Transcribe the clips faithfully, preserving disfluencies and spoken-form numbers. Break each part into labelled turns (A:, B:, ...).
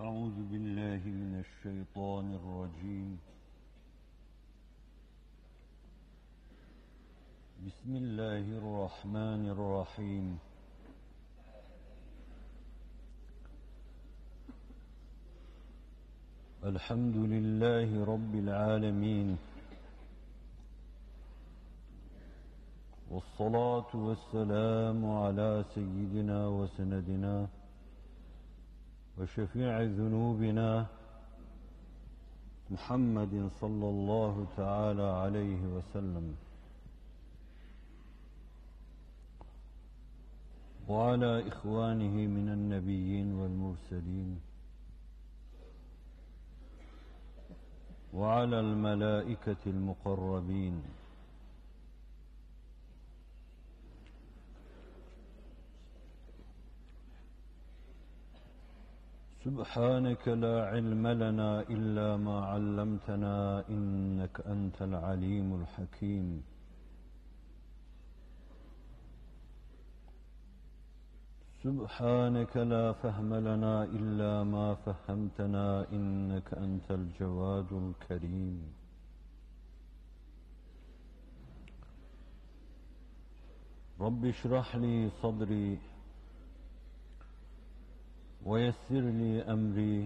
A: أعوذ بالله من الشيطان الرجيم. بسم الله الرحمن الرحيم. الحمد لله رب العالمين، والصلاة والسلام على سيدنا وسندنا وشفيع ذنوبنا محمد صلى الله تعالى عليه وسلم، وعلى إخوانه من النبيين والمرسلين، وعلى الملائكة المقربين. سبحانك لا علم لنا إلا ما علمتنا إنك أنت العليم الحكيم. سبحانك لا فهم لنا إلا ما فهمتنا إنك أنت الجواد الكريم. رب اشرح لي صدري ويسر لي أمري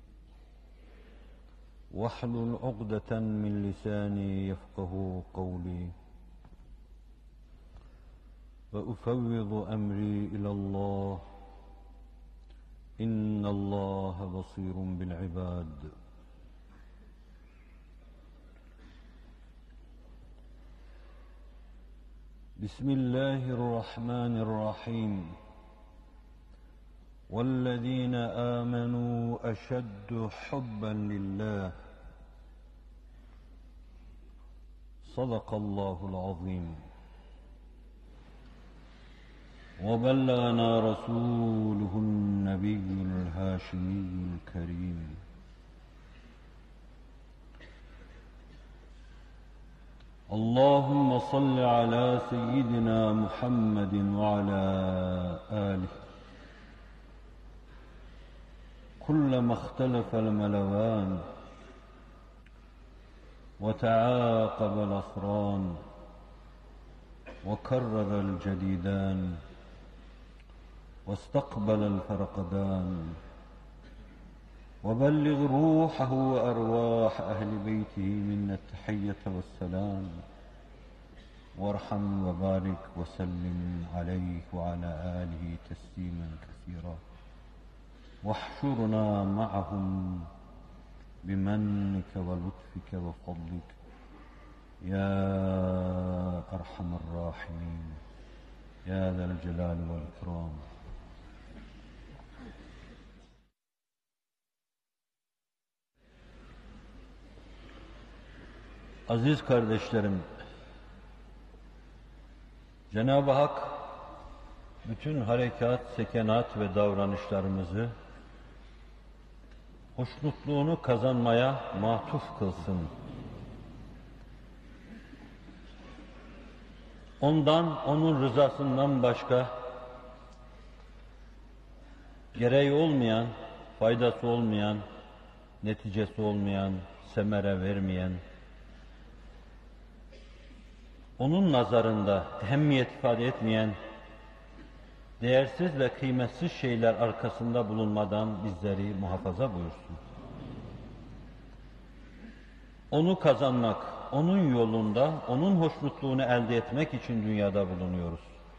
A: واحلل عقدة من لساني يفقه قولي، وأفوض أمري إلى الله إن الله بصير بالعباد. بسم الله الرحمن الرحيم. والذين آمنوا أشد حبا لله. صدق الله العظيم. وبلغنا رسوله النبي الهاشمي الكريم. اللهم صل على سيدنا محمد وعلى آله. كلما اختلف الملوان وتعاقب الأخران وكرر الجديدان واستقبل الفرقدان، وبلغ روحه وأرواح أهل بيته منا التحية والسلام، وارحم وبارك وسلم عليه وعلى آله تسليما كثيرا، واحشرنا معهم بمنك ولطفك وفضلك يا أرحم الراحمين يا ذا الجلال والإكرام. Aziz kardeşlerim, Cenab-ı Hak bütün harekat, sekenat ve davranışlarımızı hoşnutluğunu kazanmaya matuf kılsın. Ondan, onun rızasından başka gereği olmayan, faydası olmayan, neticesi olmayan, semere vermeyen, onun nazarında ehemmiyet ifade etmeyen, değersiz ve kıymetsiz şeyler arkasında bulunmadan bizleri muhafaza buyursun. Onu kazanmak, onun yolunda, onun hoşnutluğunu elde etmek için dünyada bulunuyoruz.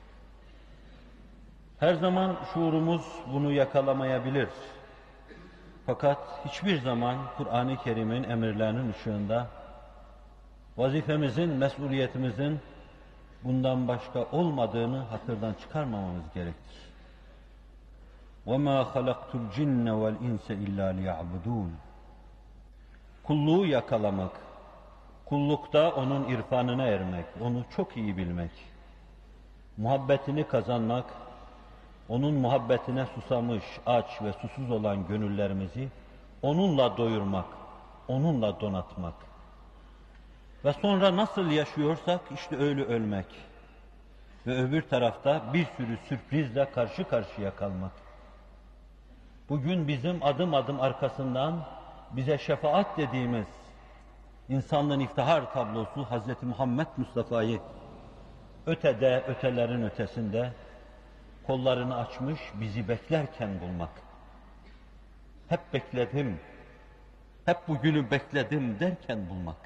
A: Her zaman şuurumuz bunu yakalamayabilir. Fakat hiçbir zaman Kur'an-ı Kerim'in emirlerinin ışığında vazifemizin, mesuliyetimizin bundan başka olmadığını hatırdan çıkarmamamız gerektir. وَمَا خَلَقْتُ الْجِنَّ وَالْاِنْسَ اِلَّا لِيَعْبُدُونَ. Kulluğu yakalamak, kullukta onun irfanına ermek, onu çok iyi bilmek, muhabbetini kazanmak, onun muhabbetine susamış, aç ve susuz olan gönüllerimizi onunla doyurmak, onunla donatmak. Ve sonra nasıl yaşıyorsak işte öyle ölmek. Ve öbür tarafta bir sürü sürprizle karşı karşıya kalmak. bugün bizim adım adım arkasından bize şefaat dediğimiz insanlığın iftihar tablosu Hazreti Muhammed Mustafa'yı ötede, ötelerin ötesinde kollarını açmış bizi beklerken bulmak. Hep bekledim, hep bugünü bekledim derken bulmak.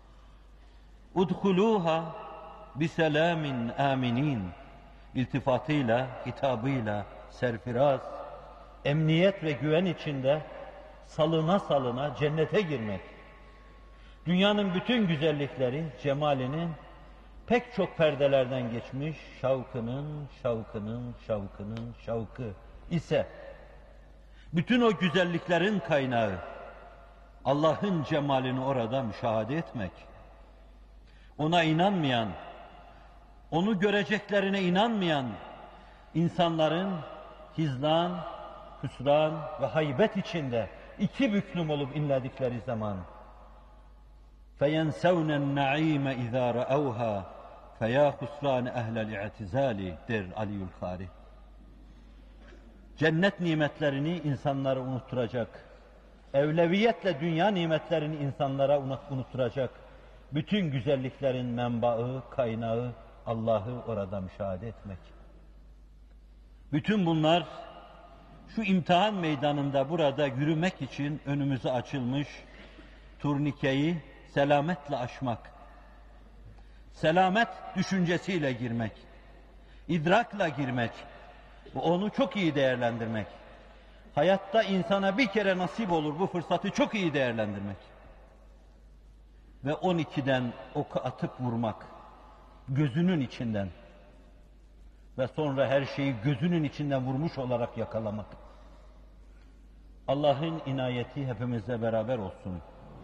A: Udhuluha biselamin aminin iltifatıyla, hitabıyla serfiraz, emniyet ve güven içinde salına salına cennete girmek. Dünyanın bütün güzellikleri, cemalinin pek çok perdelerden geçmiş, şavkının, şavkının, şavkının, şavkı ise bütün o güzelliklerin kaynağı Allah'ın cemalini orada müşahede etmek. Ona inanmayan, onu göreceklerine inanmayan insanların hizlan, hüsran ve haybet içinde iki büklüm olup inledikleri zaman فَيَنْسَوْنَ النَّعِيمَ اِذَا رَأَوْهَا فَيَا خُسْرَانَ اَهْلَ الْاِعْتِزَالِ der Aliül Kari. Cennet nimetlerini insanlara unutturacak, evleviyetle dünya nimetlerini insanlara unutturacak, bütün güzelliklerin menbaı, kaynağı Allah'ı orada müşahede etmek. Bütün bunlar şu imtihan meydanında burada yürümek için önümüze açılmış turnikeyi selametle aşmak, selamet düşüncesiyle girmek, idrakla girmek ve onu çok iyi değerlendirmek. Hayatta insana bir kere nasip olur bu fırsatı çok iyi değerlendirmek. Ve on ikiden oku atıp vurmak, gözünün içinden ve sonra her şeyi gözünün içinden vurmuş olarak yakalamak. Allah'ın inayeti hepimizle beraber olsun.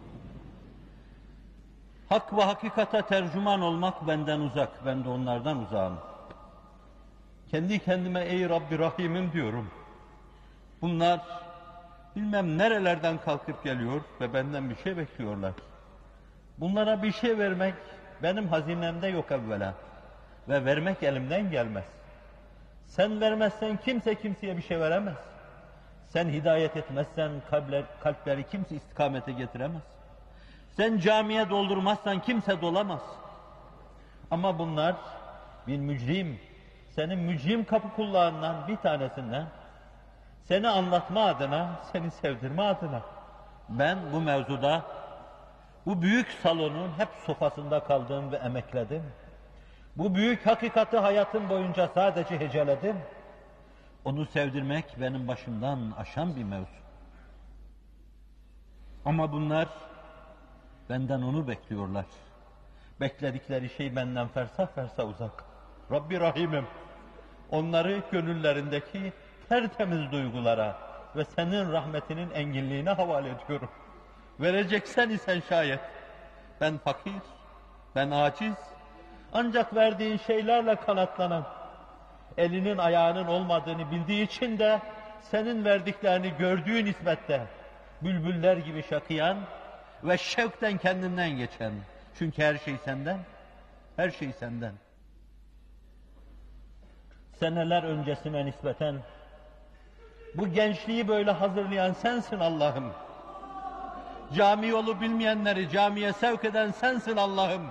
A: Hak ve hakikata tercüman olmak benden uzak, ben de onlardan uzağım. Kendi kendime ey Rabbi Rahim'im diyorum. Bunlar bilmem nerelerden kalkıp geliyor ve benden bir şey bekliyorlar. Bunlara bir şey vermek benim hazinemde yok evvela ve vermek elimden gelmez. Sen vermezsen kimse kimseye bir şey veremez. Sen hidayet etmezsen kalpler, kalpleri kimse istikamete getiremez. Sen camiye doldurmazsan kimse dolamaz. Ama bunlar bir mücrim, senin mücrim kapı kulağından bir tanesinden seni anlatma adına, seni sevdirme adına ben bu mevzuda bu büyük salonun hep sofasında kaldım ve emekledim. Bu büyük hakikati hayatım boyunca sadece heceledim. Onu sevdirmek benim başımdan aşan bir mevzu. Ama bunlar benden onu bekliyorlar. Bekledikleri şey benden fersah fersah uzak. Rabbi Rahim'im, onları gönüllerindeki tertemiz duygulara ve senin rahmetinin enginliğine havale ediyorum. Vereceksen isen şayet, ben fakir, ben aciz, ancak verdiğin şeylerle kanatlanan, elinin ayağının olmadığını bildiği için de senin verdiklerini gördüğü nispette bülbüller gibi şakıyan ve şevkten kendinden geçen. Çünkü her şey senden, her şey senden. Seneler öncesine nispeten bu gençliği böyle hazırlayan sensin Allah'ım. Cami yolu bilmeyenleri camiye sevk eden sensin Allah'ım.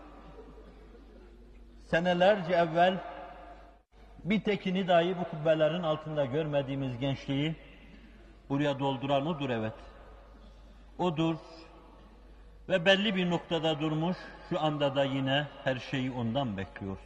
A: Senelerce evvel bir tekini dahi bu kubbelerin altında görmediğimiz gençliği buraya dolduran odur, evet. Odur ve belli bir noktada durmuş, şu anda da yine her şeyi ondan bekliyoruz.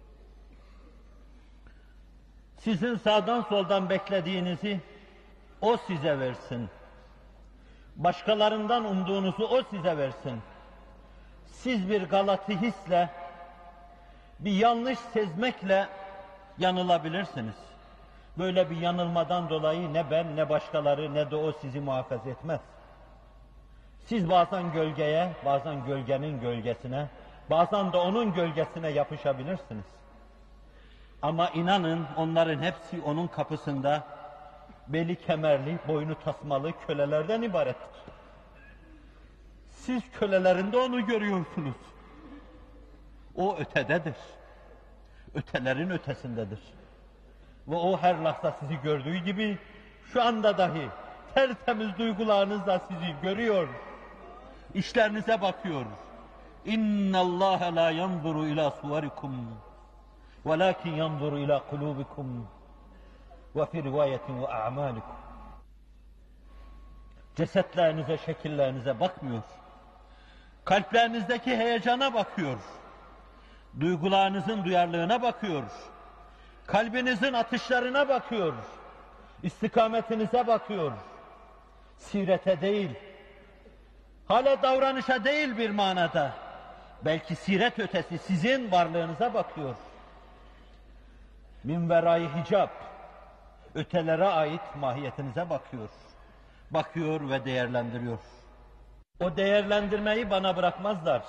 A: Sizin sağdan soldan beklediğinizi o size versin. Başkalarından umduğunuzu o size versin. Siz bir galati hisle, bir yanlış sezmekle yanılabilirsiniz. Böyle bir yanılmadan dolayı ne ben, ne başkaları, ne de o sizi muhafaza etmez. Siz bazen gölgeye, bazen gölgenin gölgesine, bazen de onun gölgesine yapışabilirsiniz. Ama inanın onların hepsi onun kapısında beli kemerli, boynu tasmalı kölelerden ibarettir. Siz kölelerinde onu görüyorsunuz. O ötededir. Ötelerin ötesindedir. Ve o her lahza sizi gördüğü gibi Şu anda dahi tertemiz duygularınızla sizi görüyor. İşlerinize bakıyor. İnna Allah la yanzuru ila suvarikum velakin yanzuru ila kulubikum ve fi rivayetin ve a'malikum. Cesetlerinize, şekillerinize bakmıyor. Kalplerinizdeki heyecana bakıyor. Duygularınızın duyarlılığına bakıyor. Kalbinizin atışlarına bakıyor. İstikametinize bakıyor. Sirete değil, hale davranışa değil bir manada, belki siret ötesi sizin varlığınıza bakıyor. Min verayı hicab, ötelere ait mahiyetinize bakıyor. Bakıyor ve değerlendiriyor. O değerlendirmeyi bana bırakmazlar.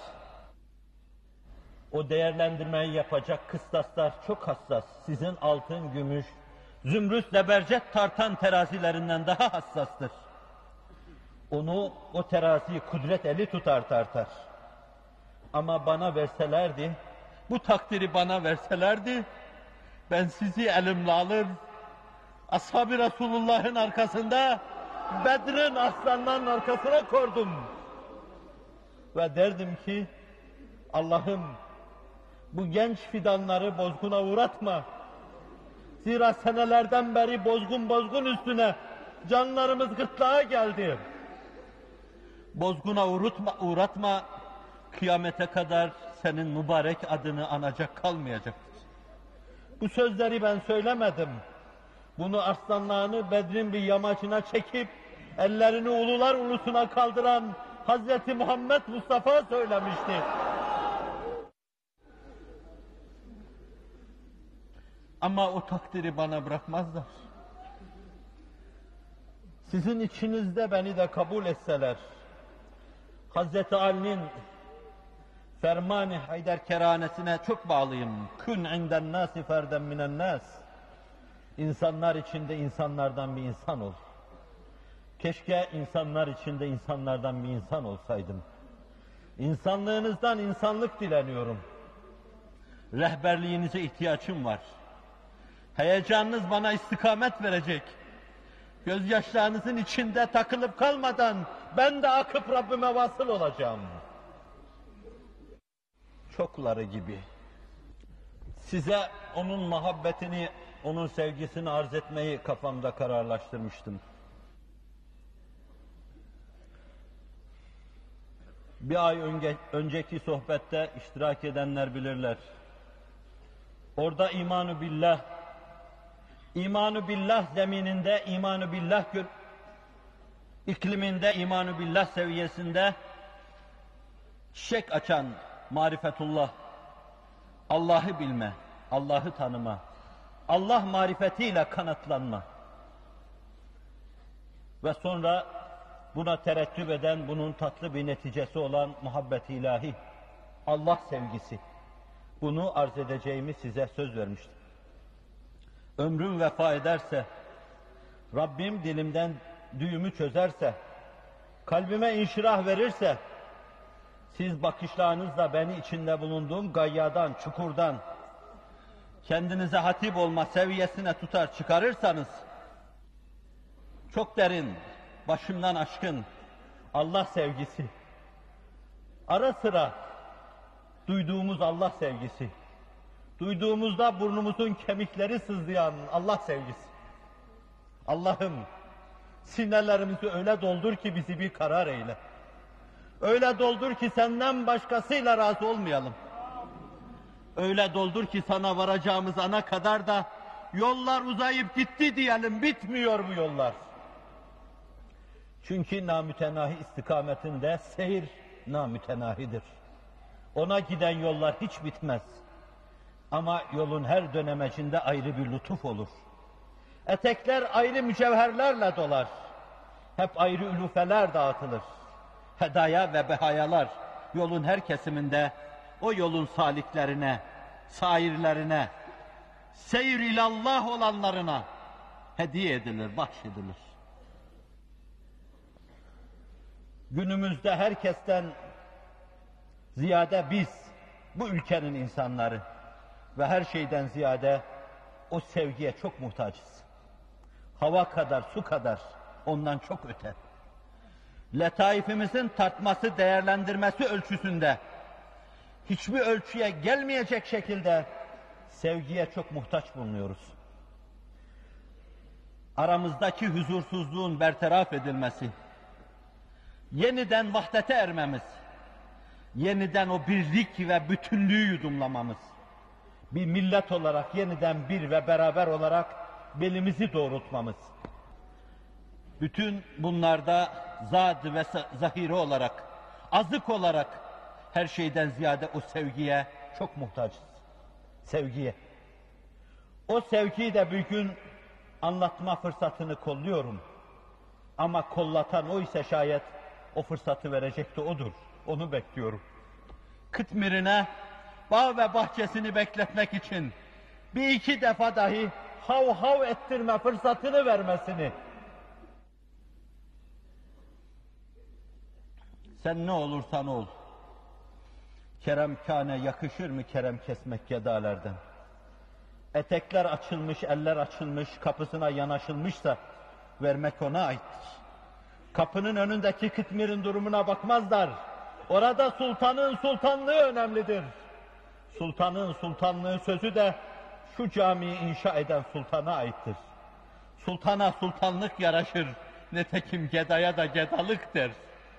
A: O değerlendirmeyi yapacak kıstaslar çok hassas. Sizin altın, gümüş, zümrüt, lebercet tartan terazilerinden daha hassastır. Onu, o teraziyi kudret eli tutar tartar. Ama bana verselerdi, bu takdiri bana verselerdi, ben sizi elimle alır, Ashab-ı Resulullah'ın arkasında, Bedir'in aslanlarının arkasına koydum. Ve derdim ki, Allah'ım, bu genç fidanları bozguna uğratma. Zira senelerden beri bozgun bozgun üstüne canlarımız gırtlağa geldi. Bozguna uğratma, uğratma, kıyamete kadar senin mübarek adını anacak kalmayacaktır. Bu sözleri ben söylemedim. Bunu aslanlarını Bedir'in bir yamacına çekip, ellerini ulular ulusuna kaldıran Hazreti Muhammed Mustafa söylemişti. Ama o takdiri bana bırakmazlar. Sizin içinizde beni de kabul etseler, Hazreti Ali'nin ferman-ı Haydar keranesine çok bağlıyım. Kün inden nâsi ferden minen nâs. İnsanlar içinde insanlardan bir insan ol. Keşke insanlar içinde insanlardan bir insan olsaydım. İnsanlığınızdan insanlık dileniyorum. Rehberliğinize ihtiyacım var. Heyecanınız bana istikamet verecek. Gözyaşlarınızın içinde takılıp kalmadan ben de akıp Rabbime vasıl olacağım. Çokları gibi. Size onun muhabbetini, onun sevgisini arz etmeyi kafamda kararlaştırmıştım. Bir ay önce, önceki sohbette iştirak edenler bilirler. Orada iman-ı billah, iman-ı billah zemininde, iman-ı billah ikliminde, iman-ı billah seviyesinde çiçek açan marifetullah, Allah'ı bilme, Allah'ı tanıma, Allah marifetiyle kanatlanma ve sonra buna terettüp eden, bunun tatlı bir neticesi olan muhabbet-i ilahi, Allah sevgisi. Bunu arz edeceğimi size söz vermiştim. Ömrüm vefa ederse, Rabbim dilimden düğümü çözerse, kalbime inşirah verirse, siz bakışlarınızla beni içinde bulunduğum gayyadan, çukurdan, kendinize hatip olma seviyesine tutar çıkarırsanız, çok derin, başımdan aşkın Allah sevgisi, ara sıra duyduğumuz Allah sevgisi, duyduğumuzda burnumuzun kemikleri sızlayan Allah sevgisi. Allah'ım, sinelerimizi öyle doldur ki bizi bir karar eyle. Öyle doldur ki senden başkasıyla razı olmayalım. Öyle doldur ki sana varacağımız ana kadar da yollar uzayıp gitti diyelim, bitmiyor bu yollar. Çünkü namütenahi istikametinde seyir namütenahidir. Ona giden yollar hiç bitmez. Ama yolun her dönemecinde ayrı bir lütuf olur. Etekler ayrı mücevherlerle dolar. Hep ayrı ülufeler dağıtılır. Hedaya ve behayalar yolun her kesiminde o yolun saliklerine, sairlerine, seyir ilallah olanlarına hediye edilir, bahşedilir. Günümüzde herkesten ziyade biz, bu ülkenin insanları ve her şeyden ziyade o sevgiye çok muhtacız. hava kadar, su kadar, ondan çok öte. Letaifimizin tartması, değerlendirmesi ölçüsünde, hiçbir ölçüye gelmeyecek şekilde sevgiye çok muhtaç bulunuyoruz. Aramızdaki huzursuzluğun bertaraf edilmesi, yeniden vahdete ermemiz, yeniden o birlik ve bütünlüğü yudumlamamız, bir millet olarak yeniden bir ve beraber olarak belimizi doğrultmamız, bütün bunlarda zat ve zahiri olarak, azık olarak her şeyden ziyade o sevgiye çok muhtacız. Sevgiye. O sevgiyi de bir gün anlatma fırsatını kolluyorum. Ama kollatan o ise şayet o fırsatı verecek de odur. Onu bekliyorum. Kıtmirine bağ ve bahçesini bekletmek için bir iki defa dahi hav hav ettirme fırsatını vermesini. Sen ne olursan ol, keremkâne yakışır mı kerem kesmek gedalerden? Etekler açılmış, eller açılmış, kapısına yanaşılmışsa vermek ona aittir. Kapının önündeki Kıtmir'in durumuna bakmazlar. Orada sultanın sultanlığı önemlidir. Sultanın sultanlığı sözü de şu camiyi inşa eden sultana aittir. Sultana sultanlık yaraşır, netekim gedaya da gedalık der.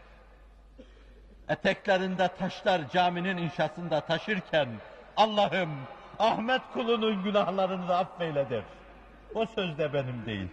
A: Eteklerinde taşlar caminin inşasında taşırken Allah'ım Ahmet kulunun günahlarını da affeyle der. O söz de benim değil.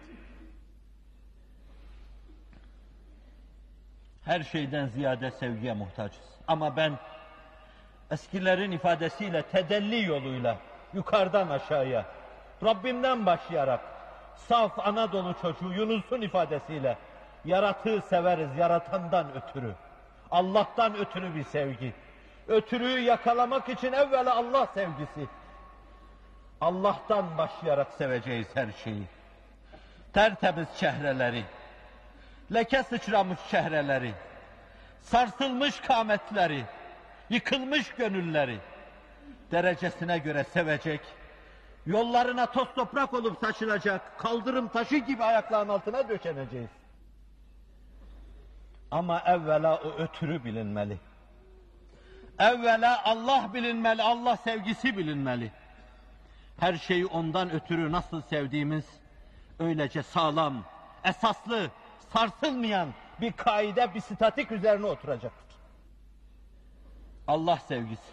A: Her şeyden ziyade sevgiye muhtaçız. Ama ben eskilerin ifadesiyle tedelli yoluyla yukarıdan aşağıya Rabbimden başlayarak saf Anadolu çocuğu Yunus'un ifadesiyle yaratığı severiz yaratandan ötürü. Allah'tan ötürü bir sevgi. Ötürüyü yakalamak için evvela Allah sevgisi. Allah'tan başlayarak seveceğiz her şeyi. Tertemiz çehreleri, leke sıçramış çehreleri, sarsılmış kâmetleri, yıkılmış gönülleri derecesine göre sevecek, yollarına toz toprak olup saçılacak, kaldırım taşı gibi ayaklarının altına döşeneceğiz. Ama evvela o ötürü bilinmeli. Evvela Allah bilinmeli, Allah sevgisi bilinmeli. Her şeyi ondan ötürü nasıl sevdiğimiz, öylece sağlam, esaslı, sarsılmayan bir kaide, bir statik üzerine oturacaktır. Allah sevgisi.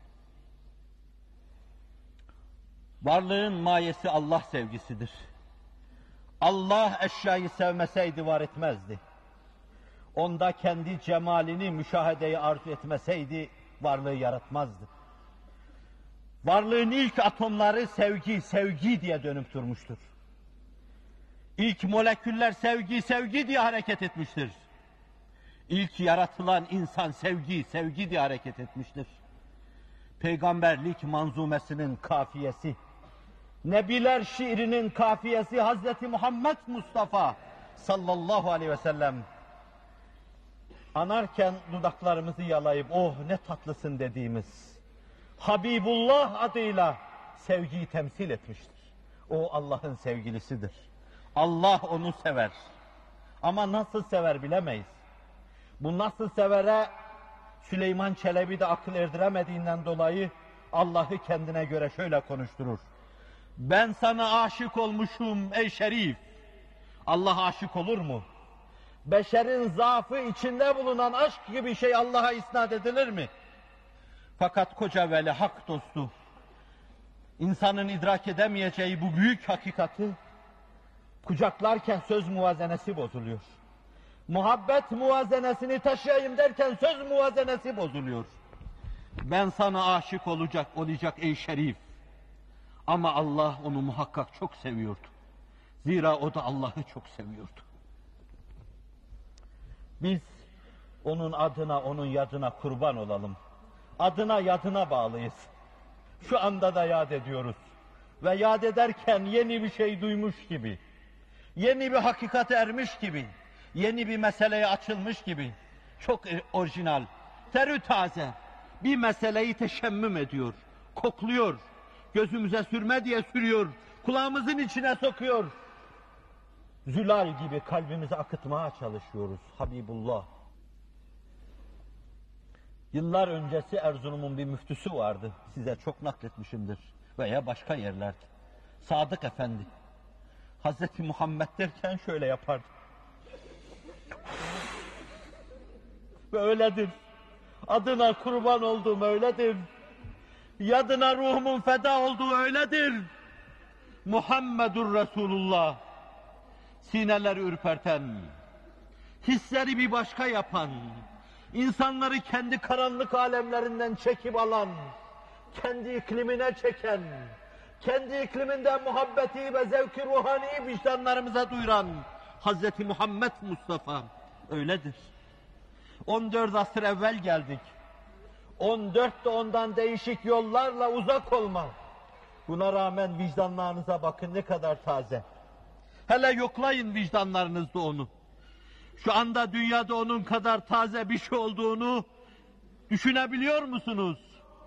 A: Varlığın mayesi Allah sevgisidir. Allah eşyayı sevmeseydi var etmezdi. Onda kendi cemalini, müşahedeyi arzu etmeseydi varlığı yaratmazdı. Varlığın ilk atomları sevgi, sevgi diye dönüp durmuştur. İlk moleküller sevgi, sevgi diye hareket etmiştir. İlk yaratılan insan sevgi, sevgi diye hareket etmiştir. Peygamberlik manzumesinin kafiyesi, Nebiler şiirinin kafiyesi Hazreti Muhammed Mustafa sallallahu aleyhi ve sellem anarken dudaklarımızı yalayıp oh ne tatlısın dediğimiz Habibullah adıyla sevgiyi temsil etmiştir. O Allah'ın sevgilisidir. Allah onu sever. Ama nasıl sever bilemeyiz. Bu nasıl severe Süleyman Çelebi de akıl erdiremediğinden dolayı Allah'ı kendine göre şöyle konuşturur. Ben sana aşık olmuşum ey şerif. Allah aşık olur mu? Beşerin zaafı içinde bulunan aşk gibi şey Allah'a isnat edilir mi? Fakat koca veli hak dostu, insanın idrak edemeyeceği bu büyük hakikati kucaklarken söz muvazenesi bozuluyor. Muhabbet muvazenesini taşıyayım derken söz muvazenesi bozuluyor. Ben sana aşık olacak olacak ey şerif. Ama Allah onu muhakkak çok seviyordu. Zira o da Allah'ı çok seviyordu. Biz onun adına, onun yadına kurban olalım. Adına, yadına bağlıyız. Şu anda da yad ediyoruz. Ve yad ederken yeni bir şey duymuş gibi, yeni bir hakikate ermiş gibi, yeni bir meseleye açılmış gibi, çok orijinal, terü taze bir meseleyi teşemmüm ediyor, kokluyor, gözümüze sürme diye sürüyor, kulağımızın içine sokuyor. zülal gibi kalbimize akıtmaya çalışıyoruz. Habibullah. Yıllar öncesi Erzurum'un bir müftüsü vardı. Size çok nakletmişimdir. Veya başka yerlerde. Sadık Efendi. Hazreti Muhammed derken şöyle yapardı. Ve öyledir. Adına kurban olduğum öyledir. Yadına ruhumun feda olduğu öyledir. Muhammedur Resulullah. Sineleri ürperten, hisleri bir başka yapan, insanları kendi karanlık alemlerinden çekip alan, kendi iklimine çeken, kendi ikliminde muhabbeti ve zevki ruhani vicdanlarımıza duyuran Hazreti Muhammed Mustafa öyledir. on dört asır evvel geldik. on dört de ondan değişik yollarla uzak olma. Buna rağmen vicdanlarınıza bakın ne kadar taze. Hele yoklayın vicdanlarınızda onu. Şu anda dünyada onun kadar taze bir şey olduğunu düşünebiliyor musunuz?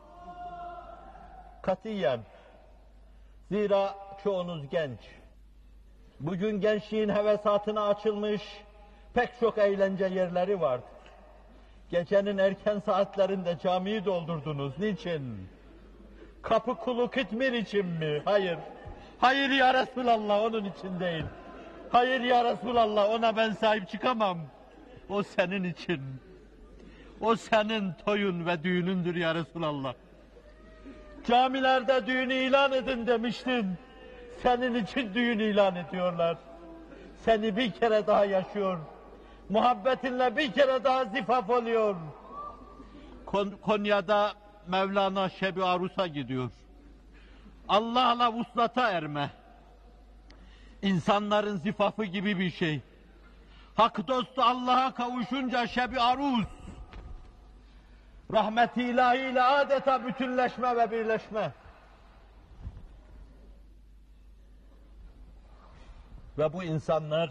A: Katiyen. Zira çoğunuz genç. Bugün gençliğin hevesatına açılmış pek çok eğlence yerleri var. Gecenin erken saatlerinde camiyi doldurdunuz. Niçin? Kapı kulu kıtmir için mi? Hayır. Hayır ya Resulallah, onun için değil. Hayır ya Resulallah, ona ben sahip çıkamam. O senin için. O senin toyun ve düğünündür ya Resulallah. Camilerde düğünü ilan edin demiştin. Senin için düğün ilan ediyorlar. Seni bir kere daha yaşıyor. Muhabbetinle bir kere daha zifaf oluyor. Kon Konya'da Mevlana Şebi Arus'a gidiyor. Allah'la vuslata erme. İnsanların zifafı gibi bir şey. Hak dostu Allah'a kavuşunca Şebi Arus, rahmet-i ilahiyle adeta bütünleşme ve birleşme. Ve bu insanlar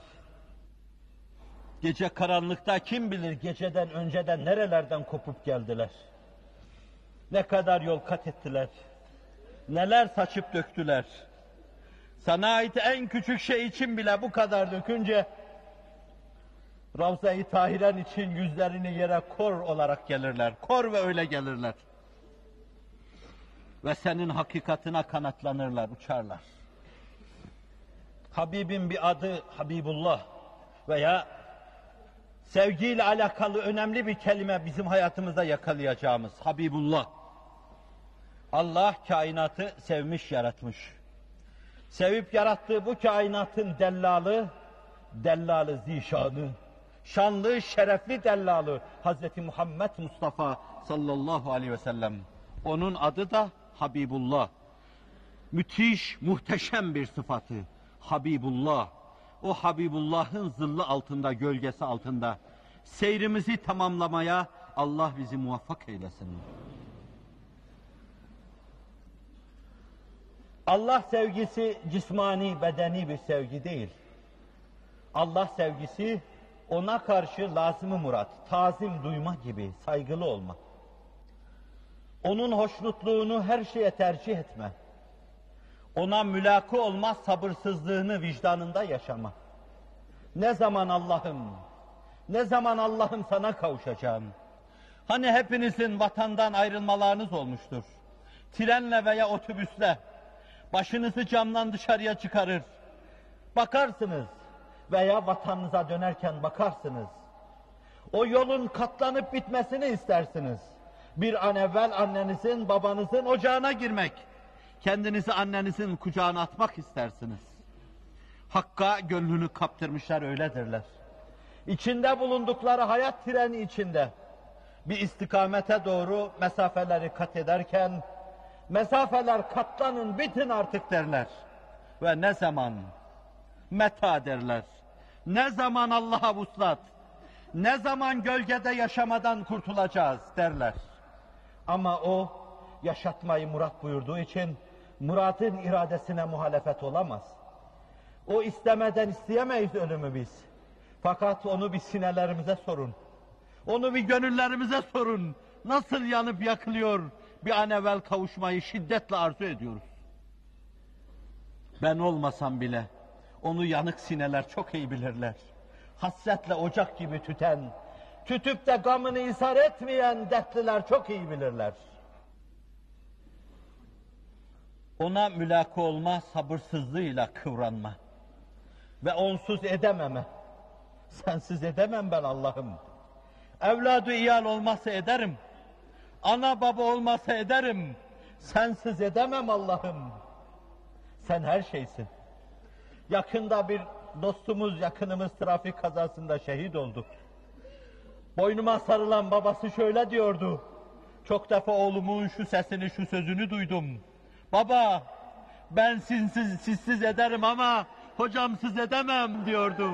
A: gece karanlıkta kim bilir geceden önceden nerelerden kopup geldiler. Ne kadar yol kat ettiler. Neler saçıp döktüler. Sana ait en küçük şey için bile bu kadar dökünce Ravza-i Tahiren için yüzlerini yere kor olarak gelirler. Kor ve öyle gelirler. Ve senin hakikatine kanatlanırlar, uçarlar. Habibin bir adı Habibullah veya sevgiyle alakalı önemli bir kelime bizim hayatımızda yakalayacağımız Habibullah. Allah kainatı sevmiş, yaratmış. Sevip yarattığı bu kainatın dellalı, dellalı zişanı, şanlı, şerefli dellalı Hazreti Muhammed Mustafa sallallahu aleyhi ve sellem. Onun adı da Habibullah. Müthiş, muhteşem bir sıfatı. Habibullah. O Habibullah'ın zilli altında, gölgesi altında seyrimizi tamamlamaya Allah bizi muvaffak eylesin. Allah sevgisi cismani, bedeni bir sevgi değil. Allah sevgisi ona karşı lazım-ı murat, tazim duyma gibi, saygılı olma. Onun hoşnutluğunu her şeye tercih etme. Ona mülakı olma, sabırsızlığını vicdanında yaşama. Ne zaman Allah'ım, ne zaman Allah'ım sana kavuşacağım? Hani hepinizin vatandan ayrılmalarınız olmuştur. Trenle veya otobüsle başınızı camdan dışarıya çıkarır. Bakarsınız veya vatanınıza dönerken bakarsınız. O yolun katlanıp bitmesini istersiniz. Bir an evvel annenizin, babanızın ocağına girmek, kendinizi annenizin kucağına atmak istersiniz. Hakka gönlünü kaptırmışlar öyledirler. İçinde bulundukları hayat treni içinde bir istikamete doğru mesafeleri kat ederken, mesafeler katlanın bitin artık derler. Ve ne zaman meta derler. Ne zaman Allah'a vuslat, ne zaman gölgede yaşamadan kurtulacağız derler. Ama o yaşatmayı murat buyurduğu için muradın iradesine muhalefet olamaz. O istemeden isteyemeyiz ölümü biz. Fakat onu bir sinelerimize sorun. Onu bir gönüllerimize sorun. Nasıl yanıp yakılıyor, bir an evvel kavuşmayı şiddetle arzu ediyoruz. Ben olmasam bile Onu yanık sineler çok iyi bilirler. Hasretle ocak gibi tüten, tütüp de gamını ishar etmeyen dertliler çok iyi bilirler. Ona mülaka olma sabırsızlığıyla kıvranma ve onsuz edememe. Sensiz edemem ben Allah'ım. Evladı iyal olmasa ederim. Ana baba olmasa ederim. Sensiz edemem Allah'ım. Sen her şeysin. Yakında bir dostumuz, yakınımız trafik kazasında şehit oldu. Boynuma sarılan babası şöyle diyordu. Çok defa oğlumun şu sesini, şu sözünü duydum. Baba, ben sizsiz, sizsiz ederim ama hocamsız edemem diyordu.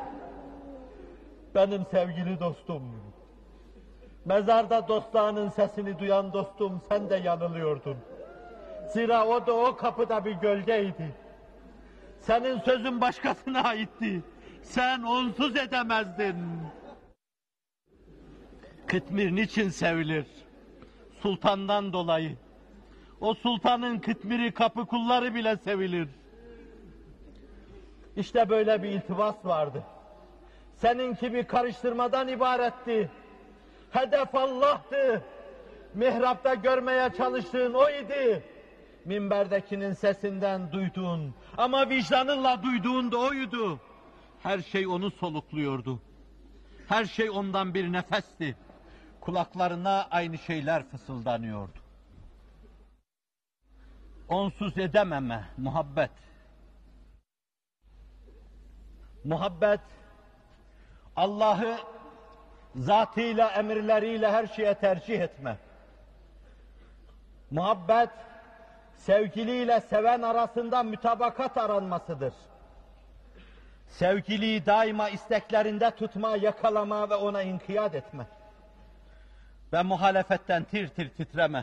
A: Benim sevgili dostum, mezarda dostlarının sesini duyan dostum, sen de yanılıyordun. Zira o da o kapıda bir gölgeydi. Senin sözün başkasına aitti. Sen onsuz edemezdin. Kıtmir niçin sevilir? Sultandan dolayı. O sultanın kıtmiri kapı kulları bile sevilir. İşte böyle bir iltibas vardı. Seninki bir karıştırmadan ibaretti. Hedef Allah'tı. Mihrapta görmeye çalıştığın o idi. Minberdekinin sesinden duyduğun ama vicdanınla duyduğun da oydu. Her şey onu solukluyordu. Her şey ondan bir nefesti. Kulaklarına aynı şeyler fısıldanıyordu. Onsuz edememe, muhabbet. Muhabbet, Allah'ı zatıyla, emirleriyle her şeye tercih etme. Muhabbet, sevgiliyle seven arasında mütabakat aranmasıdır. Sevgiliyi daima isteklerinde tutma, yakalama ve ona inkiyat etme. Ve muhalefetten tir tir titreme.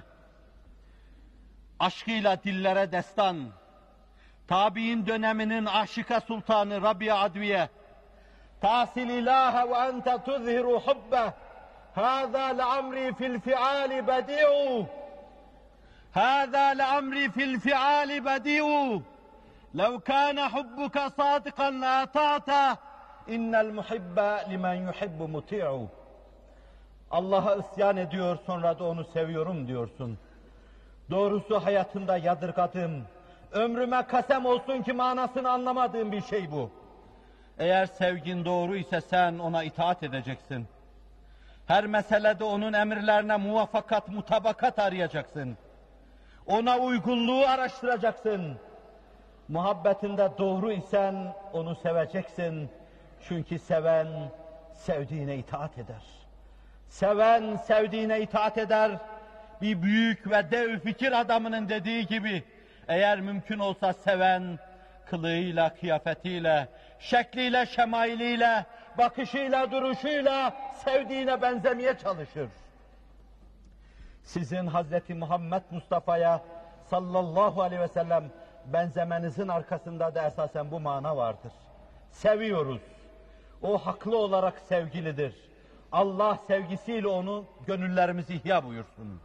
A: Aşkıyla dillere destan, tabi'in döneminin aşıka sultanı Rabia Adviye, tasil ilahe ve ente tuzhiru hubbeh, hâzâ le'amri fil fi'âli bedi'u, hâzâ le'amri fil fi'âli bedi'u, lev kâne hubbuka sâdıkan lâtâte, innel muhibbe limen yuhibbu muti'u. Allah'a isyan ediyor, sonra da onu seviyorum diyorsun. Doğrusu hayatımda yadırgadığım, ömrüme kasem olsun ki manasını anlamadığım bir şey bu. Eğer sevgin doğru ise sen ona itaat edeceksin. Her meselede onun emirlerine muvaffakat, mutabakat arayacaksın. Ona uygunluğu araştıracaksın. Muhabbetinde doğru isen onu seveceksin. Çünkü seven sevdiğine itaat eder. Seven sevdiğine itaat eder. Bir büyük ve dev fikir adamının dediği gibi, eğer mümkün olsa seven, kılığıyla, kıyafetiyle, şekliyle, şemailiyle, bakışıyla, duruşuyla sevdiğine benzemeye çalışır. Sizin Hazreti Muhammed Mustafa'ya sallallahu aleyhi ve sellem benzemenizin arkasında da esasen bu mana vardır. Seviyoruz. O haklı olarak sevgilidir. Allah sevgisiyle onu gönüllerimizi ihya buyursun.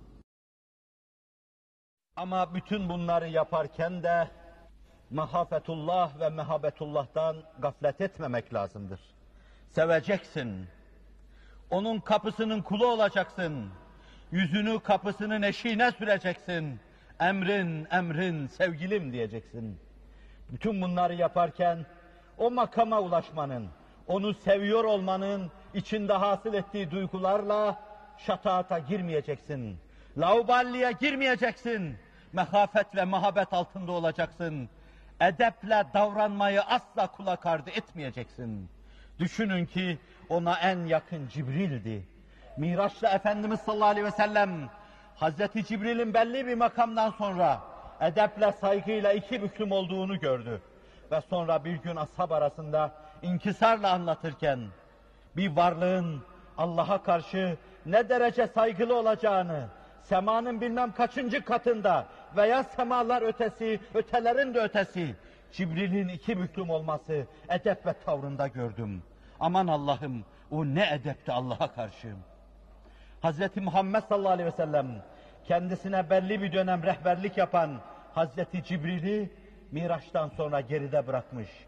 A: Ama bütün bunları yaparken de mahafetullah ve mehabetullah'tan gaflet etmemek lazımdır. Seveceksin. Onun kapısının kulu olacaksın. Yüzünü kapısının eşiğine süreceksin. Emrin, emrin, sevgilim diyeceksin. Bütün bunları yaparken o makama ulaşmanın, onu seviyor olmanın içinde hasıl ettiği duygularla şataata girmeyeceksin. Lauballiye girmeyeceksin. Mehafet ve muhabbet altında olacaksın. Edeple davranmayı asla kulak ardı etmeyeceksin. Düşünün ki ona en yakın Cibril'di. Miraç'ta Efendimiz sallallahu aleyhi ve sellem Hazreti Cibril'in belli bir makamdan sonra edeple, saygıyla iki büklüm olduğunu gördü. Ve sonra bir gün ashab arasında inkisarla anlatırken bir varlığın Allah'a karşı ne derece saygılı olacağını, semanın bilmem kaçıncı katında veya semalar ötesi, ötelerin de ötesi, Cibril'in iki büklüm olması edep ve tavrında gördüm. Aman Allah'ım, o ne edepti Allah'a karşı. Hazreti Muhammed sallallahu aleyhi ve sellem kendisine belli bir dönem rehberlik yapan Hazreti Cibril'i Miraç'tan sonra geride bırakmış.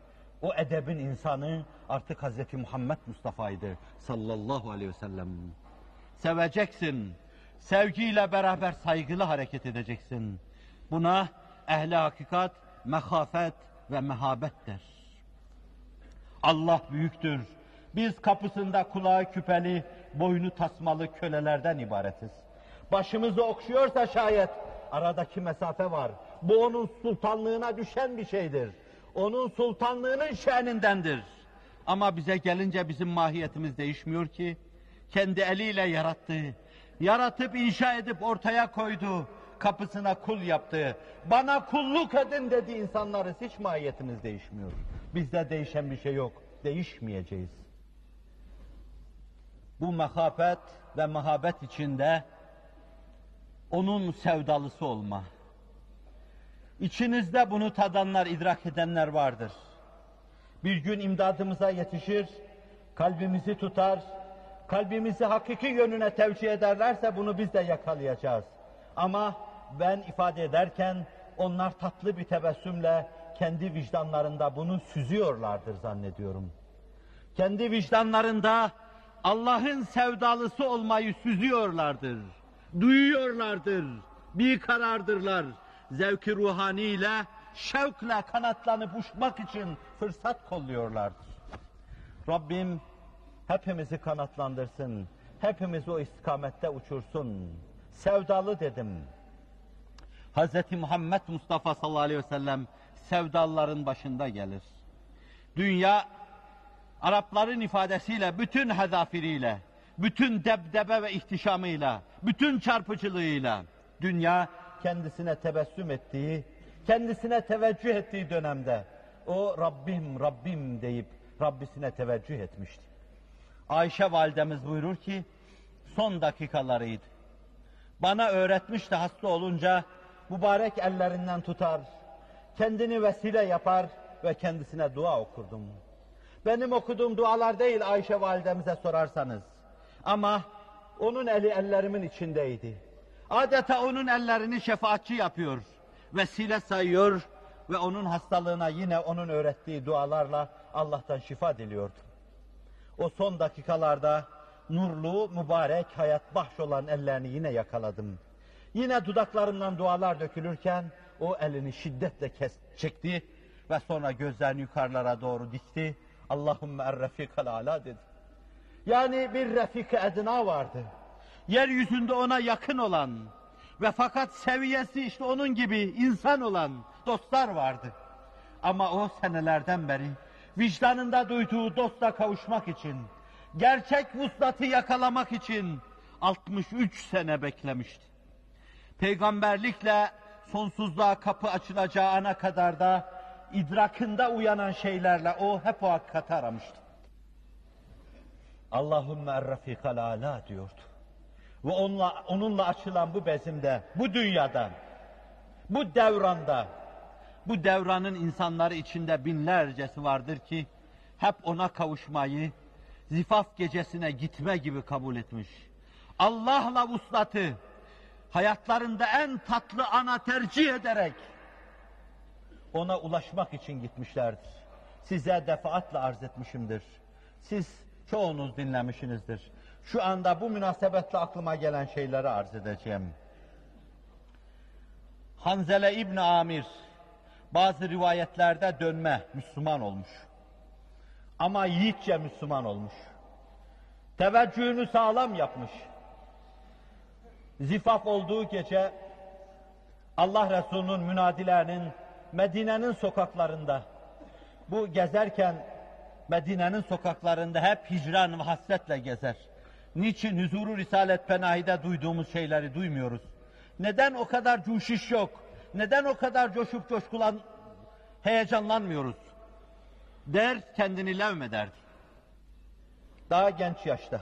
A: O edebin insanı artık Hazreti Muhammed Mustafa'ydı sallallahu aleyhi ve sellem. Seveceksin, sevgiyle beraber saygılı hareket edeceksin. Buna ehli hakikat, mehafet ve mehabet der. Allah büyüktür. Biz kapısında kulağı küpeli, boynu tasmalı kölelerden ibaretiz. Başımızı okşuyorsa şayet aradaki mesafe var. Bu onun sultanlığına düşen bir şeydir. Onun sultanlığının şenindendir. Ama bize gelince bizim mahiyetimiz değişmiyor ki. Kendi eliyle yarattı. Yaratıp inşa edip ortaya koydu. Kapısına kul yaptı. Bana kulluk edin dedi insanlarız. Hiç mahiyetimiz değişmiyor. Bizde değişen bir şey yok. Değişmeyeceğiz. Bu mehafet ve mehabet içinde onun sevdalısı olma. İçinizde bunu tadanlar, idrak edenler vardır. Bir gün imdadımıza yetişir, kalbimizi tutar, kalbimizi hakiki yönüne tevcih ederlerse bunu biz de yakalayacağız. Ama ben ifade ederken onlar tatlı bir tebessümle kendi vicdanlarında bunu süzüyorlardır zannediyorum. Kendi vicdanlarında Allah'ın sevdalısı olmayı süzüyorlardır, duyuyorlardır, bir karardırlar. Zevk-i ruhaniyle, şevkle kanatlanıp uçmak için fırsat kolluyorlardır. Rabbim hepimizi kanatlandırsın, hepimizi o istikamette uçursun. Sevdalı dedim. Hazreti Muhammed Mustafa sallallahu aleyhi ve sellem sevdalıların başında gelir. Dünya, Arapların ifadesiyle, bütün hedafiriyle, bütün debdebe ve ihtişamıyla, bütün çarpıcılığıyla, dünya kendisine tebessüm ettiği, kendisine teveccüh ettiği dönemde o Rabbim, Rabbim deyip Rabbisine teveccüh etmişti. Ayşe validemiz buyurur ki, son dakikalarıydı. Bana öğretmişti hasta olunca, mübarek ellerinden tutar, kendini vesile yapar ve kendisine dua okurdum. Benim okuduğum dualar değil Ayşe validemize sorarsanız. Ama onun eli ellerimin içindeydi. Adeta onun ellerini şefaatçi yapıyor, vesile sayıyor ve onun hastalığına yine onun öğrettiği dualarla Allah'tan şifa diliyordu. O son dakikalarda nurlu, mübarek, hayat bahş olan ellerini yine yakaladım. Yine dudaklarımdan dualar dökülürken o elini şiddetle kes, çekti ve sonra gözlerini yukarılara doğru dikti. Allahümme er-refikal ala dedi. Yani bir refik-i edna vardı. Yeryüzünde ona yakın olan ve fakat seviyesi işte onun gibi insan olan dostlar vardı. Ama o senelerden beri vicdanında duyduğu dostla kavuşmak için, gerçek vuslatı yakalamak için altmış üç sene beklemişti. Peygamberlikle sonsuzluğa kapı açılacağı ana kadar da idrakında uyanan şeylerle o hep o hakikati aramıştı. Allahümme er-refikal ala diyordu. Ve onunla, onunla açılan bu bezimde, bu dünyada, bu devranda, bu devranın insanları içinde binlercesi vardır ki hep ona kavuşmayı zifaf gecesine gitme gibi kabul etmiş. Allah'la vuslatı hayatlarında en tatlı ana tercih ederek ona ulaşmak için gitmişlerdir. Size defaatle arz etmişimdir. Siz çoğunuz dinlemişsinizdir. Şu anda bu münasebetle aklıma gelen şeyleri arz edeceğim. Hanzele İbni Amir bazı rivayetlerde dönme Müslüman olmuş. Ama yiğitçe Müslüman olmuş. Teveccühünü sağlam yapmış. Zifaf olduğu gece Allah Resulü'nün münadilerinin Medine'nin sokaklarında, bu gezerken Medine'nin sokaklarında hep hicran ve hasretle gezer. Niçin huzuru Risalet Penahi'de duyduğumuz şeyleri duymuyoruz? Neden o kadar coşuş yok? Neden o kadar coşup coşkulan, heyecanlanmıyoruz? Der, kendini levmederdi. Daha genç yaşta.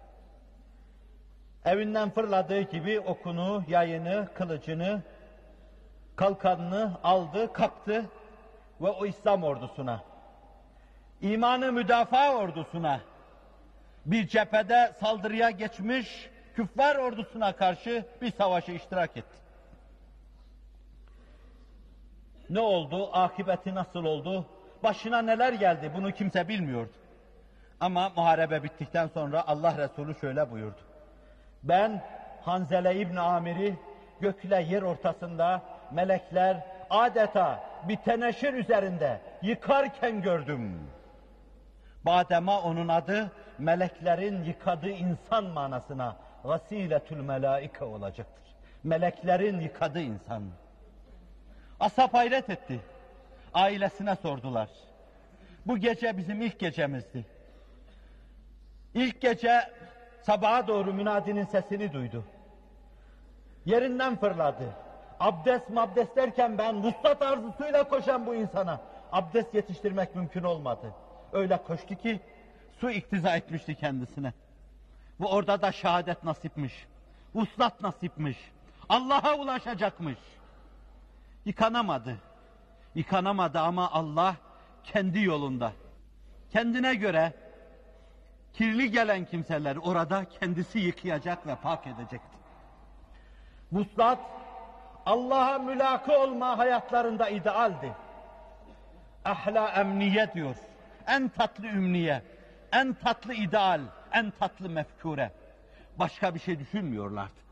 A: Evinden fırladığı gibi okunu, yayını, kılıcını, kalkanını aldı, kaptı ve o İslam ordusuna, imanı müdafaa ordusuna, bir cephede saldırıya geçmiş küffar ordusuna karşı bir savaşa iştirak etti. Ne oldu? Akıbeti nasıl oldu? başına neler geldi bunu kimse bilmiyordu. Ama muharebe bittikten sonra Allah Resulü şöyle buyurdu. Ben Hanzele İbni Amir'i gökle yer ortasında melekler adeta bir teneşir üzerinde yıkarken gördüm. Badema onun adı meleklerin yıkadığı insan manasına gasiletül melaike olacaktır. Meleklerin yıkadığı insan. Ashab hayret etti. Ailesine sordular. Bu gece bizim ilk gecemizdi. İlk gece sabaha doğru münadinin sesini duydu. Yerinden fırladı. Abdest mabdest derken ben vuslat arzusuyla koşan bu insana abdest yetiştirmek mümkün olmadı. Öyle koştu ki su iktiza etmişti kendisine. Bu orada da şehadet nasipmiş. Vuslat nasipmiş. Allah'a ulaşacakmış. Yıkanamadı. Yıkanamadı ama Allah kendi yolunda, kendine göre kirli gelen kimseler orada kendisi yıkayacak ve pak edecekti. Vuslat, Allah'a mülaki olma hayatlarında idealdi. Ahla emniye diyor. En tatlı ümniye, en tatlı ideal, en tatlı mefkure. Başka bir şey düşünmüyorlardı.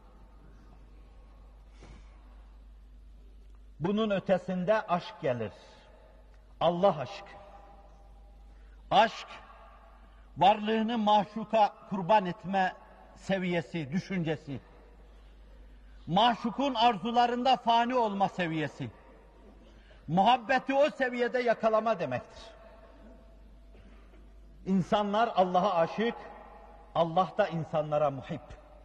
A: Bunun ötesinde aşk gelir. Allah aşkı. Aşk, varlığını maşuka kurban etme seviyesi, düşüncesi. Maşukun arzularında fani olma seviyesi. Muhabbeti o seviyede yakalama demektir. İnsanlar Allah'a aşık, Allah da insanlara muhib.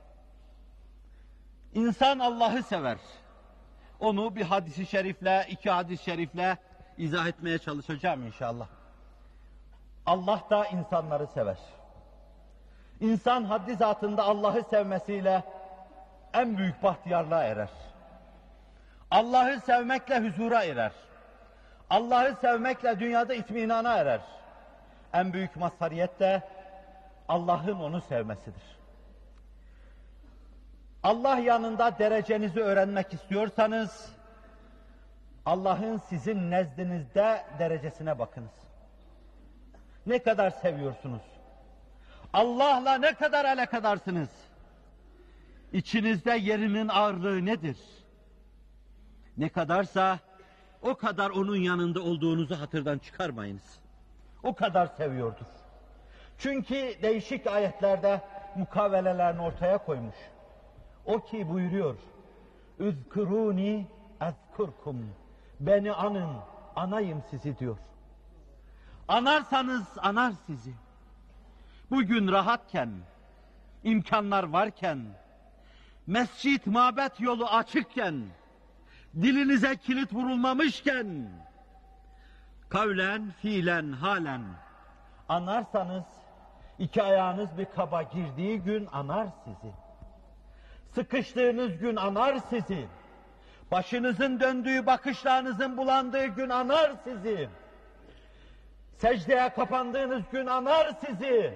A: İnsan Allah'ı sever. Onu bir hadis-i şerifle, iki hadis-i şerifle izah etmeye çalışacağım inşallah. Allah da insanları sever. İnsan haddi zatında Allah'ı sevmesiyle en büyük bahtiyarlığa erer. Allah'ı sevmekle huzura erer. Allah'ı sevmekle dünyada itminana erer. En büyük mazhariyet de Allah'ın onu sevmesidir. Allah yanında derecenizi öğrenmek istiyorsanız, Allah'ın sizin nezdinizde derecesine bakınız. Ne kadar seviyorsunuz? Allah'la ne kadar alakadarsınız? İçinizde yerinin ağırlığı nedir? Ne kadarsa o kadar onun yanında olduğunuzu hatırdan çıkarmayınız. O kadar seviyordur. Çünkü değişik ayetlerde mukavelelerini ortaya koymuş. O ki buyuruyor, "Üzkuruni ezkurkum." Beni anın, anayım sizi diyor. Anarsanız anar sizi. Bugün rahatken, imkanlar varken, mescit, mabet yolu açıkken, dilinize kilit vurulmamışken, kavlen, fiilen, halen anarsanız, iki ayağınız bir kaba girdiği gün anar sizi. Sıkıştığınız gün anar sizi. Başınızın döndüğü, bakışlarınızın bulandığı gün anar sizi. Secdeye kapandığınız gün anar sizi.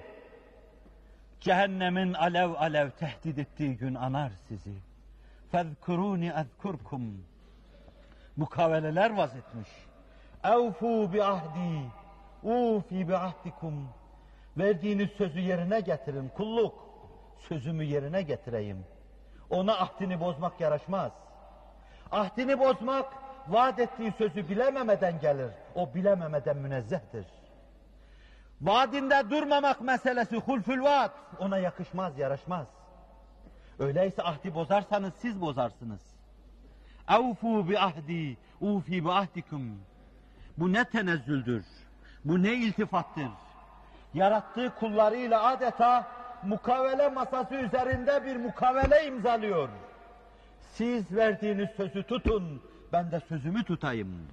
A: Cehennemin alev alev tehdit ettiği gün anar sizi. فَذْكُرُونِ اَذْكُرْكُمْ Mukaveleler vaz etmiş. اَوْفُوا بِعَهْدِي اُوْفِي بِعَهْدِكُمْ Verdiğiniz sözü yerine getirin. Kulluk, sözümü yerine getireyim. Ona ahdini bozmak yaraşmaz. Ahdini bozmak, vaat ettiği sözü bilememeden gelir. O bilememeden münezzehtir. Vaadinde durmamak meselesi hulfül vaat. Ona yakışmaz, yaraşmaz. Öyleyse ahdi bozarsanız siz bozarsınız. Evfu bi ahdi, ufi bi ahdikum. Bu ne tenezzüldür, bu ne iltifattır. Yarattığı kullarıyla adeta mukavele masası üzerinde bir mukavele imzalıyor. Siz verdiğiniz sözü tutun, ben de sözümü tutayım.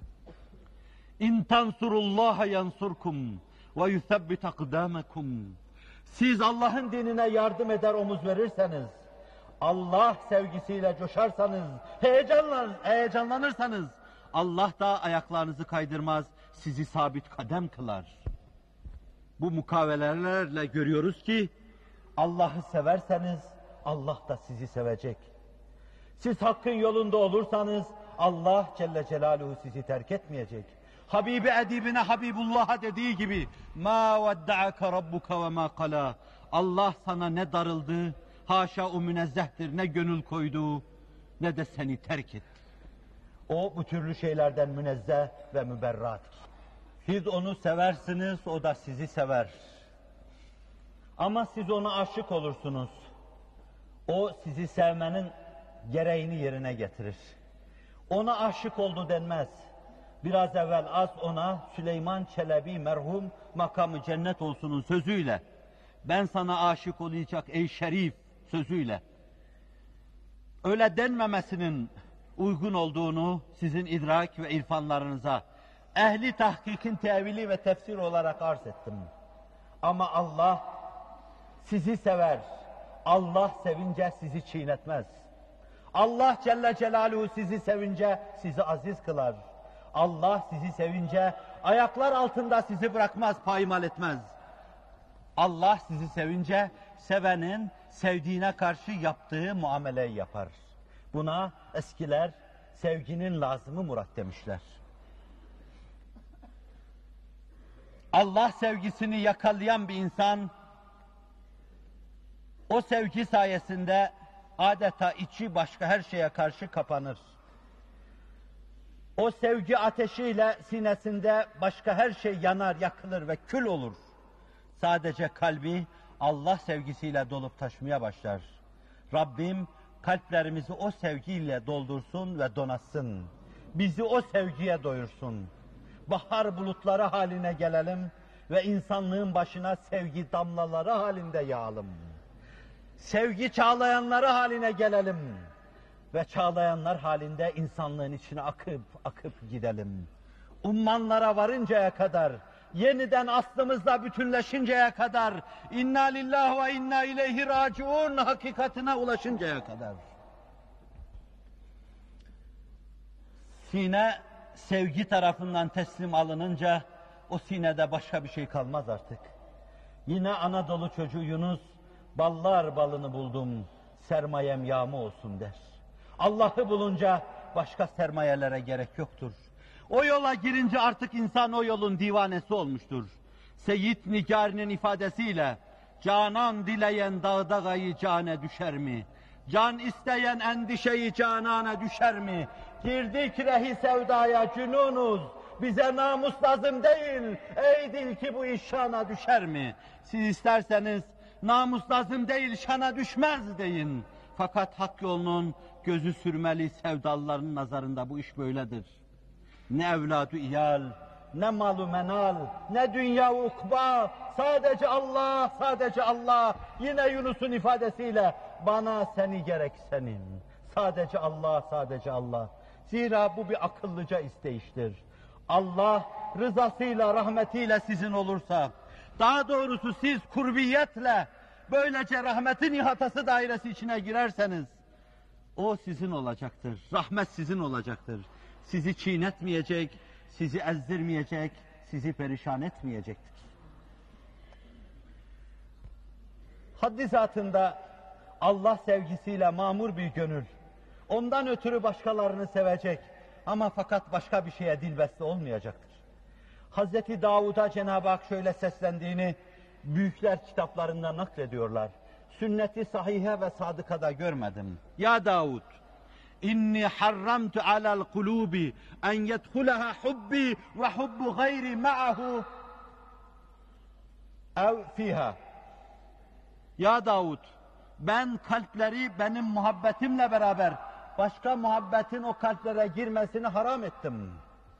A: İn tansurullaha yansurkum ve yusabbit akdamakum. Siz Allah'ın dinine yardım eder, omuz verirseniz, Allah sevgisiyle coşarsanız, heyecanlar, heyecanlanırsanız, Allah da ayaklarınızı kaydırmaz, sizi sabit kadem kılar. Bu mukavelelerle görüyoruz ki, Allah'ı severseniz, Allah da sizi sevecek. Siz hakkın yolunda olursanız, Allah Celle Celaluhu sizi terk etmeyecek. Habibi edibine Habibullah'a dediği gibi ma vedda'aka rabbuka ve ma qala. Allah sana ne darıldı, haşa o münezzehtir, ne gönül koydu, ne de seni terk etti. O bu türlü şeylerden münezzeh ve müberrattır. Siz onu seversiniz, o da sizi sever. Ama siz ona aşık olursunuz. O sizi sevmenin gereğini yerine getirir. Ona aşık oldu denmez. Biraz evvel az ona Süleyman Çelebi merhum makamı cennet olsunun sözüyle, ben sana aşık olacak ey şerif sözüyle, öyle denmemesinin uygun olduğunu sizin idrak ve irfanlarınıza ehli tahkikin tevili ve tefsir olarak arz ettim. Ama Allah sizi sever. Allah sevince sizi çiğnetmez. Allah Celle Celaluhu sizi sevince sizi aziz kılar. Allah sizi sevince ayaklar altında sizi bırakmaz, payimal etmez. Allah sizi sevince sevenin sevdiğine karşı yaptığı muameleyi yapar. Buna eskiler sevginin lazımı murat demişler. Allah sevgisini yakalayan bir insan, o sevgi sayesinde adeta içi başka her şeye karşı kapanır. O sevgi ateşiyle sinesinde başka her şey yanar, yakılır ve kül olur. Sadece kalbi Allah sevgisiyle dolup taşmaya başlar. Rabbim kalplerimizi o sevgiyle doldursun ve donatsın. Bizi o sevgiye doyursun. Bahar bulutları haline gelelim ve insanlığın başına sevgi damlaları halinde yağalım. Sevgi çağlayanları haline gelelim ve çağlayanlar halinde insanlığın içine akıp akıp gidelim. Ummanlara varıncaya kadar, yeniden aslımızla bütünleşinceye kadar, inna lillahi ve inna ileyhi raciun hakikatine ulaşıncaya kadar. Sine sevgi tarafından teslim alınınca o sinede başka bir şey kalmaz artık. Yine Anadolu çocuğu Yunus, ballar balını buldum, sermayem yağma olsun der. Allah'ı bulunca başka sermayelere gerek yoktur. O yola girince artık insan o yolun divanesi olmuştur. Seyyid Nicari'nin ifadesiyle, canan dileyen dağda gayı cane düşer mi? Can isteyen endişeyi canana düşer mi? Girdik rehi sevdaya cünunuz, bize namus lazım değil, ey dil ki bu iş şana düşer mi? Siz isterseniz namus lazım değil, şana düşmez deyin. Fakat hak yolunun gözü sürmeli sevdalıların nazarında bu iş böyledir. Ne evladı iyal, ne malu menal, ne dünya ukba, sadece Allah, sadece Allah. Yine Yunus'un ifadesiyle, bana seni gerek senin. Sadece Allah, sadece Allah. Zira bu bir akıllıca isteyiştir. Allah rızasıyla, rahmetiyle sizin olursa, daha doğrusu siz kurbiyetle, böylece rahmetin ihatası dairesi içine girerseniz, o sizin olacaktır, rahmet sizin olacaktır. Sizi çiğnetmeyecek, sizi ezdirmeyecek, sizi perişan etmeyecektir. Haddi zatında Allah sevgisiyle mamur bir gönül, ondan ötürü başkalarını sevecek ama fakat başka bir şeye dilbeste olmayacaktır. Hazreti Davud'a Cenab-ı Hak şöyle seslendiğini büyükler kitaplarında naklediyorlar. Sünneti sahihe ve sadıkada görmedim. Ya Davud, İnni harramtu alel kulubi en yedhulaha hubbi ve hubbu gayri ma'ahu ev fiha. Ya Davud, ben kalpleri benim muhabbetimle beraber başka muhabbetin o kalplere girmesini haram ettim.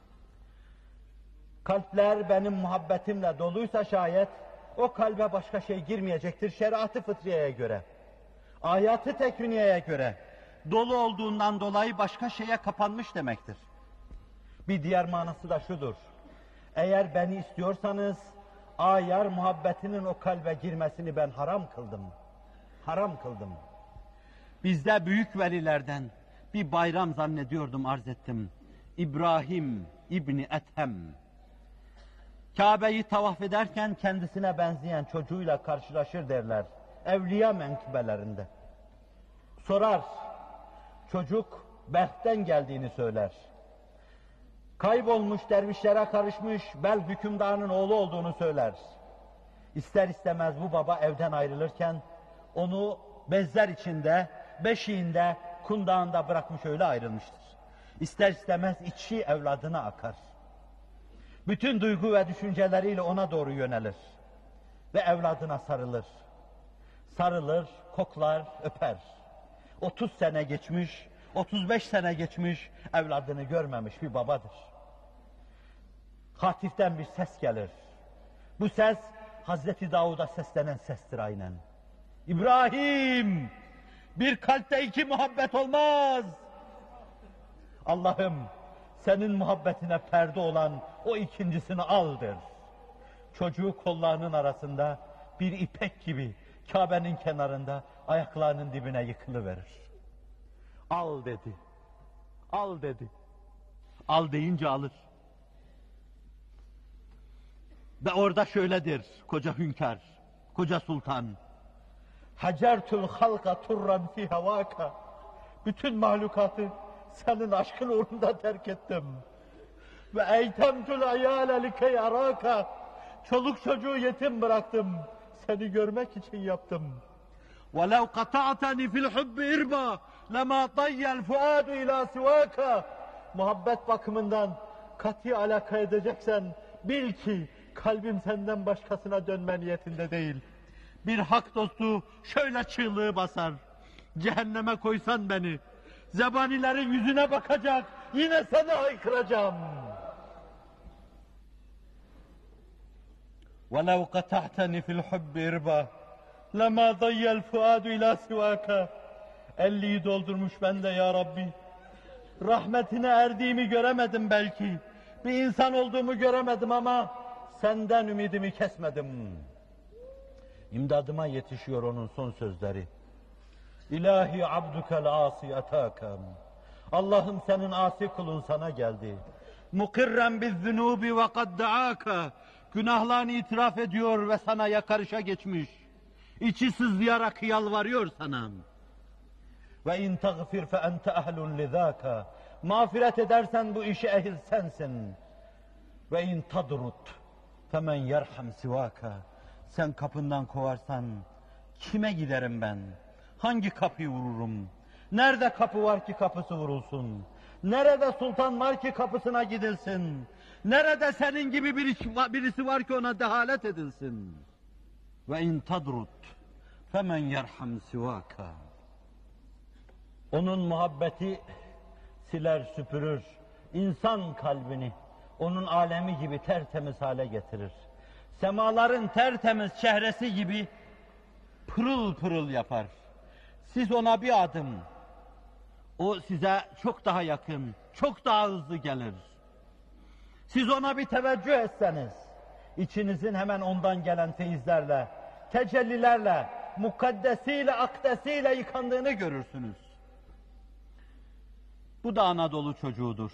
A: Kalpler benim muhabbetimle doluysa şayet o kalbe başka şey girmeyecektir şeriat-ı fıtriyeye göre. Ayat-ı tekviniyeye göre dolu olduğundan dolayı başka şeye kapanmış demektir. Bir diğer manası da şudur. Eğer beni istiyorsanız ayar muhabbetinin o kalbe girmesini ben haram kıldım. Haram kıldım. Bizde büyük velilerden bir bayram zannediyordum, arz ettim. İbrahim İbni Ethem. Kabe'yi tavaf ederken kendisine benzeyen çocuğuyla karşılaşır derler. Evliya menkıbelerinde. Sorar. Çocuk Berk'ten geldiğini söyler. kaybolmuş, dervişlere karışmış bel hükümdarının oğlu olduğunu söyler. İster istemez bu baba evden ayrılırken onu bezler içinde, beşiğinde, kundağında bırakmış, öyle ayrılmıştır. İster istemez içi evladına akar. Bütün duygu ve düşünceleriyle ona doğru yönelir. Ve evladına sarılır. Sarılır, koklar, öper. otuz sene geçmiş, otuz beş sene geçmiş, evladını görmemiş bir babadır. Hatiften bir ses gelir. Bu ses, Hazreti Davud'a seslenen sestir aynen. İbrahim, bir kalpte iki muhabbet olmaz. Allah'ım, senin muhabbetine perde olan o ikincisini aldır. Çocuğu kollarının arasında bir ipek gibi Kabe'nin kenarında ayaklarının dibine yıkılıverir. Al dedi. Al dedi. Al deyince alır. Ve orada şöyledir koca hünkâr, koca sultan. Hacertul halka turran fi havaka. Bütün mahlukatı senin aşkın uğrunda terk ettim. Ve eytemtul ayâle likey araka. Çoluk çocuğu yetim bıraktım. Seni görmek için yaptım. وَلَوْ قَطَعْتَنِ فِي الْحُبِّ اِرْبَا لَمَا طَيَّ الْفُعَادُ اِلٰى سِوَاكَ. Muhabbet bakımından kat'i alaka edeceksen bil ki kalbim senden başkasına dönme niyetinde değil. Bir hak dostu şöyle çığlığı basar. Cehenneme koysan beni, zebanilerin yüzüne bakacak, yine seni haykıracağım. وَلَوْ قَطَعْتَنِ فِي الْحُبِّ اِرْبَا لَمَا ضَيَّ الْفُعَادُ اِلٰى سِوَاكَ. elliyi doldurmuş ben de ya Rabbi. Rahmetine erdiğimi göremedim belki. Bir insan olduğumu göremedim ama senden ümidimi kesmedim. İmdadıma yetişiyor onun son sözleri. İlahi abdukel asi atakam. Allah'ım senin asi kulun sana geldi. Mukirren bizzunubi ve kad daaka. Günahlarını itiraf ediyor ve sana yakarışa geçmiş. İçi sızlayarak yalvarıyor sana. Ve in tagfir fe ente ehlun lizaka. Mağfiret edersen bu işe ehil sensin. Ve in tadrut femen yerham sivaka. Sen kapından kovarsan kime giderim ben? Hangi kapıyı vururum? Nerede kapı var ki kapısı vurulsun? Nerede sultan var ki kapısına gidilsin? Nerede senin gibi birisi var ki ona dehalet edilsin? Ve in tadrut femen yerham sivaka. Onun muhabbeti siler süpürür insan kalbini. Onun alemi gibi tertemiz hale getirir. Semaların tertemiz çehresi gibi pırıl pırıl yapar. Siz ona bir adım, o size çok daha yakın, çok daha hızlı gelir. Siz ona bir teveccüh etseniz, içinizin hemen ondan gelen feyizlerle, tecellilerle, mukaddesiyle, akdesiyle yıkandığını görürsünüz. Bu da Anadolu çocuğudur.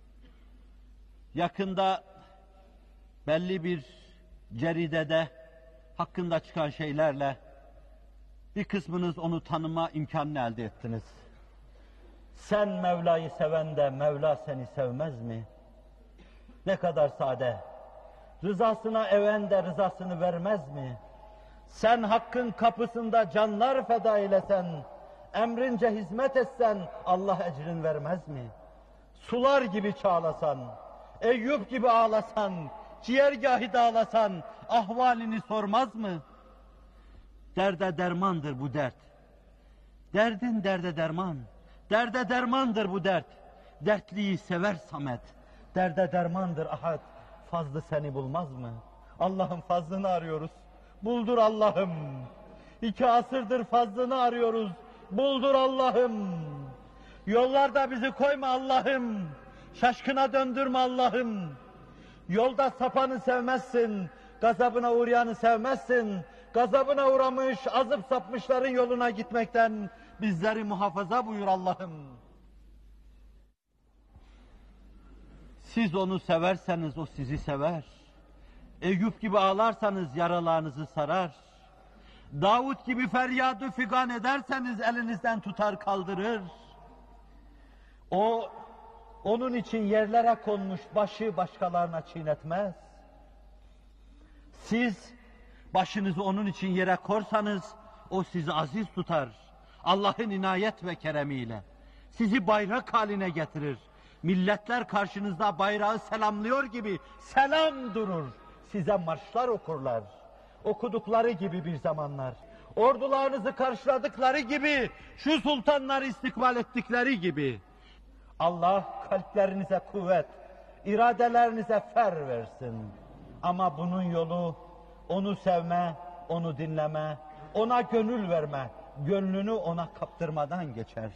A: Yakında belli bir ceridede hakkında çıkan şeylerle bir kısmınız onu tanıma imkanını elde ettiniz. Sen Mevla'yı seven de Mevla seni sevmez mi? Ne kadar sade. Rızasına even de rızasını vermez mi? Sen hakkın kapısında canlar feda eylesen, emrince hizmet etsen Allah ecrin vermez mi? Sular gibi çağlasan, Eyüp gibi ağlasan, ciğergâhi dağlasan ahvalini sormaz mı? Derde dermandır bu dert. Derdin derde derman. Derde dermandır bu dert. Dertliyi sever Samet. Derde dermandır ahad. Fazlı seni bulmaz mı? Allah'ın fazlını arıyoruz. Buldur Allah'ım. İki asırdır fazlını arıyoruz. Buldur Allah'ım. Yollarda bizi koyma Allah'ım. Şaşkına döndürme Allah'ım. Yolda sapanı sevmezsin. Gazabına uğrayanı sevmezsin. Gazabına uğramış, azıp sapmışların yoluna gitmekten bizleri muhafaza buyur Allah'ım. Siz onu severseniz o sizi sever. Eyüp gibi ağlarsanız yaralarınızı sarar. Davut gibi feryadı figan ederseniz elinizden tutar kaldırır. O, Onun için yerlere konmuş başı başkalarına çiğnetmez. Siz başınızı onun için yere korsanız, o sizi aziz tutar. Allah'ın inayet ve keremiyle sizi bayrak haline getirir. Milletler karşınızda bayrağı selamlıyor gibi selam durur. Size marşlar okurlar. Okudukları gibi bir zamanlar. Ordularınızı karşıladıkları gibi, şu sultanları istikbal ettikleri gibi. Allah kalplerinize kuvvet, iradelerinize fer versin. Ama bunun yolu, onu sevme, onu dinleme, ona gönül verme, gönlünü ona kaptırmadan geçer.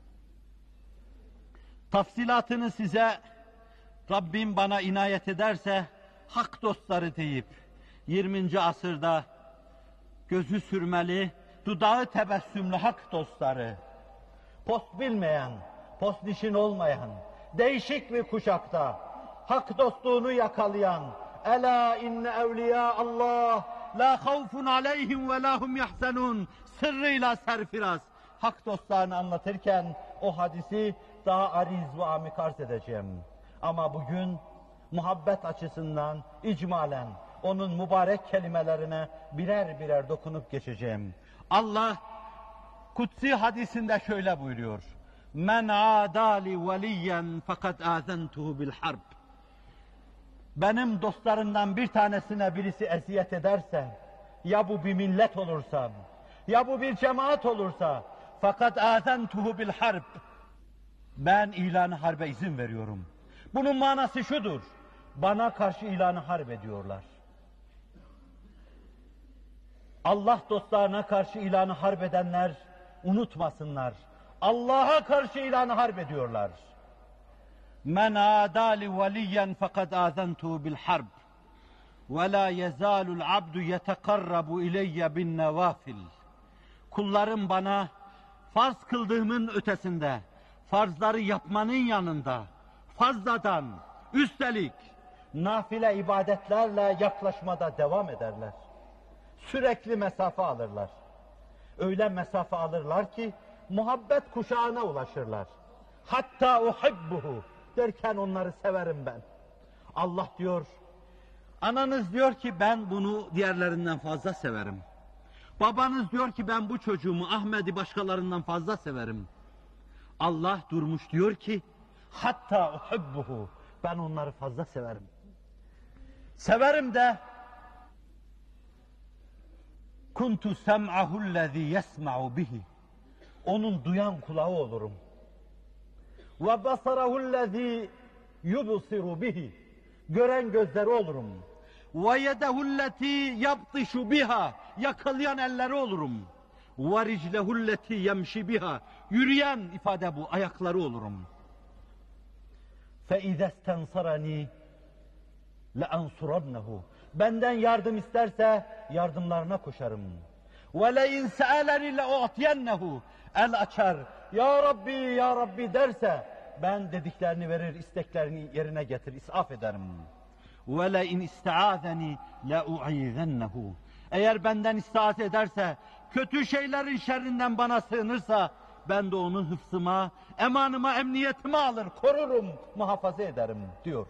A: Tafsilatını size Rabbim bana inayet ederse, hak dostları deyip, yirminci asırda gözü sürmeli, dudağı tebessümlü hak dostları, post bilmeyen, post nişin olmayan, değişik bir kuşakta, hak dostluğunu yakalayan, Ela inne evliya Allah la havfun aleyhim ve lahum yahzenun sırrıyla serfiraz hak dostlarını anlatırken o hadisi daha ariz ve amik arz edeceğim. Ama bugün muhabbet açısından icmalen onun mübarek kelimelerine birer birer dokunup geçeceğim. Allah kutsi hadisinde şöyle buyuruyor. Men adali veliyen fakat azentuhu bil harb. Benim dostlarımdan bir tanesine birisi eziyet ederse, ya bu bir millet olursa, ya bu bir cemaat olursa, fakat azentuhu bil harb. Ben ilanı harbe izin veriyorum. Bunun manası şudur, bana karşı ilanı harp ediyorlar. Allah dostlarına karşı ilanı harp edenler unutmasınlar. Allah'a karşı ilanı harp ediyorlar. Men adali veliyen fakat azentuhu bil harb. Ve la yezalul abdu yetekarrabu ileyye bin nevafil. Kullarım bana farz kıldığımın ötesinde, farzları yapmanın yanında, fazladan, üstelik nafile ibadetlerle yaklaşmada devam ederler. Sürekli mesafe alırlar. Öyle mesafe alırlar ki muhabbet kuşağına ulaşırlar. Hatta uhibbuhu derken onları severim ben. Allah diyor, ananız diyor ki ben bunu diğerlerinden fazla severim. Babanız diyor ki ben bu çocuğumu Ahmet'i başkalarından fazla severim. Allah durmuş diyor ki hatta uhibbuhu ben onları fazla severim. Severim de kuntu sem'ahu'llezî yesma'u bihi. Onun duyan kulağı olurum. Ve basarahu'llezî yubsiru bihi. Gören gözleri olurum. Ve yedehu'lletî yabtişu biha. Yakalayan elleri olurum. Ve riclehu'lletî yemşi biha. Yürüyen ifade bu, ayakları olurum. Fe izestensarani le'ansurannehu. Benden yardım isterse yardımlarına koşarım. Ve le in se'eleni le'u'tiyennehu. El açar. Ya Rabbi, Ya Rabbi derse ben dediklerini verir, isteklerini yerine getir, isaf ederim. Ve le in iste'azeni le'u'izennehu. Eğer benden istiaz ederse, kötü şeylerin şerrinden bana sığınırsa, ben de onu hıfzıma, emanıma, emniyetime alır, korurum, muhafaza ederim diyor.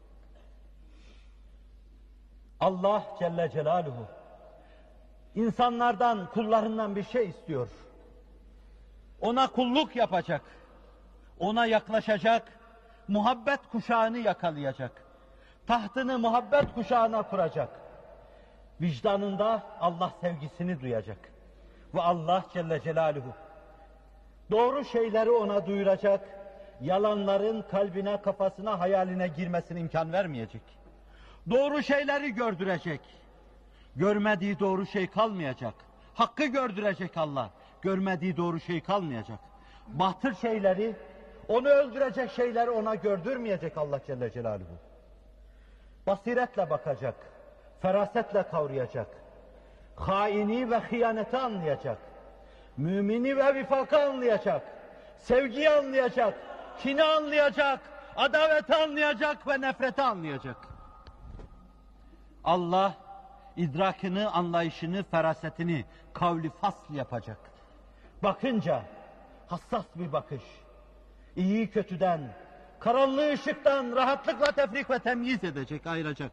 A: Allah Celle Celaluhu insanlardan, kullarından bir şey istiyor. Ona kulluk yapacak, ona yaklaşacak, muhabbet kuşağını yakalayacak, tahtını muhabbet kuşağına kuracak. Vicdanında Allah sevgisini duyacak. Ve Allah Celle Celaluhu doğru şeyleri ona duyuracak, yalanların kalbine, kafasına, hayaline girmesine imkan vermeyecek. Doğru şeyleri gördürecek. Görmediği doğru şey kalmayacak. Hakkı gördürecek Allah. Görmediği doğru şey kalmayacak. Batıl şeyleri, onu öldürecek şeyleri ona gördürmeyecek Allah Celle Celaluhu. Basiretle bakacak, ferasetle kavrayacak. Haini ve hıyaneti anlayacak. Mümini ve vifakı anlayacak. Sevgiyi anlayacak. Kini anlayacak. Adaveti anlayacak ve nefreti anlayacak. Allah idrakını, anlayışını, ferasetini kavli fasl yapacak. Bakınca hassas bir bakış, iyi kötüden, Karanlığı ışıktan rahatlıkla tefrik ve temyiz edecek, ayıracak.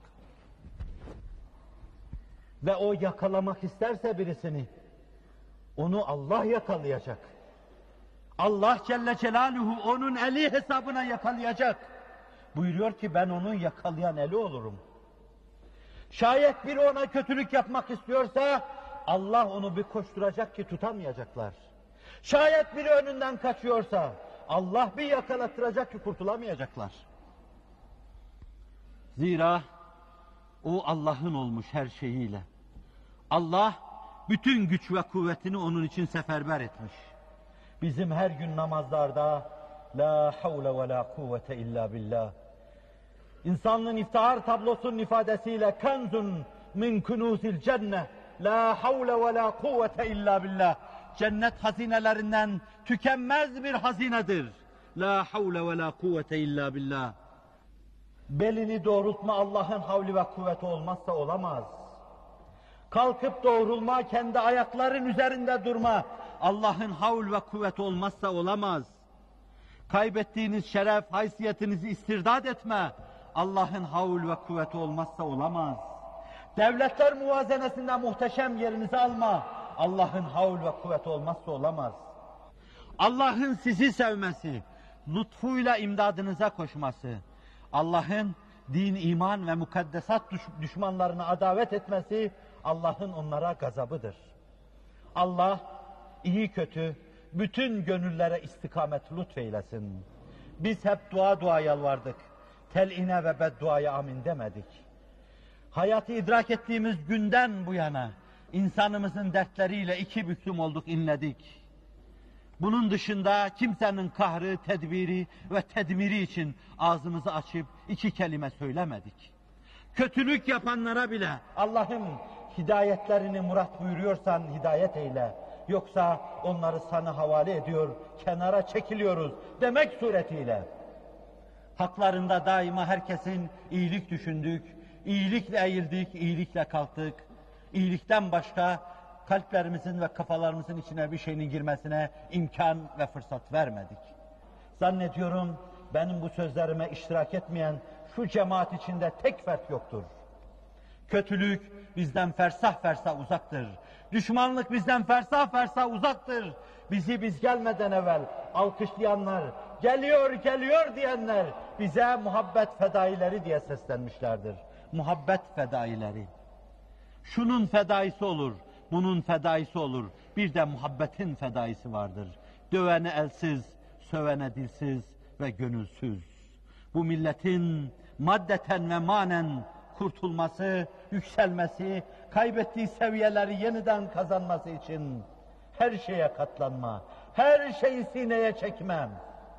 A: Ve o yakalamak isterse birisini, onu Allah yakalayacak. Allah Celle Celaluhu onun eli hesabına yakalayacak. Buyuruyor ki ben onun yakalayan eli olurum. Şayet biri ona kötülük yapmak istiyorsa Allah onu bir koşturacak ki tutamayacaklar. Şayet biri önünden kaçıyorsa Allah bir yakalattıracak ki kurtulamayacaklar. Zira o Allah'ın olmuş her şeyiyle. Allah bütün güç ve kuvvetini onun için seferber etmiş. Bizim her gün namazlarda la havle ve la kuvvete illa billah. İnsanlığın iftihar tablosunun ifadesiyle kenzun min kunuzil cennet la havle ve la kuvvete illa billah. Cennet hazinelerinden tükenmez bir hazinedir. La havle ve la kuvvete illa billah. Belini doğrultma Allah'ın havli ve kuvveti olmazsa olamaz. Kalkıp doğrulma, kendi ayakların üzerinde durma Allah'ın havl ve kuvveti olmazsa olamaz. Kaybettiğiniz şeref, haysiyetinizi istirdat etme Allah'ın havl ve kuvveti olmazsa olamaz. Devletler muvazenesinde muhteşem yerinizi alma Allah'ın havl ve kuvveti olmazsa olamaz. Allah'ın sizi sevmesi, lütfuyla imdadınıza koşması, Allah'ın din, iman ve mukaddesat düşmanlarına adavet etmesi, Allah'ın onlara gazabıdır. Allah iyi kötü bütün gönüllere istikamet lütfeylesin. Biz hep dua dua yalvardık. Tel'ine ve bedduaya amin demedik. Hayatı idrak ettiğimiz günden bu yana insanımızın dertleriyle iki büklüm olduk, inledik. Bunun dışında kimsenin kahrı, tedbiri ve tedmiri için ağzımızı açıp iki kelime söylemedik. Kötülük yapanlara bile Allah'ım hidayetlerini murat buyuruyorsan hidayet eyle. Yoksa onları sana havale ediyor, kenara çekiliyoruz demek suretiyle. Haklarında daima herkesin iyilik düşündük, iyilikle eğildik, iyilikle kalktık. İyilikten başka kalplerimizin ve kafalarımızın içine bir şeyin girmesine imkan ve fırsat vermedik. Zannediyorum benim bu sözlerime iştirak etmeyen şu cemaat içinde tek fert yoktur. Kötülük bizden fersah fersah uzaktır. Düşmanlık bizden fersah fersah uzaktır. Bizi biz gelmeden evvel alkışlayanlar, geliyor geliyor diyenler bize muhabbet fedaileri diye seslenmişlerdir. Muhabbet fedaileri. Şunun fedaisi olur, bunun fedaisi olur. Bir de muhabbetin fedaisi vardır. Dövene elsiz, sövene dilsiz ve gönülsüz. Bu milletin maddeten ve manen kurtulması, yükselmesi, kaybettiği seviyeleri yeniden kazanması için her şeye katlanma, her şeyi sineye çekmem.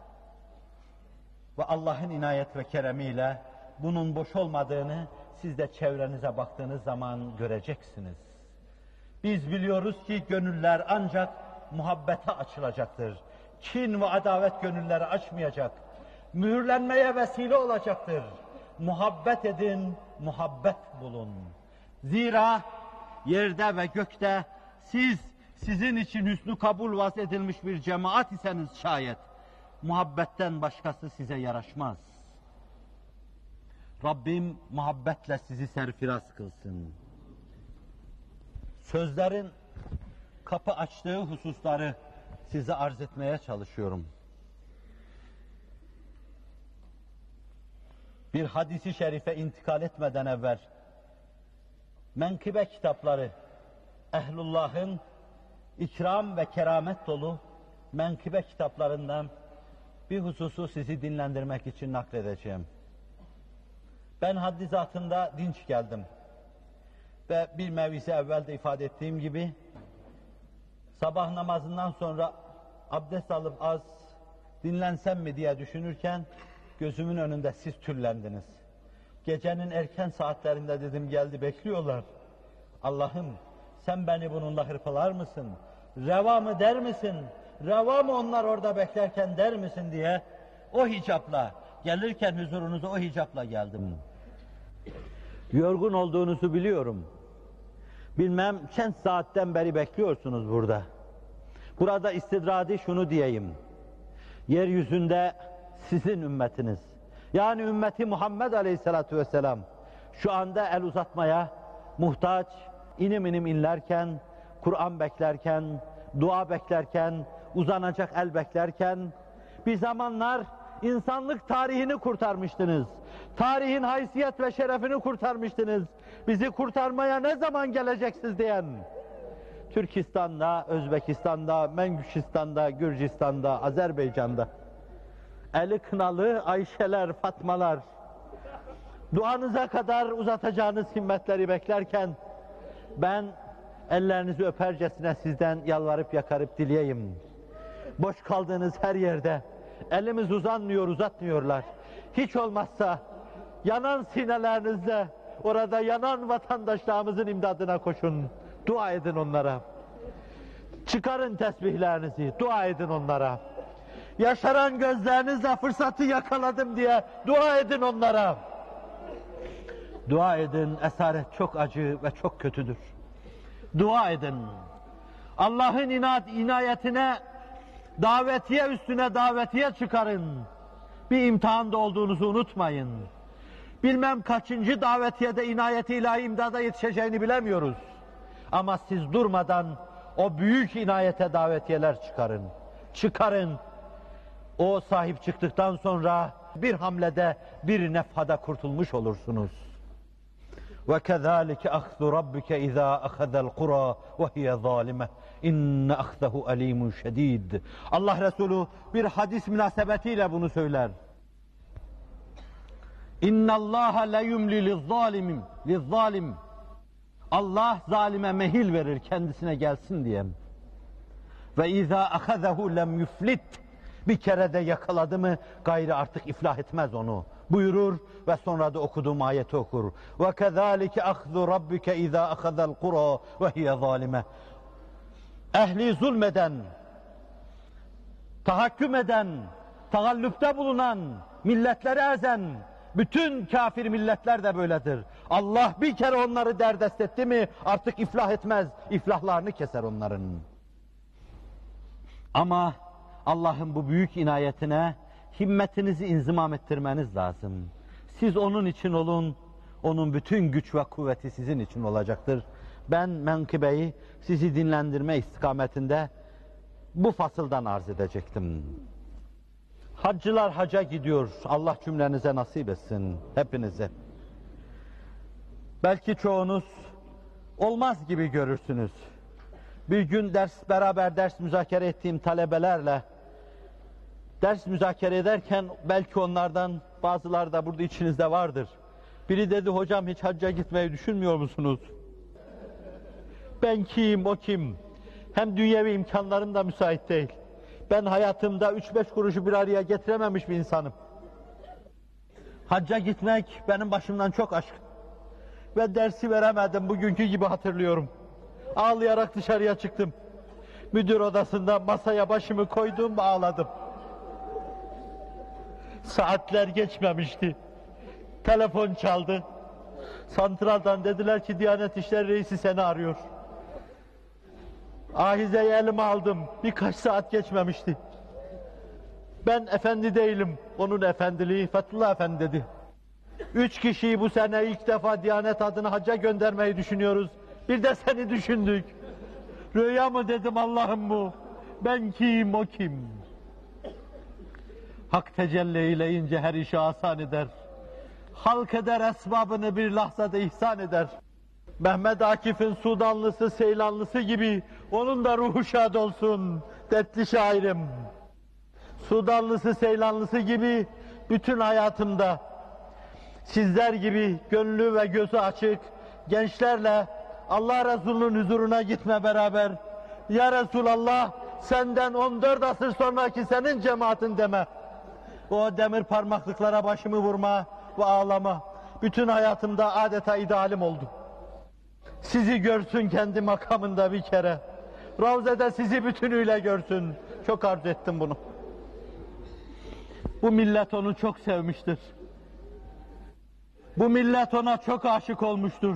A: Ve Allah'ın inayet ve keremiyle bunun boş olmadığını siz de çevrenize baktığınız zaman göreceksiniz. Biz biliyoruz ki gönüller ancak muhabbete açılacaktır. Kin ve adavet gönülleri açmayacak. Mühürlenmeye vesile olacaktır. Muhabbet edin, muhabbet bulun. Zira yerde ve gökte siz, sizin için hüsnü kabul vaz edilmiş bir cemaat iseniz şayet, muhabbetten başkası size yaraşmaz. Rabbim muhabbetle sizi serfiraz kılsın. Sözlerin kapı açtığı hususları size arz etmeye çalışıyorum. Bir hadisi şerife intikal etmeden evvel menkıbe kitapları, ehlullahın ikram ve keramet dolu menkıbe kitaplarından bir hususu sizi dinlendirmek için nakledeceğim. Ben haddi zatında dinç geldim. Ve bir mevzi evvelde ifade ettiğim gibi sabah namazından sonra abdest alıp az dinlensem mi diye düşünürken gözümün önünde siz türlendiniz. Gecenin erken saatlerinde dedim geldi bekliyorlar. Allah'ım sen beni bununla hırpalar mısın? Reva mı der misin? Reva mı onlar orada beklerken der misin diye o hicapla gelirken huzurunuza o hicapla geldim. Yorgun olduğunuzu biliyorum. Bilmem kaç saatten beri bekliyorsunuz burada. Burada istidradi şunu diyeyim. Yeryüzünde sizin ümmetiniz. Yani ümmeti Muhammed Aleyhisselatü Vesselam şu anda el uzatmaya muhtaç, inim inim inlerken, Kur'an beklerken, dua beklerken, uzanacak el beklerken, bir zamanlar insanlık tarihini kurtarmıştınız. Tarihin haysiyet ve şerefini kurtarmıştınız. Bizi kurtarmaya ne zaman geleceksiniz diyen, Türkistan'da, Özbekistan'da, Mengüşistan'da, Gürcistan'da, Azerbaycan'da, eli kınalı Ayşeler, Fatmalar, duanıza kadar uzatacağınız himmetleri beklerken, ben ellerinizi öpercesine sizden yalvarıp yakarıp dileyeyim. Boş kaldığınız her yerde, elimiz uzanmıyor, uzatmıyorlar. Hiç olmazsa yanan sinelerinizle orada yanan vatandaşlarımızın imdadına koşun. Dua edin onlara. Çıkarın tesbihlerinizi, dua edin onlara. Yaşaran gözlerinizle fırsatı yakaladım diye dua edin onlara. Dua edin, esaret çok acı ve çok kötüdür. Dua edin. Allah'ın inat, inayetine, davetiye üstüne davetiye çıkarın. Bir imtihanda olduğunuzu unutmayın. Bilmem kaçıncı davetiyede inayeti ilahi imdada yetişeceğini bilemiyoruz. Ama siz durmadan o büyük inayete davetiyeler çıkarın. Çıkarın. O sahip çıktıktan sonra bir hamlede bir nefhada kurtulmuş olursunuz. وَكَذَٰلِكَ أَخْذُ رَبِّكَ اِذَا أَخَذَ الْقُرَى وَهِيَ ظَالِمَةٌ اِنَّ أَخْذَهُ أَلِيمٌ شَد۪يدٌ. Allah Resulü bir hadis münasebetiyle bunu söyler. اِنَّ اللّٰهَ لَيُمْلِ لِلظَّالِمِ لِلظَّالِمِ Allah zalime mehil verir kendisine gelsin diye. Ve izâ ahazehu lem yuflit. Bir kere de yakaladı mı gayrı artık iflah etmez onu buyurur ve sonra da okuduğum ayeti okur. Ve kezalike ahzu rabbike izâ ahazel qura ve hiye zalime. Ehli zulmeden, tahakküm eden, tagallüpte bulunan, milletleri ezen, bütün kafir milletler de böyledir. Allah bir kere onları derdest etti mi artık iflah etmez, iflahlarını keser onların. Ama Allah'ın bu büyük inayetine himmetinizi inzimam ettirmeniz lazım. Siz onun için olun, onun bütün güç ve kuvveti sizin için olacaktır. Ben menkıbeyi sizi dinlendirme istikametinde bu fasıldan arz edecektim. Haccılar haca gidiyor. Allah cümlenize nasip etsin, hepinize. Belki çoğunuz olmaz gibi görürsünüz. Bir gün ders beraber ders müzakere ettiğim talebelerle ders müzakere ederken belki onlardan bazıları da burada içinizde vardır. Biri dedi, hocam hiç hacca gitmeyi düşünmüyor musunuz? Ben kim, o kim? Hem dünyevi imkanlarım da müsait değil. Ben hayatımda üç beş kuruşu bir araya getirememiş bir insanım. Hacca gitmek benim başımdan çok aşk. Ve dersi veremedim, bugünkü gibi hatırlıyorum. Ağlayarak dışarıya çıktım. Müdür odasında masaya başımı koydum, ağladım. Saatler geçmemişti. Telefon çaldı. Santraldan dediler ki Diyanet İşleri Reisi seni arıyor. Ahizeyi elime aldım. Birkaç saat geçmemişti. Ben efendi değilim. Onun efendiliği Fethullah Efendi dedi. Üç kişiyi bu sene ilk defa Diyanet adına hacca göndermeyi düşünüyoruz. Bir de seni düşündük. Rüya mı dedim Allah'ım bu? Ben kim, o kim? Hak tecelli eyleyince her işi asan eder. Halk eder esbabını bir lahzada ihsan eder. Mehmet Akif'in Sudanlısı, Seylanlısı gibi onun da ruhu şad olsun dertli şairim. Sudanlısı, Seylanlısı gibi bütün hayatımda sizler gibi gönlü ve gözü açık gençlerle Allah Resulü'nün huzuruna gitme beraber, ya Resulallah senden on dört asır sonraki senin cemaatin deme. O demir parmaklıklara başımı vurma ve ağlama. Bütün hayatımda adeta idealim oldu. Sizi görsün kendi makamında bir kere. Ravzede sizi bütünüyle görsün. Çok arzu ettim bunu. Bu millet onu çok sevmiştir. Bu millet ona çok aşık olmuştur.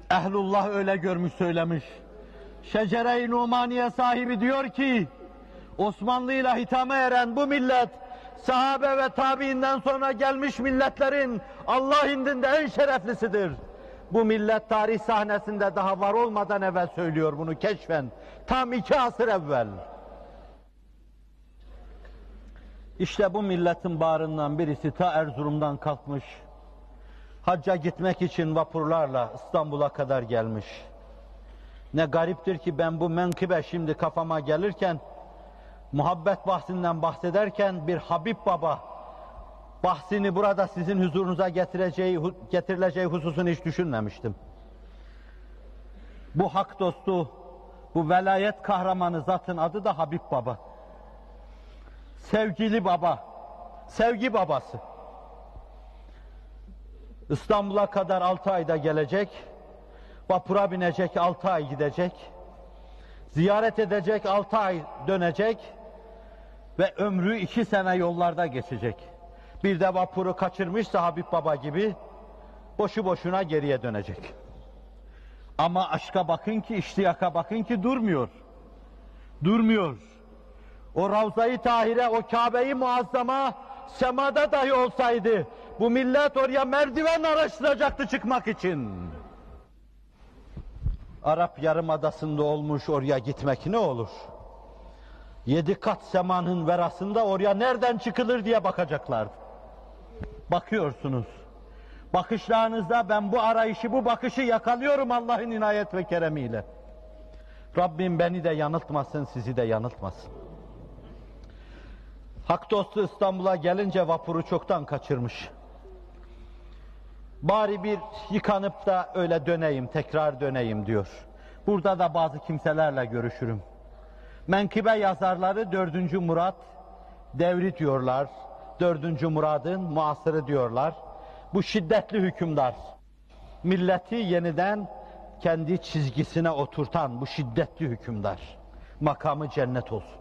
A: Ehlullah öyle görmüş söylemiş. Şecere-i Numaniye sahibi diyor ki, Osmanlı'yla hitama eren bu millet, sahabe ve tabiinden sonra gelmiş milletlerin Allah indinde en şereflisidir. Bu millet tarih sahnesinde daha var olmadan evvel söylüyor bunu keşfen. Tam iki asır evvel. İşte bu milletin bağrından birisi ta Erzurum'dan kalkmış. Hacca gitmek için vapurlarla İstanbul'a kadar gelmiş. Ne gariptir ki ben bu menkıbe şimdi kafama gelirken, muhabbet bahsinden bahsederken bir Habib Baba bahsini burada sizin huzurunuza getireceği, getirileceği hususunu hiç düşünmemiştim. Bu hak dostu, bu velayet kahramanı zatın adı da Habib Baba. Sevgili baba, sevgi babası. İstanbul'a kadar altı ayda gelecek, vapura binecek, altı ay gidecek, ziyaret edecek, altı ay dönecek ve ömrü iki sene yollarda geçecek. Bir de vapuru kaçırmışsa Habib Baba gibi boşu boşuna geriye dönecek. Ama aşka bakın ki, iştiyaka bakın ki durmuyor. Durmuyor. O Ravza-i Tahire, o Kabe-i Muazzama semada dahi olsaydı bu millet oraya merdiven araştıracaktı çıkmak için. Arap Yarımadası'nda olmuş oraya gitmek ne olur? Yedi kat semanın verasında oraya nereden çıkılır diye bakacaklardı. Bakıyorsunuz. Bakışlarınızda ben bu arayışı, bu bakışı yakalıyorum Allah'ın inayet ve keremiyle. Rabbim beni de yanıltmasın, sizi de yanıltmasın. Hak dostu İstanbul'a gelince vapuru çoktan kaçırmış. Bari bir yıkanıp da öyle döneyim, tekrar döneyim diyor. Burada da bazı kimselerle görüşürüm. Menkıbe yazarları dördüncü Murat devri diyorlar. dördüncü Murad'ın muasırı diyorlar. Bu şiddetli hükümdar, milleti yeniden kendi çizgisine oturtan bu şiddetli hükümdar, makamı cennet olsun.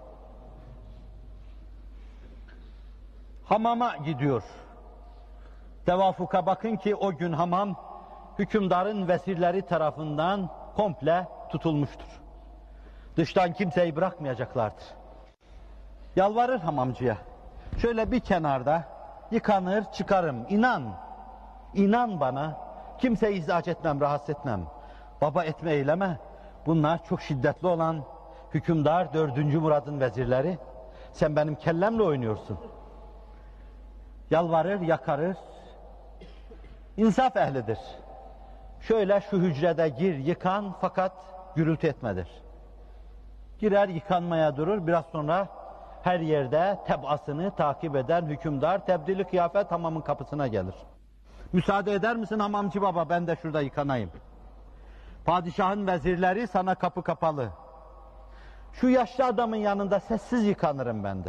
A: Hamama gidiyor. Tevafuka bakın ki o gün hamam hükümdarın vezirleri tarafından komple tutulmuştur. Dıştan kimseyi bırakmayacaklardır. Yalvarır hamamcıya. Şöyle bir kenarda yıkanır çıkarım. İnan. İnan bana. Kimseyi izah etmem, rahatsız etmem. Baba etme eyleme. Bunlar çok şiddetli olan hükümdar dördüncü Murad'ın vezirleri. Sen benim kellemle oynuyorsun. Yalvarır, yakarır. İnsaf ehlidir. Şöyle şu hücrede gir, yıkan fakat gürültü etmedir. Girer yıkanmaya durur, biraz sonra her yerde tebasını takip eden hükümdar tebdili kıyafet hamamın kapısına gelir. Müsaade eder misin hamamcı baba, ben de şurada yıkanayım. Padişahın vezirleri sana kapı kapalı. Şu yaşlı adamın yanında sessiz yıkanırım ben de.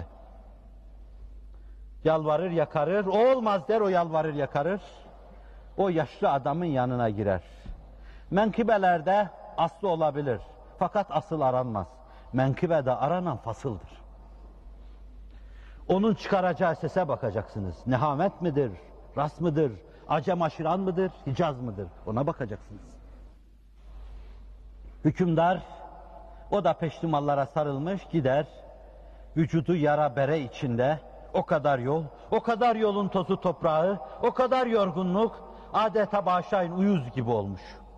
A: Yalvarır yakarır, o olmaz der, o yalvarır yakarır. O yaşlı adamın yanına girer. Menkıbelerde aslı olabilir. Fakat asıl aranmaz. Menkıbede aranan fasıldır. Onun çıkaracağı sese bakacaksınız. Nehamet midir, ras mıdır, Acem aşiran mıdır, Hicaz mıdır? Ona bakacaksınız. Hükümdar, o da peştimallara sarılmış gider. Vücudu yara bere içinde. O kadar yol, o kadar yolun tozu toprağı, o kadar yorgunluk, adeta bağışlayın uyuz gibi olmuş.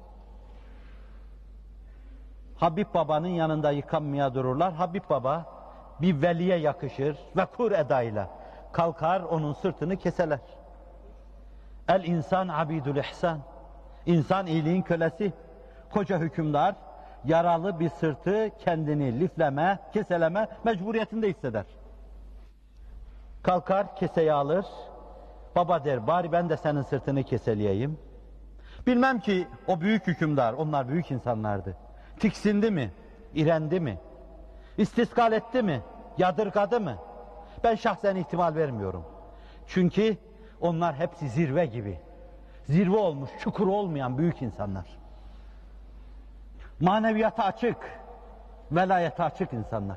A: Habib Baba'nın yanında yıkanmaya dururlar. Habib Baba bir veliye yakışır ve kur edayla kalkar onun sırtını keseler. El insan abidül ihsan. İnsan iyiliğin kölesi. Koca hükümdar yaralı bir sırtı kendini lifleme, keseleme mecburiyetinde hisseder. Kalkar keseyi alır. Baba der, bari ben de senin sırtını keseleyeyim. Bilmem ki o büyük hükümdar, onlar büyük insanlardı. Tiksindi mi? İrendi mi? İstiskal etti mi? Yadırgadı mı? Ben şahsen ihtimal vermiyorum. Çünkü onlar hepsi zirve gibi. Zirve olmuş, çukur olmayan büyük insanlar. Maneviyata açık, velayete açık insanlar.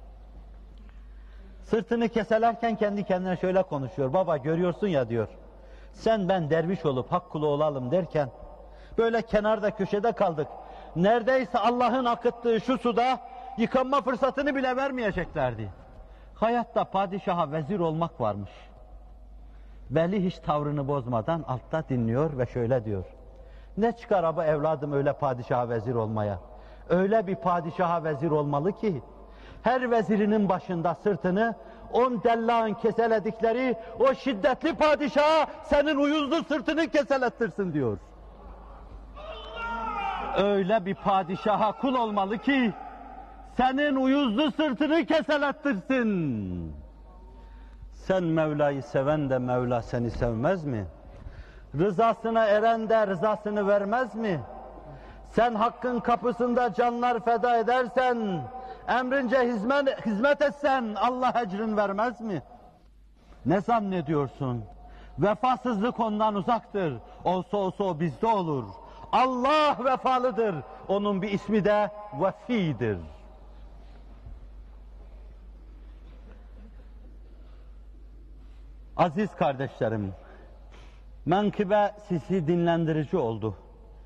A: Sırtını keselerken kendi kendine şöyle konuşuyor. Baba görüyorsun ya diyor. Sen ben derviş olup hak kulu olalım derken böyle kenarda köşede kaldık. Neredeyse Allah'ın akıttığı şu suda yıkanma fırsatını bile vermeyeceklerdi. Hayatta padişaha vezir olmak varmış. Veli hiç tavrını bozmadan altta dinliyor ve şöyle diyor. Ne çıkar abi evladım öyle padişaha vezir olmaya? Öyle bir padişaha vezir olmalı ki, her vezirinin başında sırtını on dellağın keseledikleri o şiddetli padişaha senin uyuzlu sırtını keselettirsin diyor. Öyle bir padişaha kul olmalı ki senin uyuzlu sırtını keselettirsin. Sen Mevla'yı seven de Mevla seni sevmez mi? Rızasına eren de rızasını vermez mi? Sen hakkın kapısında canlar feda edersen, emrince hizmet, hizmet etsen Allah ecrin vermez mi? Ne zannediyorsun? Vefasızlık ondan uzaktır. Olsa olsa o bizde olur. Allah vefalıdır. Onun bir ismi de Vefi'dir. Aziz kardeşlerim, menkıbe sizi dinlendirici oldu.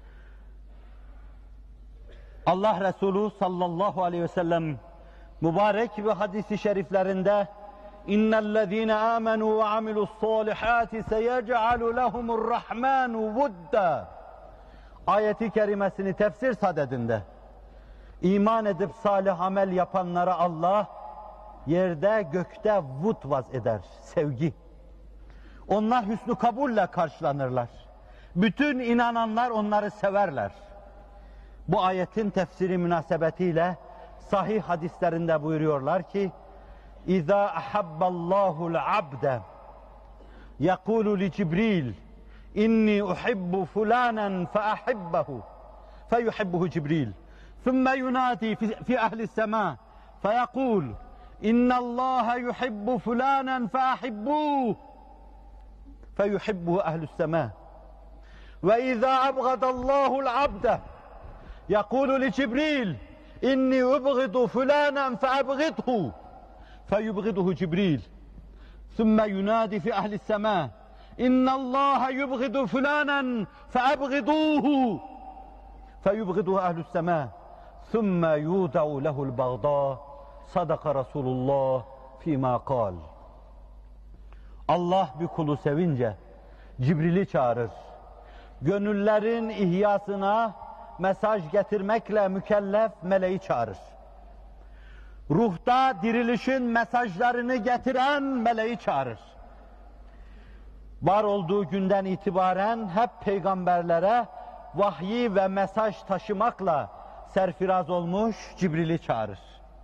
A: Allah Resulü sallallahu aleyhi ve sellem mübarek ve hadis-i şeriflerinde İnnellezîne âmenû ve amilussâlihâti seyec'alu lehumurrahmânu vudda ayeti kerimesini tefsir sadedinde iman edip salih amel yapanlara Allah yerde gökte vud vaz eder, sevgi. Onlar hüsnü kabulle karşılanırlar. Bütün inananlar onları severler. Bu ayetin tefsiri münasebetiyle sahih hadislerinde buyuruyorlar ki İzâ ahabballahu'l abde yekûlu li Cibril inni uhibbu fulanen feahibbehu feyuhibbuhu Cibril thumme yunâdi fi ahli semâ feyekûl innallâhe yuhibbu fulanen feahibbuhu feyuhibbuhu ahlus semâ ve izâ abgadallâhu'l abde يقول لجبريل إني أبغض فلانا فأبغضه فيبغضه جبريل ثم ينادي في أهل السماء إن الله يبغض فلانا فأبغضوه فيبغضه أهل السماء ثم يودع له البغضاء صدق رسول الله فيما قال. Allah bir kulu sevince Cibril'i çağırır. Gönüllerin ihyasına mesaj getirmekle mükellef meleği çağırır. Ruhta dirilişin mesajlarını getiren meleği çağırır. Var olduğu günden itibaren hep peygamberlere vahyi ve mesaj taşımakla serfiraz olmuş Cibril'i çağırır.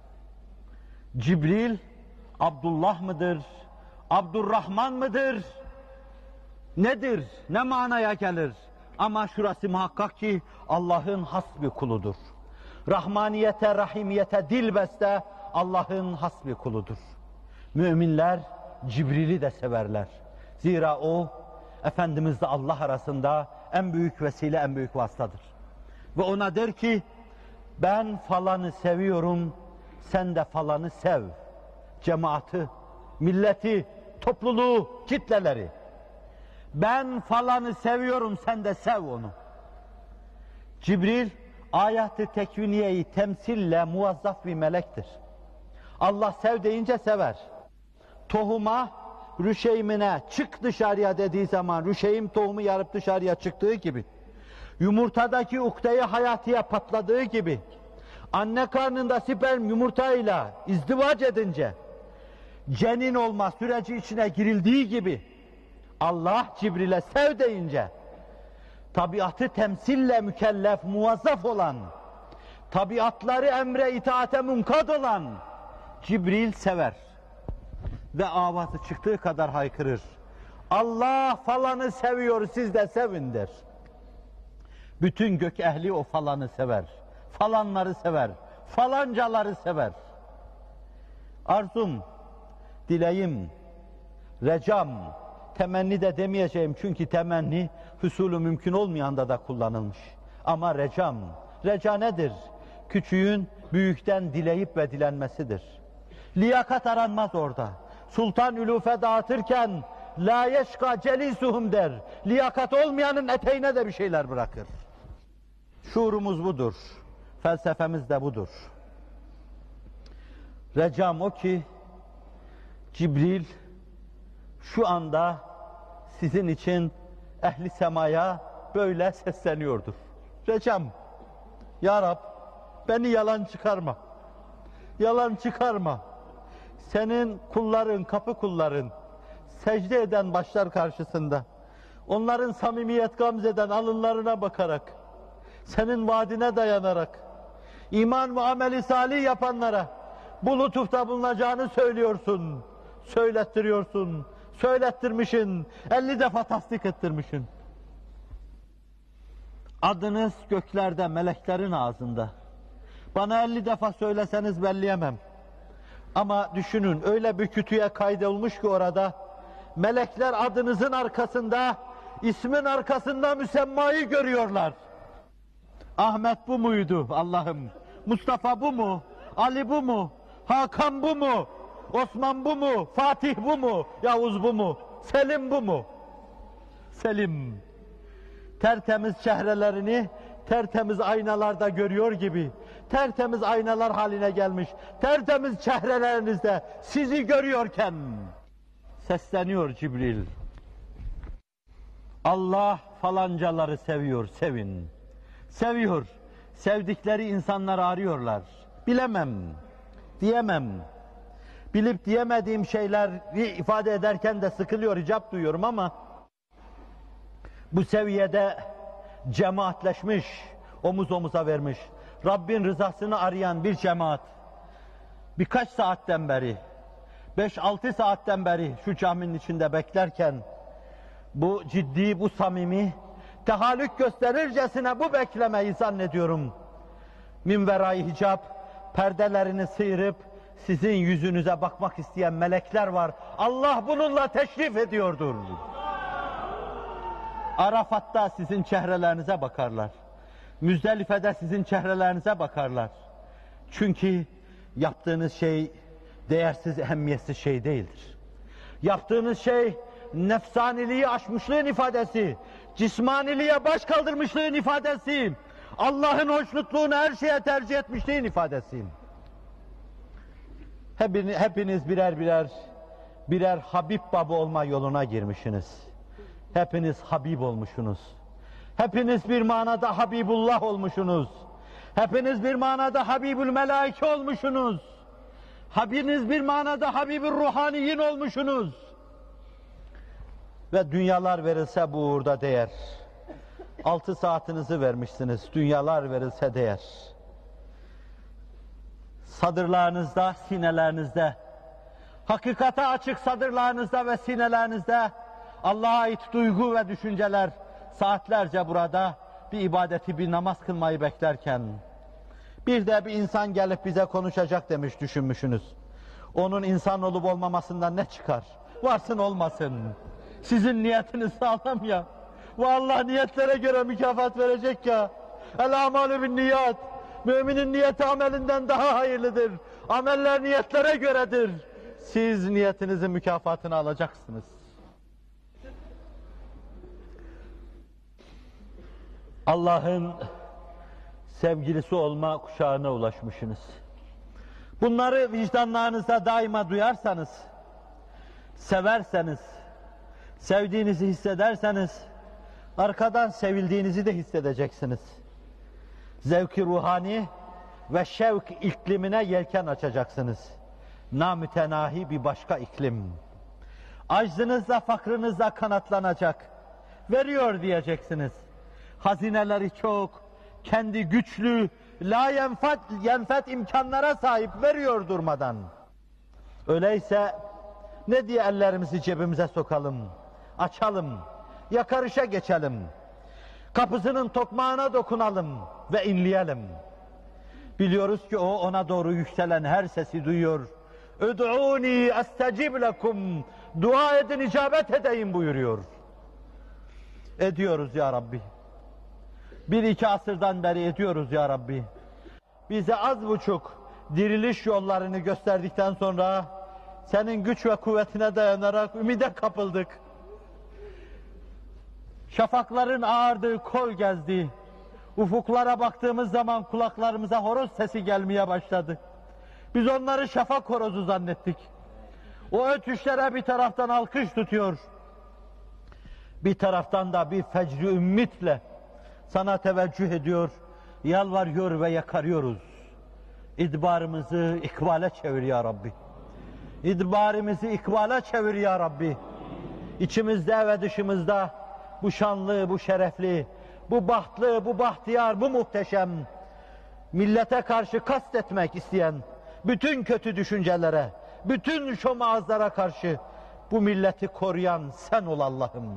A: Cibril, Abdullah mıdır, Abdurrahman mıdır, nedir, ne manaya gelir? Ama şurası muhakkak ki Allah'ın has bir kuludur. Rahmaniyete, rahimiyete dilbeste Allah'ın has bir kuludur. Müminler Cibril'i de severler. Zira o, Efendimizle Allah arasında en büyük vesile, en büyük vasıtadır. Ve ona der ki, ben falanı seviyorum, sen de falanı sev. Cemaati, milleti, topluluğu, kitleleri. Ben falanı seviyorum, sen de sev onu. Cibril, ayat-ı tekviniyeyi temsille muvazzaf bir melektir. Allah sev deyince sever. Tohuma, rüşeymine çık dışarıya dediği zaman, rüşeym tohumu yarıp dışarıya çıktığı gibi, yumurtadaki ukdeyi hayatiye patladığı gibi, anne karnında sperm yumurtayla izdivaç edince, cenin olma süreci içine girildiği gibi, Allah Cibril'e sev deyince, tabiatı temsille mükellef, muvazzaf olan, tabiatları emre itaate munkad olan Cibril sever. Ve avazı çıktığı kadar haykırır. Allah falanı seviyor, siz de sevin der. Bütün gök ehli o falanı sever. Falanları sever. Falancaları sever. Arzum, dileğim, recam, temenni de demeyeceğim çünkü temenni husulü mümkün olmayanda da kullanılmış. Ama recam, reca nedir? Küçüğün büyükten dileyip ve dilenmesidir. Liyakat aranmaz orada. Sultan ülufe dağıtırken la yeşka celisuhum der. Liyakat olmayanın eteğine de bir şeyler bırakır. Şuurumuz budur. Felsefemiz de budur. Recam o ki, Cibril şu anda sizin için ehli semaya böyle sesleniyordur. Recam, Ya Rab, beni yalan çıkarma. Yalan çıkarma. Senin kulların, kapı kulların, secde eden başlar karşısında, onların samimiyet gamzeden alınlarına bakarak, senin vaadine dayanarak, iman ve ameli salih yapanlara bu lütufta bulunacağını söylüyorsun, söylettiriyorsun, söylettirmişsin, elli defa tasdik ettirmişsin. Adınız göklerde, meleklerin ağzında. Bana elli defa söyleseniz belleyemem. Ama düşünün, öyle bir kütüye kaydolmuş ki orada, melekler adınızın arkasında, ismin arkasında müsemmayı görüyorlar. Ahmet bu muydu Allah'ım? Mustafa bu mu? Ali bu mu? Hakan bu mu? Osman bu mu? Fatih bu mu? Yavuz bu mu? Selim bu mu? Selim. Tertemiz çehrelerini tertemiz aynalarda görüyor gibi, tertemiz aynalar haline gelmiş, tertemiz çehrelerinizde sizi görüyorken sesleniyor Cibril. Allah falancaları seviyor, sevin. Seviyor. Sevdikleri insanları arıyorlar. Bilemem, diyemem. Bilip diyemediğim şeyleri ifade ederken de sıkılıyor, icap duyuyorum ama bu seviyede cemaatleşmiş, omuz omuza vermiş, Rabbin rızasını arayan bir cemaat, birkaç saatten beri, beş altı saatten beri şu caminin içinde beklerken, bu ciddi, bu samimi, tehallük gösterircesine bu beklemeyi zannediyorum. Minver-i hicab, perdelerini sıyırıp, sizin yüzünüze bakmak isteyen melekler var. Allah bununla teşrif ediyordur. Arafat'ta sizin çehrelerinize bakarlar. Müzdelife'de sizin çehrelerinize bakarlar. Çünkü yaptığınız şey değersiz, ehemmiyetsiz şey değildir. Yaptığınız şey nefsaniliği aşmışlığın ifadesi, cismaniliğe baş kaldırmışlığın ifadesi, Allah'ın hoşnutluğunu her şeye tercih etmişliğin ifadesi. Hepiniz, hepiniz birer birer, birer Habib baba olma yoluna girmişsiniz. Hepiniz Habib olmuşsunuz. Hepiniz bir manada Habibullah olmuşsunuz. Hepiniz bir manada Habibül Melaike olmuşsunuz. Hepiniz bir manada Habibül Ruhaniyin olmuşsunuz. Ve dünyalar verilse bu uğurda değer. Altı saatinizi vermişsiniz, dünyalar verilse değer. Sadırlarınızda, sinelerinizde, hakikate açık sadırlarınızda ve sinelerinizde Allah'a ait duygu ve düşünceler saatlerce burada bir ibadeti, bir namaz kılmayı beklerken bir de bir insan gelip bize konuşacak demiş düşünmüşsünüz. Onun insan olup olmamasından ne çıkar? Varsın olmasın. Sizin niyetiniz sağlam ya. Vallahi niyetlere göre mükafat verecek ya. El amalü bin niyat. Müminin niyeti amelinden daha hayırlıdır. Ameller niyetlere göredir. Siz niyetinizin mükafatını alacaksınız. Allah'ın sevgilisi olma kuşağına ulaşmışsınız. Bunları vicdanlarınızda daima duyarsanız, severseniz, sevdiğinizi hissederseniz, arkadan sevildiğinizi de hissedeceksiniz. Zevk-i ruhani ve şevk iklimine yelken açacaksınız. Namütenahi bir başka iklim. Aczınızla, fakrınızla kanatlanacak. Veriyor diyeceksiniz. Hazineleri çok, kendi güçlü, la yenfet, yenfet imkanlara sahip, veriyor durmadan. Öyleyse ne diye ellerimizi cebimize sokalım, açalım, yakarışa geçelim, kapısının tokmağına dokunalım ve inleyelim. Biliyoruz ki o ona doğru yükselen her sesi duyuyor. Üd'ûni estecib lekum, dua edin icabet edeyim buyuruyor. Ediyoruz ya Rabbi. Bir iki asırdan beri ediyoruz ya Rabbi. Bize az buçuk diriliş yollarını gösterdikten sonra senin güç ve kuvvetine dayanarak ümide kapıldık. Şafakların ağardığı kol gezdi. Ufuklara baktığımız zaman kulaklarımıza horoz sesi gelmeye başladı.
B: Biz onları şafak horozu zannettik. O ötüşlere bir taraftan alkış tutuyor, bir taraftan da bir fecr-i ümmitle sana teveccüh ediyor, yalvarıyor ve yakarıyoruz. İdbarımızı ikbale çevir ya Rabbi. İdbarımızı ikbale çevir ya Rabbi. İçimizde ve dışımızda bu şanlı, bu şerefli, bu bahtlı, bu bahtiyar, bu muhteşem, millete karşı kastetmek isteyen bütün kötü düşüncelere, bütün şomazlara karşı bu milleti koruyan sen ol Allah'ım.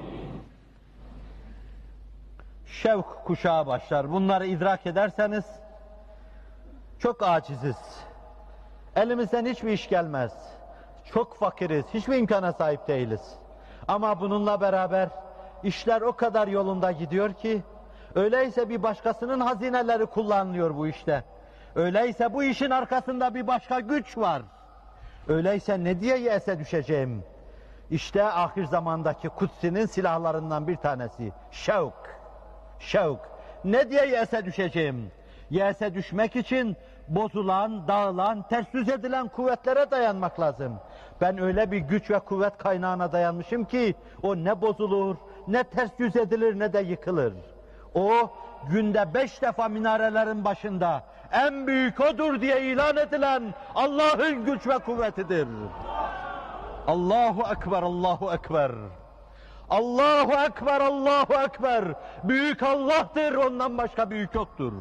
B: Şevk kuşağı başlar. Bunları idrak ederseniz çok aciziz. Elimizden hiçbir iş gelmez. Çok fakiriz. Hiçbir imkana sahip değiliz. Ama bununla beraber işler o kadar yolunda gidiyor ki öyleyse bir başkasının hazineleri kullanılıyor bu işte. Öyleyse bu işin arkasında bir başka güç var. Öyleyse ne diye yese düşeceğim? İşte ahir zamandaki Kutsi'nin silahlarından bir tanesi. Şevk. Şevk. Ne diye yese düşeceğim? Yese düşmek için bozulan, dağılan, ters yüz edilen kuvvetlere dayanmak lazım. Ben öyle bir güç ve kuvvet kaynağına dayanmışım ki o ne bozulur, ne ters yüz edilir, ne de yıkılır. O günde beş defa minarelerin başında en büyük odur diye ilan edilen Allah'ın güç ve kuvvetidir. Allahu Ekber, Allahu Ekber. Allahu Ekber, Allahu Ekber. Büyük Allah'tır, ondan başka büyük yoktur.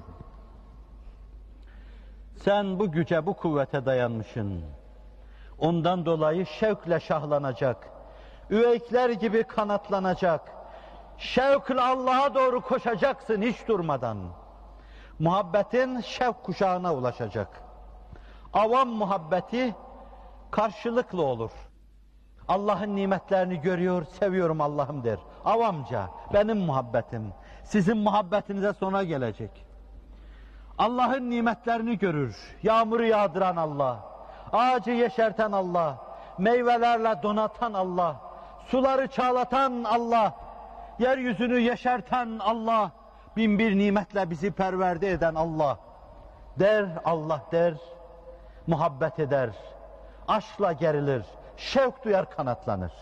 B: Sen bu güce, bu kuvvete dayanmışsın. Ondan dolayı şevkle şahlanacak, üveykler gibi kanatlanacak, şevkle Allah'a doğru koşacaksın hiç durmadan. Muhabbetin şevk kuşağına ulaşacak. Avam muhabbeti karşılıklı olur. Allah'ın nimetlerini görüyor, seviyorum Allah'ım der. Avamca, benim muhabbetim. Sizin muhabbetinize sonra gelecek. Allah'ın nimetlerini görür. Yağmuru yağdıran Allah, ağacı yeşerten Allah, meyvelerle donatan Allah, suları çağlatan Allah, yeryüzünü yeşerten Allah, bin bir nimetle bizi perverde eden Allah. Der, Allah der, muhabbet eder, aşkla gerilir, şevk duyar, kanatlanır.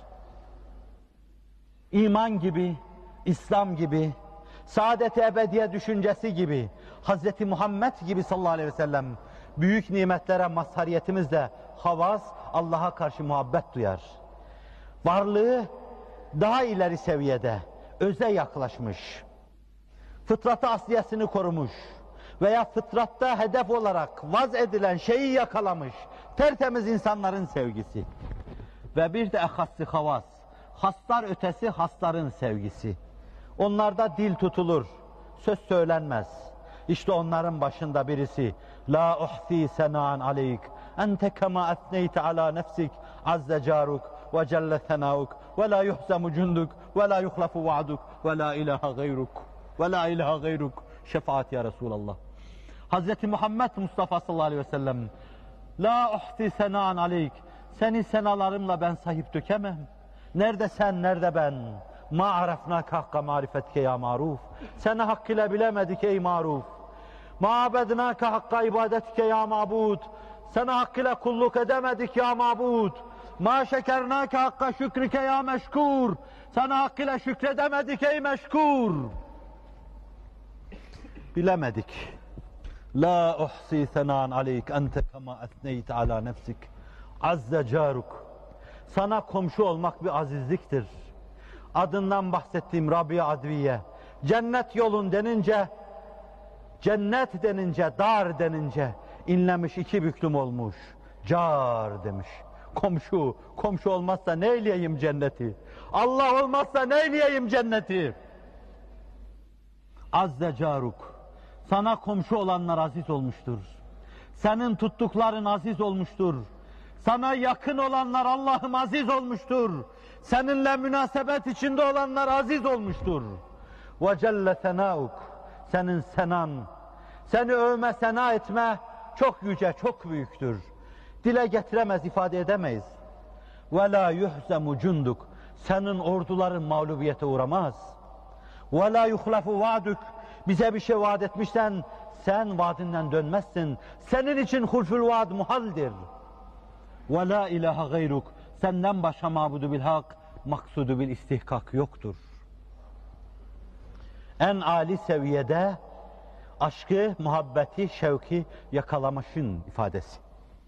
B: İman gibi, İslam gibi, saadet-i ebediye düşüncesi gibi, Hazreti Muhammed gibi sallallahu aleyhi ve sellem büyük nimetlere mazhariyetimizle havas, Allah'a karşı muhabbet duyar. Varlığı daha ileri seviyede, öze yaklaşmış, fıtratı asliyesini korumuş veya fıtratta hedef olarak vaz edilen şeyi yakalamış tertemiz insanların sevgisi. Ve bir de ehassi havas, haslar ötesi hasların sevgisi. Onlarda dil tutulur, söz söylenmez. İşte onların başında birisi, la uhsi sena'an aleyk, ente kema etneyte ala nefsik, azze caruk ve celle senauk, ve la yuhzemu cunduk, ve la yuhlafu va'duk, ve la ilahe gayruk, ve la ilahe gayruk, şefaat ya Resulallah. Hazreti Muhammed Mustafa sallallahu aleyhi ve sellem, la uhsi sena'an aleyk, seni senalarımla ben sahip dökemem. Nerede sen, nerede ben? Ma arafnâke hakka marifetke ya maruf. Seni hakkıyla bilemedik ey maruf. Ma abednâke hakka ibadetke ya mabud. Seni hakkıyla kulluk edemedik ya mabud. Ma şekernâke hakka şükrike ya meşkur. Seni hakkıyla şükredemedik ey meşkur. Bilemedik. La uhsi senan aleyk ente kema etneyte ala nefsik. Azze caruk. Sana komşu olmak bir azizliktir. Adından bahsettiğim Rabia Adviye, cennet yolun denince, cennet denince, dar denince inlemiş, iki büklüm olmuş. Car demiş. Komşu, komşu olmazsa ne eyleyeyim cenneti? Allah olmazsa ne eyleyeyim cenneti? Azze caruk. Sana komşu olanlar aziz olmuştur. Senin tuttukların aziz olmuştur. Sana yakın olanlar Allah'ım aziz olmuştur. Seninle münasebet içinde olanlar aziz olmuştur. Ve celle senauk. Senin senan, seni övme, sena etme çok yüce, çok büyüktür. Dile getiremez, ifade edemeyiz. Ve la yuhzemu cunduk. Senin orduların mağlubiyete uğramaz. Ve la yuhlafu va'duk. bize bir şey vaat etmişsen sen vaadinden dönmezsin. Senin için hulful vaad muhaldir. Ve la ilahe gayruk. Senden başka mabudu bil hak, maksudu bil istihkak yoktur. En âli seviyede aşkı, muhabbeti, şevki yakalamışın ifadesi.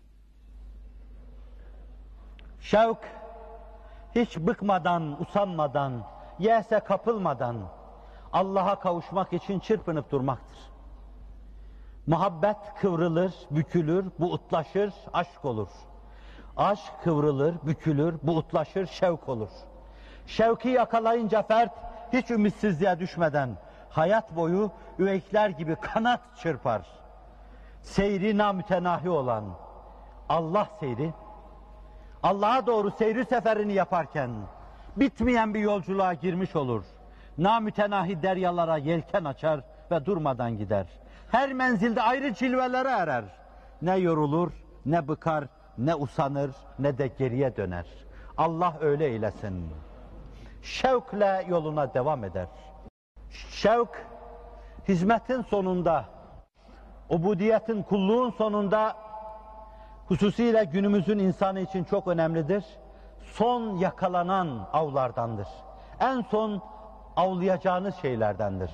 B: Şevk, hiç bıkmadan, usanmadan, yese kapılmadan Allah'a kavuşmak için çırpınıp durmaktır. Muhabbet kıvrılır, bükülür, buğutlaşır, aşk olur. Aşk kıvrılır, bükülür, buğutlaşır, şevk olur. Şevki yakalayınca fert hiç ümitsizliğe düşmeden hayat boyu üveykler gibi kanat çırpar. Seyri namütenahi olan Allah seyri, Allah'a doğru seyri seferini yaparken bitmeyen bir yolculuğa girmiş olur. Namütenahi deryalara yelken açar ve durmadan gider. Her menzilde ayrı cilvelere erer. Ne yorulur, ne bıkar, ne usanır, ne de geriye döner. Allah öyle eylesin. Şevkle yoluna devam eder. Şevk, hizmetin sonunda, ubudiyetin, kulluğun sonunda, hususiyle günümüzün insanı için çok önemlidir. Son yakalanan avlardandır. En son avlayacağınız şeylerdendir.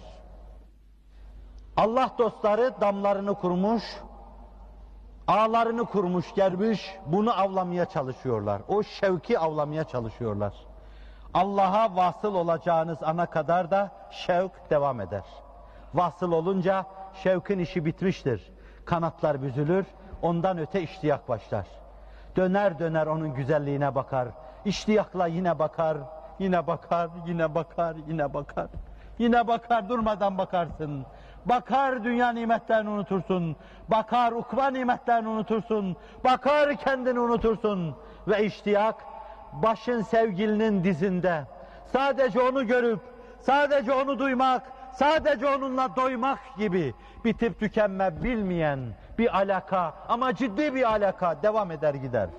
B: Allah dostları damlarını kurmuş, ağlarını kurmuş, germiş, bunu avlamaya çalışıyorlar. O şevki avlamaya çalışıyorlar. Allah'a vasıl olacağınız ana kadar da şevk devam eder. Vasıl olunca şevkin işi bitmiştir. Kanatlar büzülür, ondan öte iştiyak başlar. Döner döner onun güzelliğine bakar. İştiyakla yine bakar, yine bakar, yine bakar, yine bakar. Yine bakar, durmadan bakarsın. Bakar dünya nimetlerini unutursun. Bakar ukba nimetlerini unutursun. Bakar kendini unutursun. Ve iştiyak başın sevgilinin dizinde. Sadece onu görüp, sadece onu duymak, sadece onunla doymak gibi bitip tükenme bilmeyen bir alaka, ama ciddi bir alaka devam eder gider.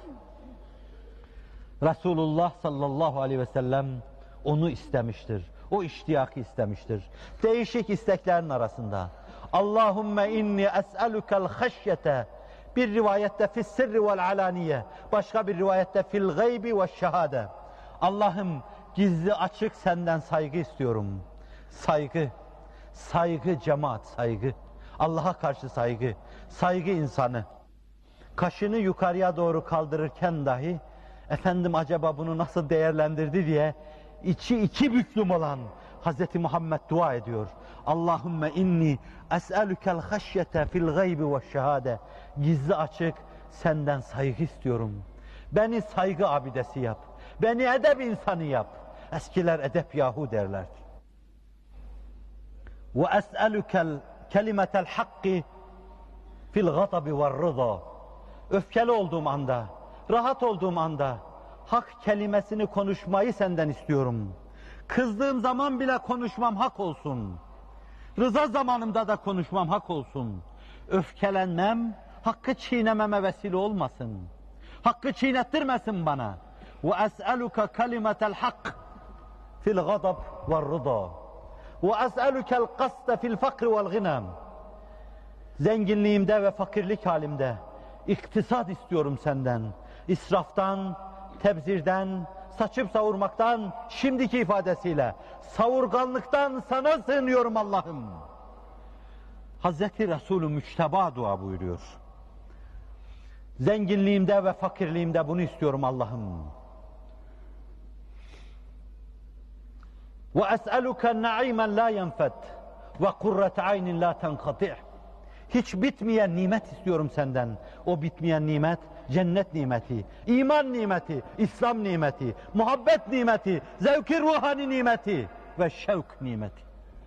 B: Resulullah sallallahu aleyhi ve sellem onu istemiştir. O iştiyakı istemiştir. Değişik isteklerin arasında. Allahümme inni es'elukel haşyete. Bir rivayette fis sirri vel alaniye. Başka bir rivayette fil gaybi ve şehade. Allah'ım gizli açık senden saygı istiyorum. Saygı. Saygı cemaat, saygı. Allah'a karşı saygı. Saygı insanı. Kaşını yukarıya doğru kaldırırken dahi efendim acaba bunu nasıl değerlendirdi diye içi iki büklüm olan Hazreti Muhammed dua ediyor. Allahümme inni es'elukel haşyete fil gaybi ve şehade. Gizli açık senden saygı istiyorum. Beni saygı abidesi yap. Beni edep insanı yap. Eskiler edep yahu derlerdi. Ve es'elukel kelimetel hakki fil gadabi ve rıza. Öfkeli olduğum anda, rahat olduğum anda hak kelimesini konuşmayı senden istiyorum. Kızdığım zaman bile konuşmam hak olsun. Rıza zamanımda da konuşmam hak olsun. Öfkelenmem, hakkı çiğnememe vesile olmasın. Hakkı çiğnettirmesin bana. Ve es'eluke kelimetel hak fil gadab ve rıza. Ve es'elukel qasde fil fakri vel ginem. Zenginliğimde ve fakirlik halimde iktisat istiyorum senden. İsraftan, tebzirden, saçıp savurmaktan, şimdiki ifadesiyle savurganlıktan sana sığınıyorum Allah'ım. Hazreti Resulü Müçteba dua buyuruyor. Zenginliğimde ve fakirliğimde bunu istiyorum Allah'ım. Ve es'eluke na'imen la yenfed ve kurrete aynin la tenkati'. Hiç bitmeyen nimet istiyorum senden. O bitmeyen nimet cennet nimeti, iman nimeti, İslam nimeti, muhabbet nimeti, zevk-i ruhani nimeti ve şevk nimeti.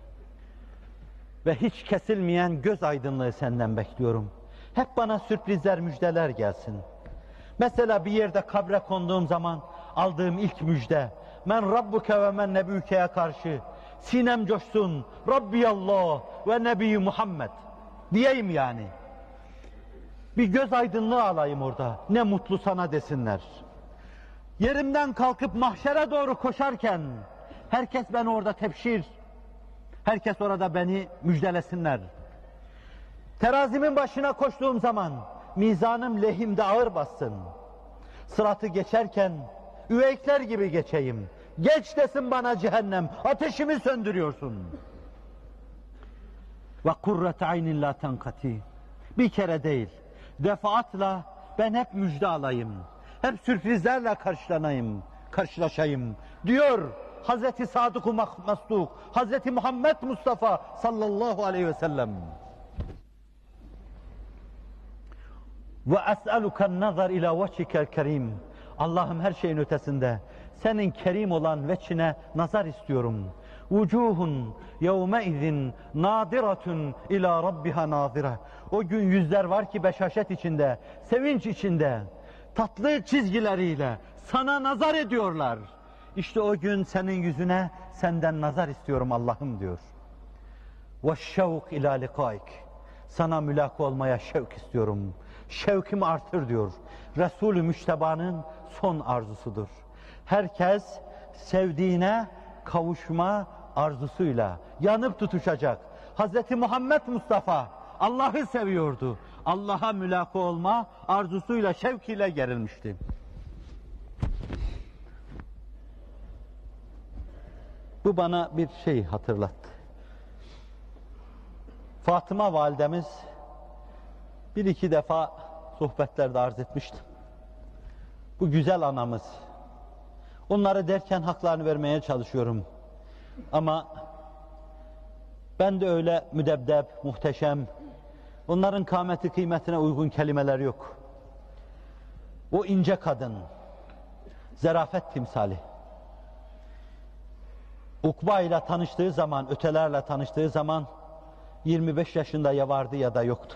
B: Ve hiç kesilmeyen göz aydınlığı senden bekliyorum. Hep bana sürprizler, müjdeler gelsin. Mesela bir yerde kabre konduğum zaman aldığım ilk müjde, men rabbuke ve men nebüke'ye karşı sinem coşsun, Rabbiyallah ve Nebi Muhammed diyeyim yani. Bir göz aydınlığı alayım orada. Ne mutlu sana desinler. Yerimden kalkıp mahşere doğru koşarken herkes beni orada tebşir, Herkes orada beni müjdelesinler. Terazimin başına koştuğum zaman mizanım lehimde ağır bassın. Sıratı geçerken üveykler gibi geçeyim. Geç desin bana cehennem, ateşimi söndürüyorsun. Ve kurrete aynin la tenkati. Bir kere değil, defaatla ben hep müjde alayım. Hep sürprizlerle karşılanayım, karşılaşayım diyor Hazreti Sadık-ı Masduk, Hazreti Muhammed Mustafa sallallahu aleyhi ve sellem. Ve es'aluken nazar ila vecikel kerim. Allah'ım her şeyin ötesinde senin kerim olan veçhine nazar istiyorum. Vucuhun yevmeizin nadiratun ila rabbiha nazira. O gün yüzler var ki beşaşet içinde, sevinç içinde, tatlı çizgileriyle sana nazar ediyorlar. İşte o gün senin yüzüne senden nazar istiyorum Allah'ım diyor. Ve şevk ila likaik. Sana mülaka olmaya şevk istiyorum. Şevkimi artır diyor. Resul-ü Müşteba'nın son arzusudur. Herkes sevdiğine kavuşma arzusuyla yanıp tutuşacak. Hazreti Muhammed Mustafa Allah'ı seviyordu. Allah'a mülaka olma arzusuyla, şevkiyle gerilmişti. Bu bana bir şey hatırlattı. Fatıma validemiz bir iki defa sohbetlerde arz etmiştim. Bu güzel anamız. Onları derken haklarını vermeye çalışıyorum. Ama ben de öyle müdebdeb, muhteşem, onların kâmeti kıymetine uygun kelimeler yok. O ince kadın, zarafet timsali. Ukba ile tanıştığı zaman, ötelerle tanıştığı zaman yirmi beş yaşında ya vardı ya da yoktu.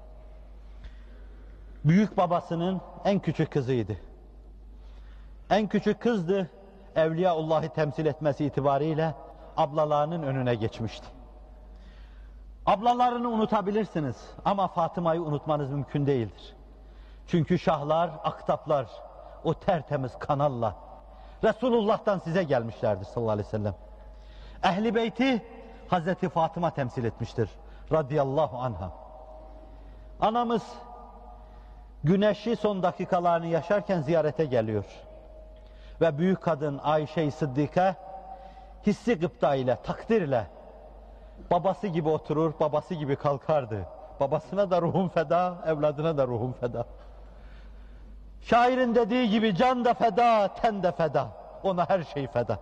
B: Büyük babasının en küçük kızıydı. En küçük kızdı, Evliyaullah'ı temsil etmesi itibariyle ablalarının önüne geçmişti. Ablalarını unutabilirsiniz ama Fatıma'yı unutmanız mümkün değildir. Çünkü şahlar, aktaplar o tertemiz kanalla Resulullah'tan size gelmişlerdir sallallahu aleyhi ve sellem. Ehli beyti Hazreti Fatıma temsil etmiştir radıyallahu anha. Anamız güneşi son dakikalarını yaşarken ziyarete geliyor. Ve büyük kadın Ayşe-i Sıddika hissi gıpta ile, takdirle babası gibi oturur, babası gibi kalkardı. Babasına da ruhum feda, evladına da ruhum feda. Şairin dediği gibi can da feda, ten de feda. Ona her şey feda.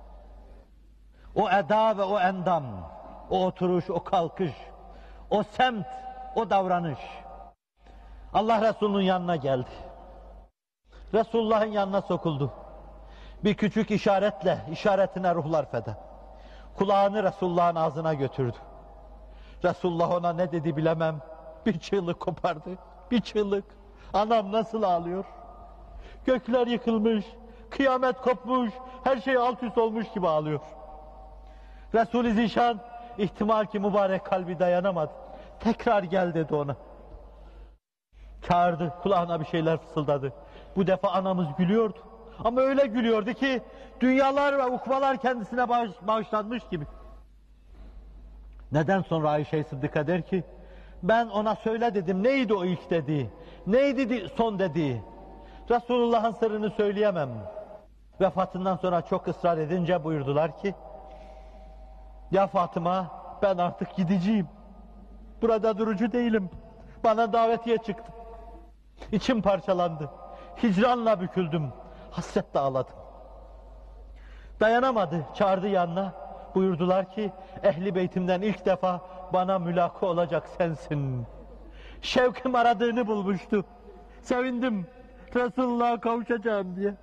B: O eda ve o endam, o oturuş, o kalkış, o semt, o davranış. Allah Resulü'nün yanına geldi. Resulullah'ın yanına sokuldu. Bir küçük işaretle, işaretine ruhlar feda. Kulağını Resulullah'ın ağzına götürdü. Resulullah ona ne dedi bilemem. Bir çığlık kopardı. Bir çığlık. Anam nasıl ağlıyor? Gökler yıkılmış, kıyamet kopmuş, her şey alt üst olmuş gibi ağlıyor. Resul-i Zişan ihtimal ki mübarek kalbi dayanamadı. Tekrar gel dedi ona. Çağırdı, kulağına bir şeyler fısıldadı. Bu defa anamız gülüyordu. Ama öyle gülüyordu ki dünyalar ve ukvalar kendisine bağış, bağışlanmış gibi. Neden sonra Ayşe-i Sıddıka der ki, ben ona söyle dedim, neydi o ilk dediği, neydi son dediği. Resulullah'ın sırrını söyleyemem. Vefatından sonra çok ısrar edince buyurdular ki, ya Fatıma, ben artık gideceğim. Burada durucu değilim. Bana davetiye çıktı. İçim parçalandı. Hicranla büküldüm. Hasretle ağladım. Dayanamadı, çağırdı yanına. Buyurdular ki, ehli beytimden ilk defa bana mülaka olacak sensin. Şevkim aradığını bulmuştu. Sevindim, Resulullah'a kavuşacağım diye.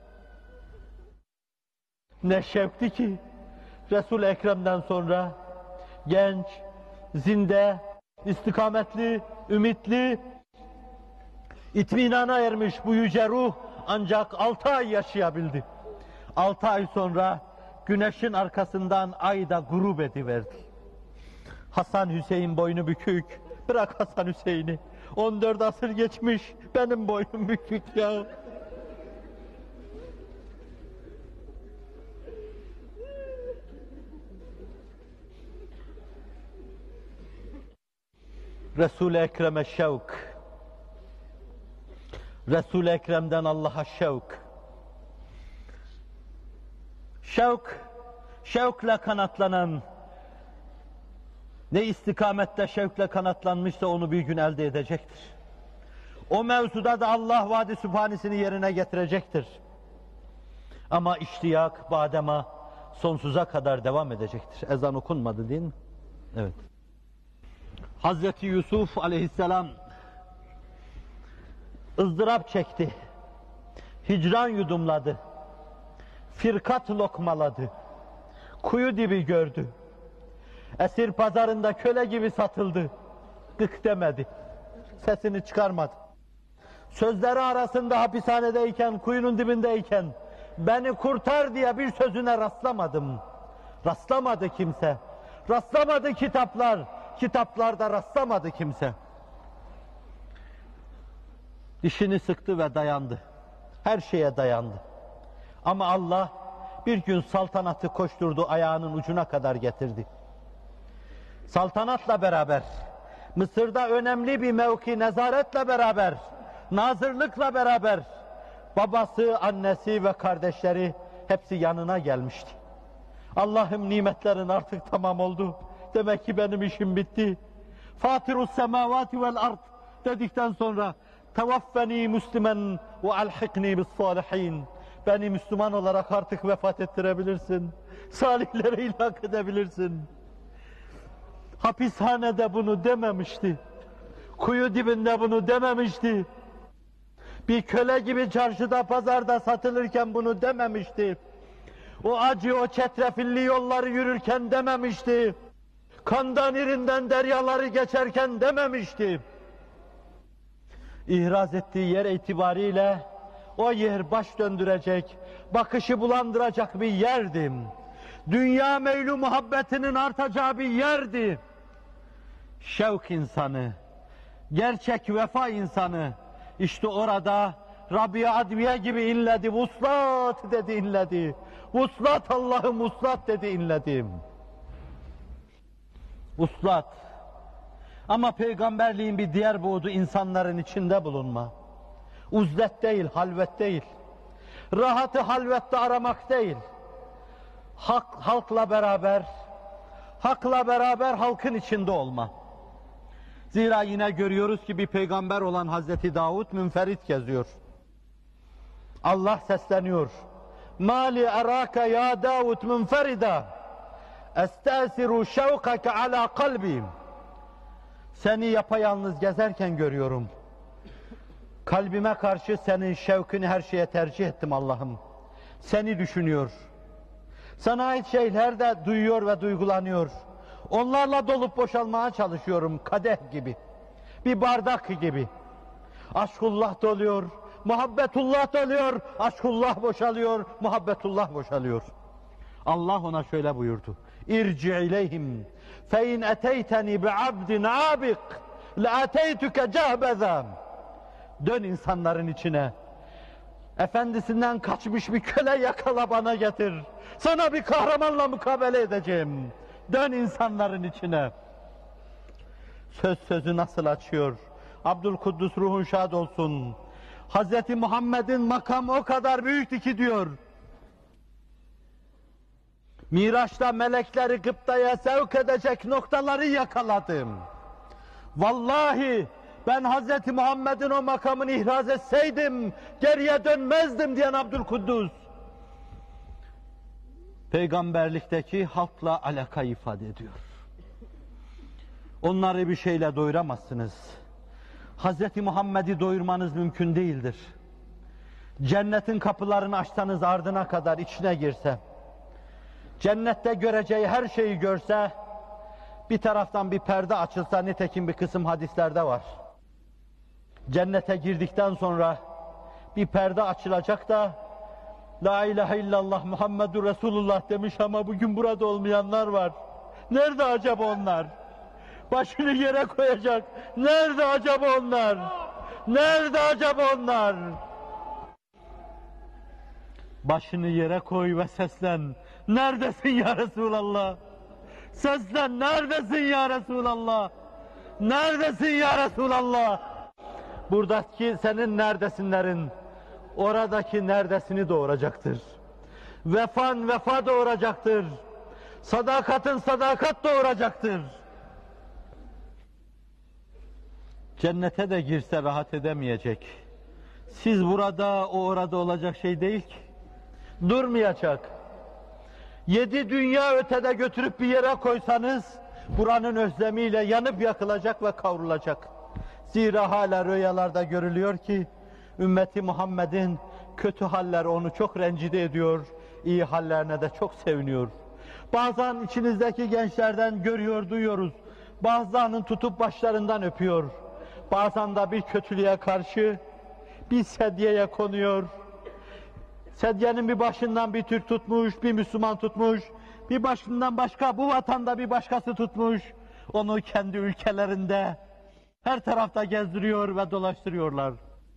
B: Ne şevkti ki, Resul-i Ekrem'den sonra genç, zinde, istikametli, ümitli, itminana ermiş bu yüce ruh ancak altı ay yaşayabildi. Altı ay sonra güneşin arkasından ay da grup ediverdi. Hasan Hüseyin boynu bükük, bırak Hasan Hüseyin'i, on dört asır geçmiş, benim boynum bükük ya. Resul-i Ekrem'e şevk, Resul-i Ekrem'den Allah'a şevk. Şevk, şevkle kanatlanan, ne istikamette şevkle kanatlanmışsa onu bir gün elde edecektir. O mevzuda da Allah vaadi sübhanesini yerine getirecektir. Ama iştiyak, badema sonsuza kadar devam edecektir. Ezan okunmadı değil mi? Evet. Hazreti Yusuf aleyhisselam ızdırap çekti. Hicran yudumladı. Firkat lokmaladı. Kuyu dibi gördü. Esir pazarında köle gibi satıldı. Gık demedi. Sesini çıkarmadı. Sözleri arasında hapishanedeyken, kuyunun dibindeyken beni kurtar diye bir sözüne rastlamadım. Rastlamadı kimse. Rastlamadı kitaplar. Kitaplarda rastlamadı kimse. Dişini sıktı ve dayandı. Her şeye dayandı. Ama Allah bir gün saltanatı koşturdu, ayağının ucuna kadar getirdi. Saltanatla beraber, Mısır'da önemli bir mevki nezaretle beraber, nazırlıkla beraber, babası, annesi ve kardeşleri hepsi yanına gelmişti. Allah'ım nimetlerin artık tamam oldu. Demek ki benim işim bitti. Fatirus semavati vel ard dedikten sonra tevaffeni müslimen ve alhikni bis salihin. Beni Müslüman olarak artık vefat ettirebilirsin. Salihlere ilhak edebilirsin. Hapishanede bunu dememişti. Kuyu dibinde bunu dememişti. Bir köle gibi çarşıda, pazarda satılırken bunu dememişti. O acı, o çetrefilli yolları yürürken dememişti. Kandan irinden deryaları geçerken dememişti. İhraz ettiği yer itibariyle o yer baş döndürecek, bakışı bulandıracak bir yerdi. Dünya meylu muhabbetinin artacağı bir yerdi. Şevk insanı, gerçek vefa insanı, işte orada Rabia Adviye gibi inledi, vuslat dedi inledi. Vuslat Allah'ım vuslat dedi inledim. Vuslat. Ama peygamberliğin bir diğer buğdu insanların içinde bulunma. Uzlet değil, halvet değil. Rahatı halvette aramak değil. Hak, halkla beraber, hakla beraber halkın içinde olma. Zira yine görüyoruz ki bir peygamber olan Hazreti Davud münferit geziyor. Allah sesleniyor. Mali eraka ya Davud münferida. Estasiru şevkake ala kalbim. Seni yapayalnız gezerken görüyorum. Kalbime karşı senin şevkini her şeye tercih ettim Allah'ım. Seni düşünüyor. Sana ait şeyler de duyuyor ve duygulanıyor. Onlarla dolup boşalmaya çalışıyorum kadeh gibi. Bir bardak gibi. Aşkullah doluyor, muhabbetullah doluyor, aşkullah boşalıyor, muhabbetullah boşalıyor. Allah ona şöyle buyurdu. İrci ileyhim fe in eteyteni bi abdin abik la ateytuke cehbezam. Dön insanların içine. Efendisinden kaçmış bir köle yakala bana getir. Sana bir kahramanla mukabele edeceğim. Dön insanların içine. Söz sözü nasıl açıyor? Abdülkuddus ruhun şad olsun. Hazreti Muhammed'in makamı o kadar büyüktü ki diyor. Miraç'ta melekleri gıptaya sevk edecek noktaları yakaladım. Vallahi ben Hazreti Muhammed'in o makamını ihraz etseydim geriye dönmezdim diyen Abdülkuddus. Peygamberlikteki halkla alaka ifade ediyor. Onları bir şeyle doyuramazsınız. Hazreti Muhammed'i doyurmanız mümkün değildir. Cennetin kapılarını açsanız ardına kadar içine girse, cennette göreceği her şeyi görse, bir taraftan bir perde açılsa, nitekim bir kısım hadislerde var. Cennete girdikten sonra bir perde açılacak da La ilahe illallah Muhammedur Resulullah demiş ama bugün burada olmayanlar var. Nerede acaba onlar? Başını yere koyacak. Nerede acaba onlar? Nerede acaba onlar? Başını yere koy ve seslen. Neredesin ya Resulallah? Seslen, neredesin ya Resulallah? Neredesin ya Resulallah? Buradaki senin neredesinlerin, oradaki neredesini doğuracaktır. Vefan vefa doğuracaktır. Sadakatın sadakat doğuracaktır. Cennete de girse rahat edemeyecek. Siz burada, o orada olacak şey değil ki. Durmayacak. Yedi dünya ötede götürüp bir yere koysanız, buranın özlemiyle yanıp yakılacak ve kavrulacak. Zira hala rüyalarda görülüyor ki, ümmeti Muhammed'in kötü haller onu çok rencide ediyor, iyi hallerine de çok seviniyor. Bazen içinizdeki gençlerden görüyor, duyuyoruz. Bazılarının tutup başlarından öpüyor. Bazen de bir kötülüğe karşı bir sedyeye konuyor. Sedyenin bir başından bir Türk tutmuş, bir Müslüman tutmuş, bir başından başka, bu vatanda bir başkası tutmuş. Onu kendi ülkelerinde her tarafta gezdiriyor ve dolaştırıyorlar.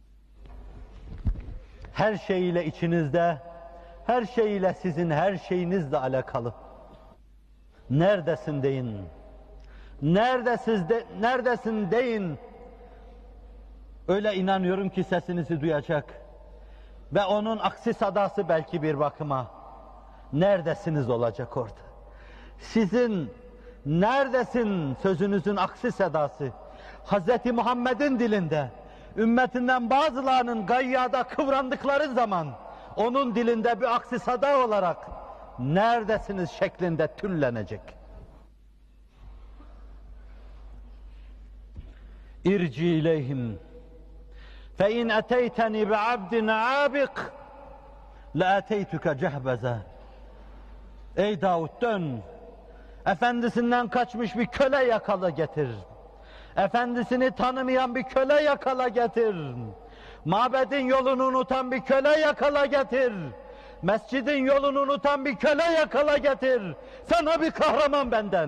B: Her şeyiyle içinizde, her şeyiyle sizin her şeyinizle alakalı. Neredesin deyin. Neredesin, de, neredesin deyin. Öyle inanıyorum ki sesinizi duyacak. Ve onun aksi sadası belki bir bakıma. Neredesiniz olacak orada. Sizin neredesin sözünüzün aksi sedası. Hazreti Muhammed'in dilinde, ümmetinden bazılarının gayyada kıvrandıkları zaman, onun dilinde bir aksi sada olarak, neredesiniz şeklinde tüllenecek. İrci ileyhim fe in eteyteni bi abdin abik la eteytuke cehbeze. Ey Davud dön, efendisinden kaçmış bir köle yakala getir. Efendisini tanımayan bir köle yakala getir. Mabedin yolunu unutan bir köle yakala getir. Mescidin yolunu unutan bir köle yakala getir. Sana bir kahraman benden.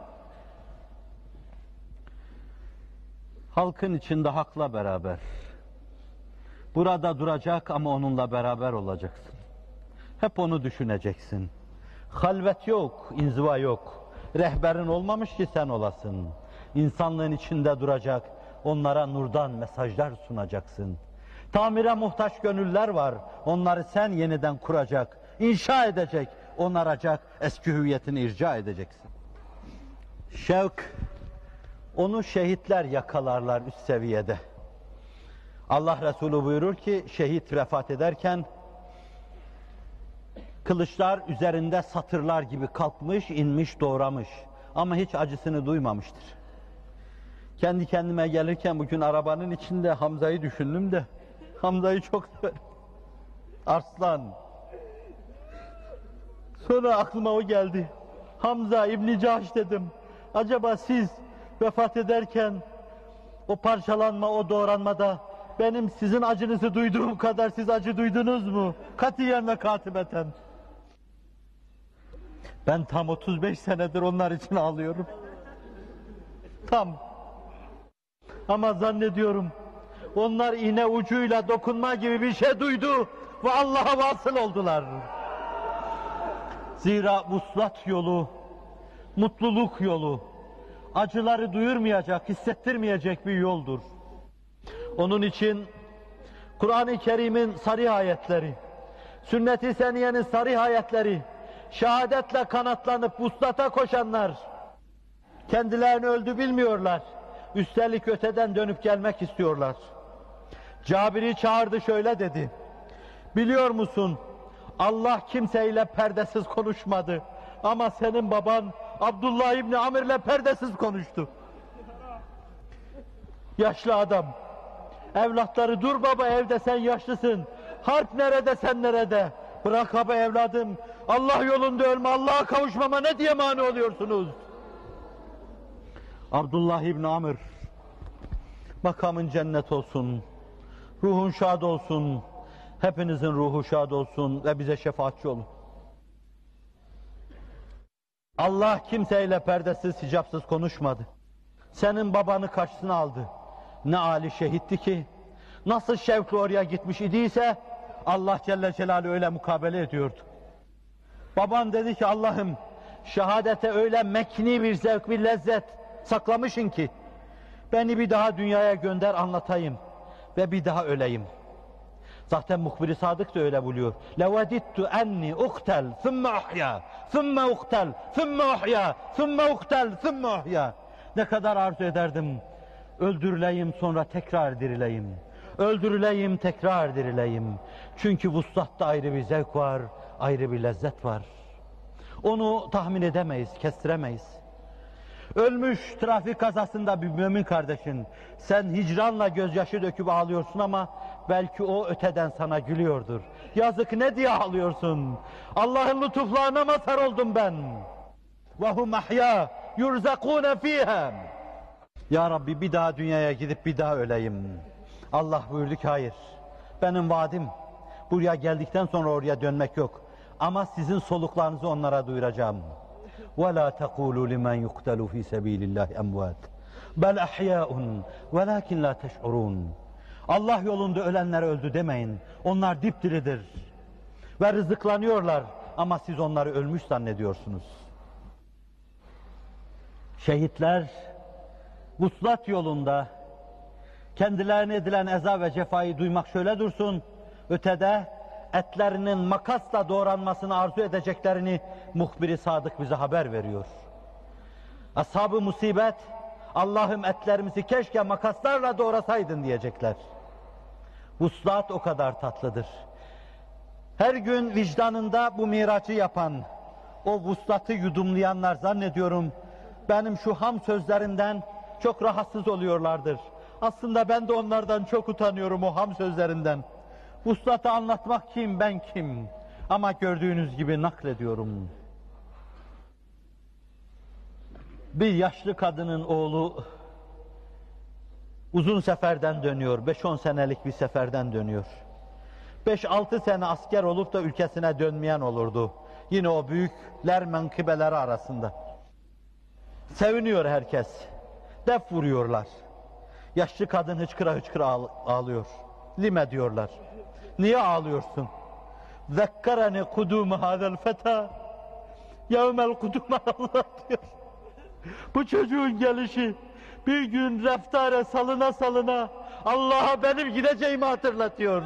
B: Halkın içinde hakla beraber. Burada duracak ama onunla beraber olacaksın. Hep onu düşüneceksin. Halvet yok, inziva yok. Rehberin olmamış ki sen olasın. İnsanlığın içinde duracak, onlara nurdan mesajlar sunacaksın. Tamire muhtaç gönüller var, onları sen yeniden kuracak, inşa edecek, onaracak, eski hüviyetini irca edeceksin. Şevk, onu şehitler yakalarlar üst seviyede. Allah Resulü buyurur ki, şehit vefat ederken, kılıçlar üzerinde satırlar gibi kalkmış, inmiş, doğramış. Ama hiç acısını duymamıştır. Kendi kendime gelirken bugün arabanın içinde Hamza'yı düşündüm de, Hamza'yı çok severim. Arslan. Sonra aklıma o geldi. Hamza İbn-i Cahş dedim. Acaba siz vefat ederken, o parçalanma, o doğranmada, benim sizin acınızı duyduğum kadar siz acı duydunuz mu? Katiyen ve katibeten. Ben tam otuz beş senedir onlar için ağlıyorum. Tam. Ama zannediyorum, onlar iğne ucuyla dokunma gibi bir şey duydu ve Allah'a vasıl oldular. Zira vuslat yolu, mutluluk yolu, acıları duyurmayacak, hissettirmeyecek bir yoldur. Onun için Kur'an-ı Kerim'in sarih ayetleri, sünnet-i seniyenin sarih ayetleri, şehadetle kanatlanıp vuslata koşanlar, kendilerini öldü bilmiyorlar. Üstelik öteden dönüp gelmek istiyorlar. Cabir'i çağırdı, şöyle dedi. Biliyor musun, Allah kimseyle perdesiz konuşmadı. Ama senin baban Abdullah İbni Amir'le perdesiz konuştu. Yaşlı adam. Evlatları, dur baba evde, sen yaşlısın. Harp nerede, sen nerede? Bırak baba evladım. Allah yolunda ölme, Allah'a kavuşmama ne diye mani oluyorsunuz? Abdullah İbni Amr, makamın cennet olsun, ruhun şad olsun, hepinizin ruhu şad olsun ve bize şefaatçi olun. Allah kimseyle perdesiz, hicapsız konuşmadı. Senin babanı karşısına aldı. Ne âli şehitti ki, nasıl şevkle oraya gitmiş idiyse, Allah Celle Celaluhu öyle mukabele ediyordu. Baban dedi ki, Allah'ım, şehadete öyle mekni bir zevk, bir lezzet saklamışsın ki, Beni bir daha dünyaya gönder anlatayım ve bir daha öleyim. Zaten Muhbir-i Sadık da öyle buluyor. لَوَدِدْتُ اَنِّي اُقْتَلْ ثُمَّ اُحْيَا ثُمَّ اُقْتَلْ ثُمَّ اُحْيَا ثُمَّ اُقْتَلْ ثُمَّ اُحْيَا. Ne kadar arzu ederdim. Öldürüleyim sonra tekrar dirileyim. Öldürüleyim tekrar dirileyim. Çünkü vuslatta ayrı bir zevk var, ayrı bir lezzet var. Onu tahmin edemeyiz, kestiremeyiz. Ölmüş trafik kazasında bir mümin kardeşin, sen hicranla gözyaşı döküp ağlıyorsun ama belki o öteden sana gülüyordur. Yazık, ne diye ağlıyorsun? Allah'ın lütuflarına mazhar oldum ben. وَهُمْ اَحْيَا يُرْزَقُونَ ف۪يهَا. Ya Rabbi, bir daha dünyaya gidip bir daha öleyim. Allah buyurdu ki hayır, benim vaadim, buraya geldikten sonra oraya dönmek yok. Ama sizin soluklarınızı onlara duyuracağım. وَلَا تَقُولُوا لِمَنْ يُقْتَلُوا ف۪ي سَب۪يلِ اللّٰهِ اَمْوَاتٍ بَلْ اَحْيَاءٌ وَلَاكِنْ لَا تَشْعُرُونَ. Allah yolunda ölenler öldü demeyin. Onlar dipdiridir. Ve rızıklanıyorlar ama siz onları ölmüş zannediyorsunuz. Şehitler vuslat yolunda kendilerine edilen eza ve cefayı duymak şöyle dursun, ötede etlerinin makasla doğranmasını arzu edeceklerini Muhbir-i Sadık bize haber veriyor. Ashab-ı musibet, Allah'ım etlerimizi keşke makaslarla doğrasaydın diyecekler. Vuslat o kadar tatlıdır. Her gün vicdanında bu miracı yapan, o vuslatı yudumlayanlar zannediyorum benim şu ham sözlerinden çok rahatsız oluyorlardır. Aslında ben de onlardan çok utanıyorum, o ham sözlerinden. Vuslatı anlatmak kim, ben kim? Ama gördüğünüz gibi naklediyorum. Bir yaşlı kadının oğlu uzun seferden dönüyor, beş on senelik bir seferden dönüyor. beş altı sene asker olup da ülkesine dönmeyen olurdu. Yine o büyükler menkıbeleri arasında. Seviniyor herkes. Def vuruyorlar. Yaşlı kadın hıçkıra hıçkıra ağlıyor. Lime diyorlar. Niye ağlıyorsun? Zekkarani kudumu hadel feta yevmel kuduma Allah diyor. Bu çocuğun gelişi bir gün reftare salına salına Allah'a benim gideceğimi hatırlatıyor.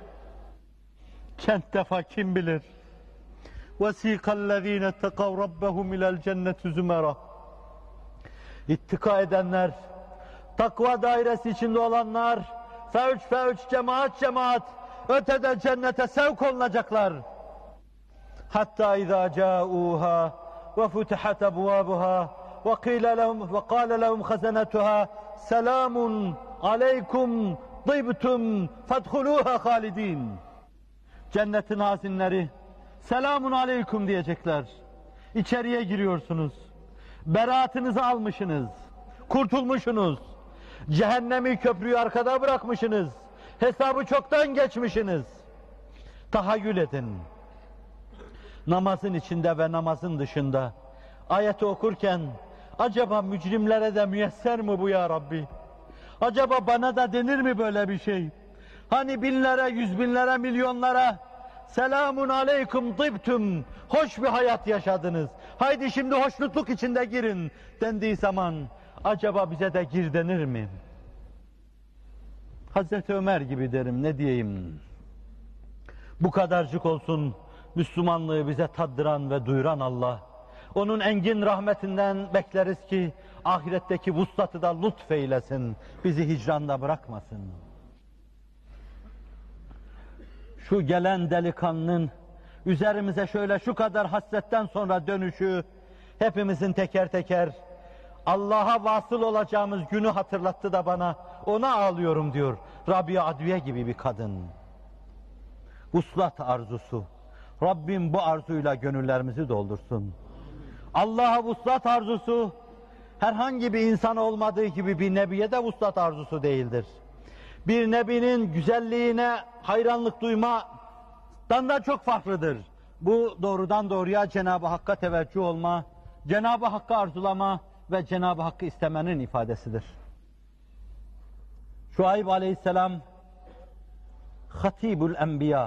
B: Kent defa kim bilir? وَسِيقَ الَّذ۪ينَ اتَّقَوْ رَبَّهُمْ اِلَى الْجَنَّةِ زُمَرًا. İttika edenler, takva dairesi içinde olanlar, fevç fevç, cemaat cemaat, ötede cennete sevk olunacaklar. Hatta izâ câûhâ ve futihat ebvâbuhâ ve qîle lehum ve qâle lehum hazenetühâ selâmun aleykum tıbtum fedhulûhâ hâlidîn. Cennetin hazinleri selamun aleyküm diyecekler. İçeriye giriyorsunuz. Beraatınızı almışsınız. Kurtulmuşsunuz. Cehennemi köprüyü arkada bırakmışsınız. Hesabı çoktan geçmişsiniz. Tahayyül edin. Namazın içinde ve namazın dışında ayeti okurken acaba mücrimlere de müyesser mi bu ya Rabbi? Acaba bana da denir mi böyle bir şey? Hani binlere, yüz binlere, milyonlara selamun aleyküm tıbtüm, hoş bir hayat yaşadınız. Haydi şimdi hoşnutluk içinde girin dendiği zaman acaba bize de gir denir mi? Hazreti Ömer gibi derim, ne diyeyim? Bu kadarcık olsun Müslümanlığı bize taddıran ve duyuran Allah. Onun engin rahmetinden bekleriz ki ahiretteki vuslatı da lütfeylesin, bizi hicranda bırakmasın. Şu gelen delikanlının üzerimize şöyle şu kadar hasretten sonra dönüşü hepimizin teker teker Allah'a vasıl olacağımız günü hatırlattı da bana, ona ağlıyorum diyor. Rabia Adviye gibi bir kadın. Vuslat arzusu. Rabbim bu arzuyla gönüllerimizi doldursun. Allah'a vuslat arzusu herhangi bir insan olmadığı gibi bir nebiye de vuslat arzusu değildir. Bir nebinin güzelliğine hayranlık duymadan da çok farklıdır. Bu doğrudan doğruya Cenab-ı Hakk'a teveccüh olma, Cenab-ı Hakk'ı arzulama ve Cenab-ı Hakk'ı istemenin ifadesidir. Şuayb aleyhisselam Hatibül Enbiya,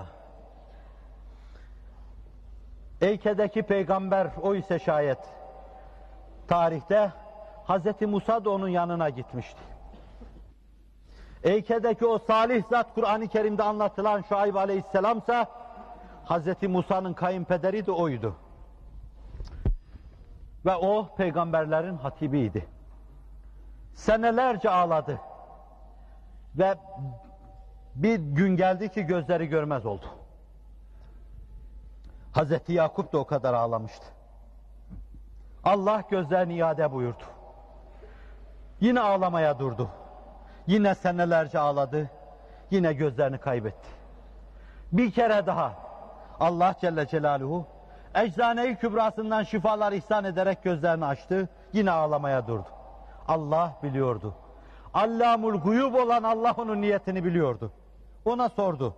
B: Eyke'deki peygamber o ise şayet tarihte Hazreti Musa da onun yanına gitmişti. Eyke'deki o salih zat Kur'an-ı Kerim'de anlatılan Şuayb Aleyhisselam'sa Hazreti Musa'nın kayınpederi de oydu. Ve o peygamberlerin hatibiydi. Senelerce ağladı. Ve bir gün geldi ki gözleri görmez oldu. Hazreti Yakup da o kadar ağlamıştı. Allah gözlerini iade buyurdu. Yine ağlamaya durdu. Yine senelerce ağladı. Yine gözlerini kaybetti. Bir kere daha Allah Celle Celaluhu eczane-i kübrasından şifalar ihsan ederek gözlerini açtı. Yine ağlamaya durdu. Allah biliyordu. Allamul guyub olan Allah onun niyetini biliyordu. Ona sordu.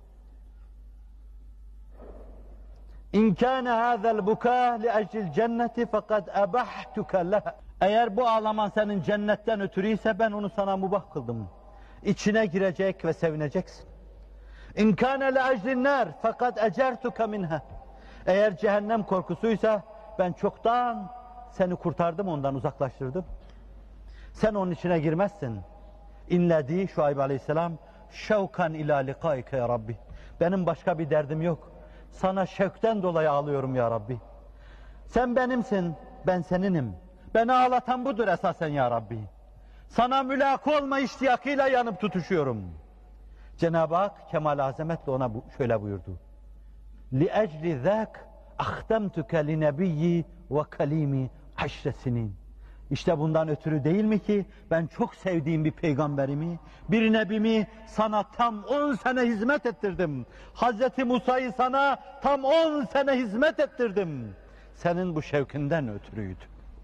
B: İn kâne hâzel bukâ li eclil cenneti fekad ebahtuke leha. Eğer bu ağlaman senin cennetten ötürüyse ben onu sana mubah kıldım. İçine girecek ve sevineceksin. İn kâne li eclin nâr fekad ecertuke minha. Eğer cehennem korkusuysa ben çoktan seni kurtardım, ondan uzaklaştırdım. Sen onun içine girmezsin. İnledi Şuayb Aleyhisselam şevkan ila likaike ya Rabbi. Benim başka bir derdim yok. Sana şevkten dolayı ağlıyorum ya Rabbi. Sen benimsin, ben seninim. Beni ağlatan budur esasen ya Rabbi. Sana mülaka olma iştiyakıyla yanıp tutuşuyorum. Cenab-ı Hak kemal azametle ona şöyle buyurdu. لِأَجْلِ ذَاكَ اَخْتَمْتُكَ لِنَبِيِّ وَكَلِيمِ عَشْرَ سِنِينَ. İşte bundan ötürü değil mi ki ben çok sevdiğim bir peygamberimi, bir nebimi sana tam on sene hizmet ettirdim. Hazreti Musa'yı sana tam on sene hizmet ettirdim. Senin bu şevkinden ötürüydü.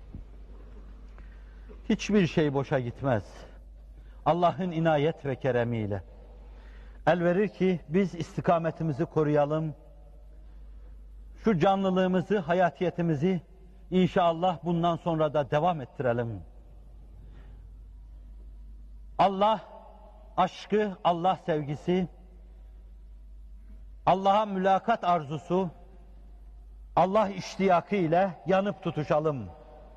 B: Hiçbir şey boşa gitmez. Allah'ın inayet ve keremiyle. El verir ki biz istikametimizi koruyalım. Şu canlılığımızı, hayatiyetimizi İnşallah bundan sonra da devam ettirelim. Allah aşkı, Allah sevgisi, Allah'a mülakat arzusu, Allah iştiyakı ile yanıp tutuşalım.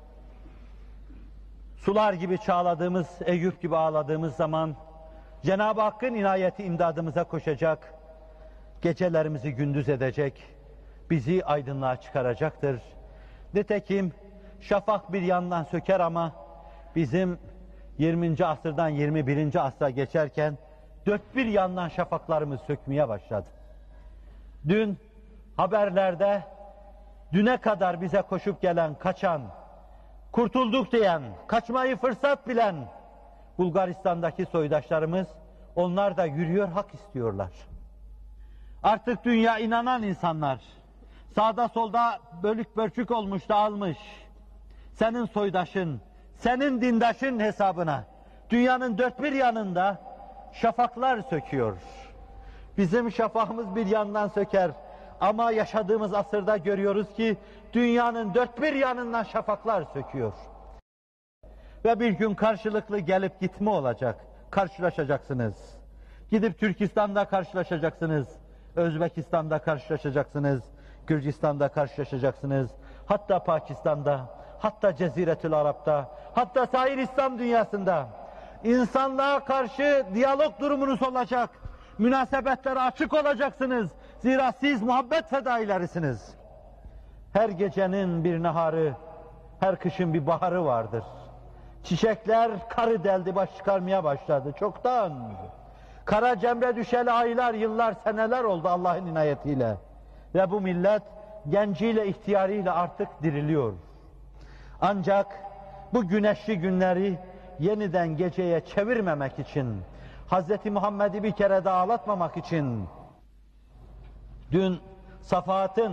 B: Sular gibi çağladığımız, Eyüp gibi ağladığımız zaman Cenab-ı Hakk'ın inayeti imdadımıza koşacak, gecelerimizi gündüz edecek, bizi aydınlığa çıkaracaktır. Nitekim şafak bir yandan söker ama bizim yirminci asırdan yirmi birinci asra geçerken dört bir yandan şafaklarımız sökmeye başladı. Dün haberlerde düne kadar bize koşup gelen, kaçan, kurtulduk diyen, kaçmayı fırsat bilen Bulgaristan'daki soydaşlarımız, onlar da yürüyor, hak istiyorlar. Artık dünya inanan insanlar, sağda solda bölük bölçük olmuş, dağılmış. Senin soydaşın, senin dindaşın hesabına dünyanın dört bir yanında şafaklar söküyor. Bizim şafağımız bir yandan söker ama yaşadığımız asırda görüyoruz ki dünyanın dört bir yanından şafaklar söküyor. Ve bir gün karşılıklı gelip gitme olacak. Karşılaşacaksınız. Gidip Türkistan'da karşılaşacaksınız. Özbekistan'da karşılaşacaksınız. Gürcistan'da karşılaşacaksınız. Hatta Pakistan'da, hatta Ceziretül Arap'ta, hatta sahil İslam dünyasında insanlığa karşı diyalog durumunuz olacak. Münasebetlere açık olacaksınız. Zira siz muhabbet fedailerisiniz. Her gecenin bir naharı, her kışın bir baharı vardır. Çiçekler karı deldi, baş çıkarmaya başladı çoktan. Kara cemre düşeli aylar, yıllar, seneler oldu Allah'ın inayetiyle. Ve bu millet genciyle, ihtiyarıyla artık diriliyor. Ancak bu güneşli günleri yeniden geceye çevirmemek için, Hazreti Muhammed'i bir kere daha ağlatmamak için, dün Safahat'ın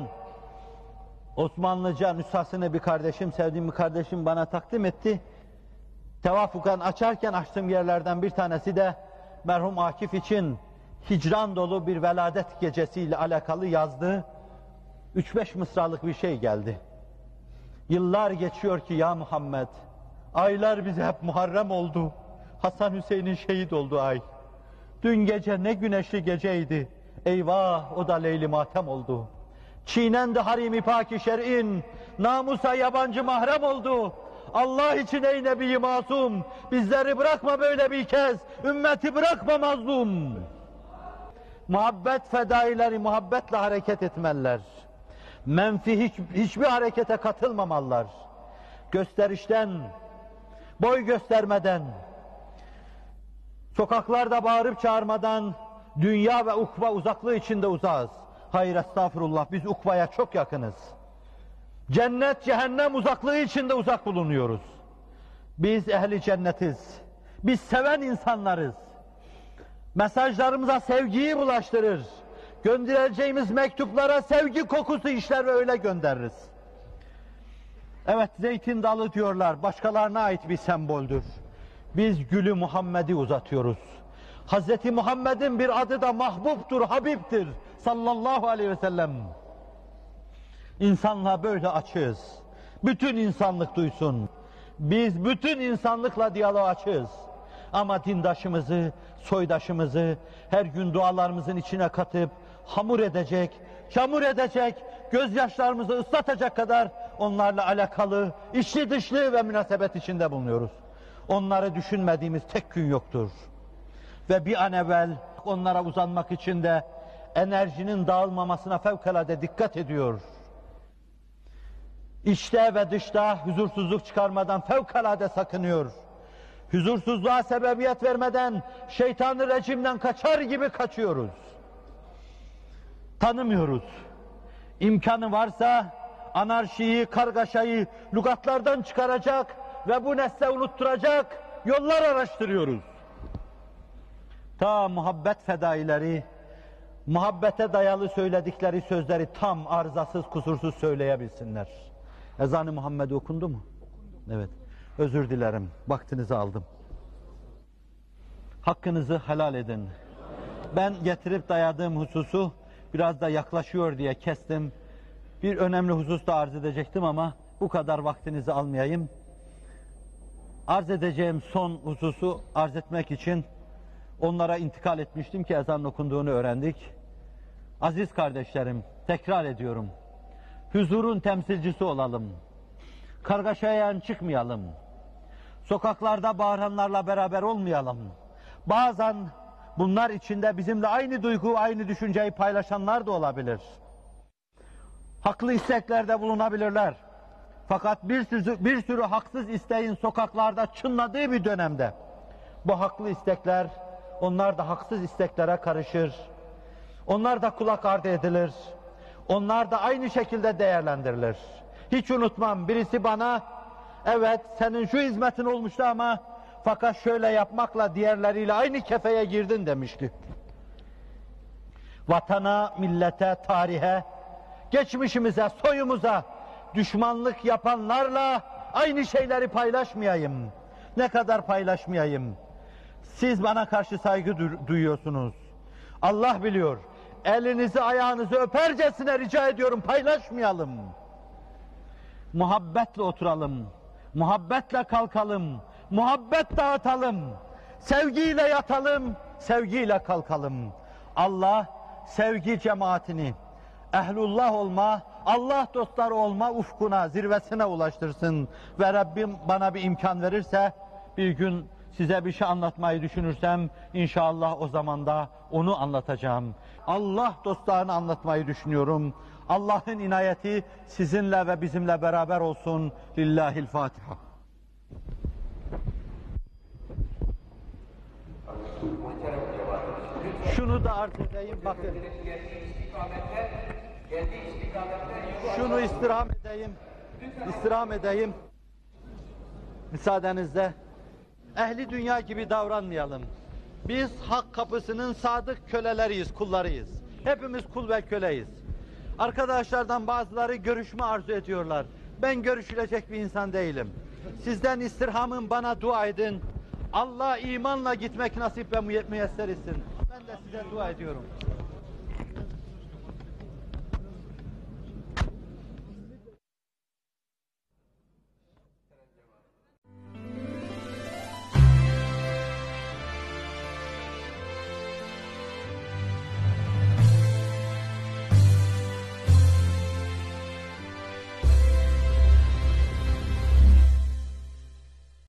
B: Osmanlıca nüshasını bir kardeşim, sevdiğim bir kardeşim bana takdim etti. Tevafukan açarken açtığım yerlerden bir tanesi de merhum Akif için hicran dolu bir veladet gecesiyle alakalı yazdığı üç beş mısralık bir şey geldi. Yıllar geçiyor ki ya Muhammed, aylar bize hep Muharrem oldu. Hasan Hüseyin'in şehit olduğu ay. Dün gece ne güneşli geceydi. Eyvah, o da Leyli Matem oldu. Çiğnendi harim-i pak-i şer'in, namusa yabancı mahrem oldu. Allah için ey Nebi-i Masum, bizleri bırakma böyle bir kez, ümmeti bırakma mazlum. Muhabbet fedaileri muhabbetle hareket etmeliler. Menfi hiç, hiçbir harekete katılmamalılar. Gösterişten, boy göstermeden, sokaklarda bağırıp çağırmadan, dünya ve ukba uzaklığı içinde uzağız. Hayır, estağfurullah, biz ukbaya çok yakınız. Cennet, cehennem uzaklığı içinde uzak bulunuyoruz. Biz ehli cennetiz. Biz seven insanlarız. Mesajlarımıza sevgiyi bulaştırır. Göndereceğimiz mektuplara sevgi kokusu işler ve öyle göndeririz. Evet, zeytin dalı diyorlar, başkalarına ait bir semboldür. Biz gülü Muhammed'i uzatıyoruz. Hazreti Muhammed'in bir adı da mahbubtur, Habib'tir sallallahu aleyhi ve sellem. İnsanlığa böyle açığız. Bütün insanlık duysun. Biz bütün insanlıkla diyaloğa açığız. Ama dindaşımızı, soydaşımızı her gün dualarımızın içine katıp hamur edecek, çamur edecek, gözyaşlarımızı ıslatacak kadar onlarla alakalı, içli dışlı ve münasebet içinde bulunuyoruz. Onları düşünmediğimiz tek gün yoktur. Ve bir an evvel onlara uzanmak için de enerjinin dağılmamasına fevkalade dikkat ediyor. İçte ve dışta huzursuzluk çıkarmadan fevkalade sakınıyor. Huzursuzluğa sebebiyet vermeden şeytan-ı rejimden kaçar gibi kaçıyoruz. Tanımıyoruz. İmkanı varsa anarşiyi, kargaşayı lügatlardan çıkaracak ve bu nesle unutturacak yollar araştırıyoruz. Ta muhabbet fedaileri, muhabbete dayalı söyledikleri sözleri tam, arızasız, kusursuz söyleyebilsinler. Ezan-ı Muhammed okundu mu? Evet. Özür dilerim. Vaktinizi aldım. Hakkınızı helal edin. Ben getirip dayadığım hususu biraz da yaklaşıyor diye kestim. Bir önemli husus da arz edecektim ama bu kadar vaktinizi almayayım. Arz edeceğim son hususu arz etmek için onlara intikal etmiştim ki ezan okunduğunu öğrendik. Aziz kardeşlerim, tekrar ediyorum. Huzurun temsilcisi olalım. Kargaşaya çıkmayalım. Sokaklarda bağıranlarla beraber olmayalım. Bazen bunlar içinde bizimle aynı duygu, aynı düşünceyi paylaşanlar da olabilir. Haklı isteklerde bulunabilirler. Fakat bir sürü, bir sürü haksız isteğin sokaklarda çınladığı bir dönemde bu haklı istekler, onlar da haksız isteklere karışır. Onlar da kulak ardı edilir. Onlar da aynı şekilde değerlendirilir. Hiç unutmam, birisi bana, evet senin şu hizmetin olmuştu ama fakat şöyle yapmakla diğerleriyle aynı kefeye girdin demişti. Vatana, millete, tarihe, geçmişimize, soyumuza düşmanlık yapanlarla aynı şeyleri paylaşmayayım. Ne kadar paylaşmayayım? Siz bana karşı saygı du- duyuyorsunuz. Allah biliyor. Elinizi ayağınızı öpercesine rica ediyorum, paylaşmayalım. Muhabbetle oturalım. Muhabbetle kalkalım. Muhabbet dağıtalım. Sevgiyle yatalım. Sevgiyle kalkalım. Allah sevgi cemaatini, ehlullah olma, Allah dostları olma ufkuna, zirvesine ulaştırsın. Ve Rabbim bana bir imkan verirse, bir gün size bir şey anlatmayı düşünürsem, inşallah o zaman da onu anlatacağım. Allah dostlarını anlatmayı düşünüyorum. Allah'ın inayeti sizinle ve bizimle beraber olsun. Lillahil Fatiha. Şunu da arz edeyim, bakın. Şunu istirham edeyim, istirham edeyim. Müsaadenizle. Ehli dünya gibi davranmayalım. Biz hak kapısının sadık köleleriyiz, kullarıyız. Hepimiz kul ve köleyiz. Arkadaşlardan bazıları görüşme arzu ediyorlar. Ben görüşülecek bir insan değilim. Sizden istirhamım, bana dua edin. Allah imanla gitmek nasip ve müyesser etsin. Ben de size dua ediyorum.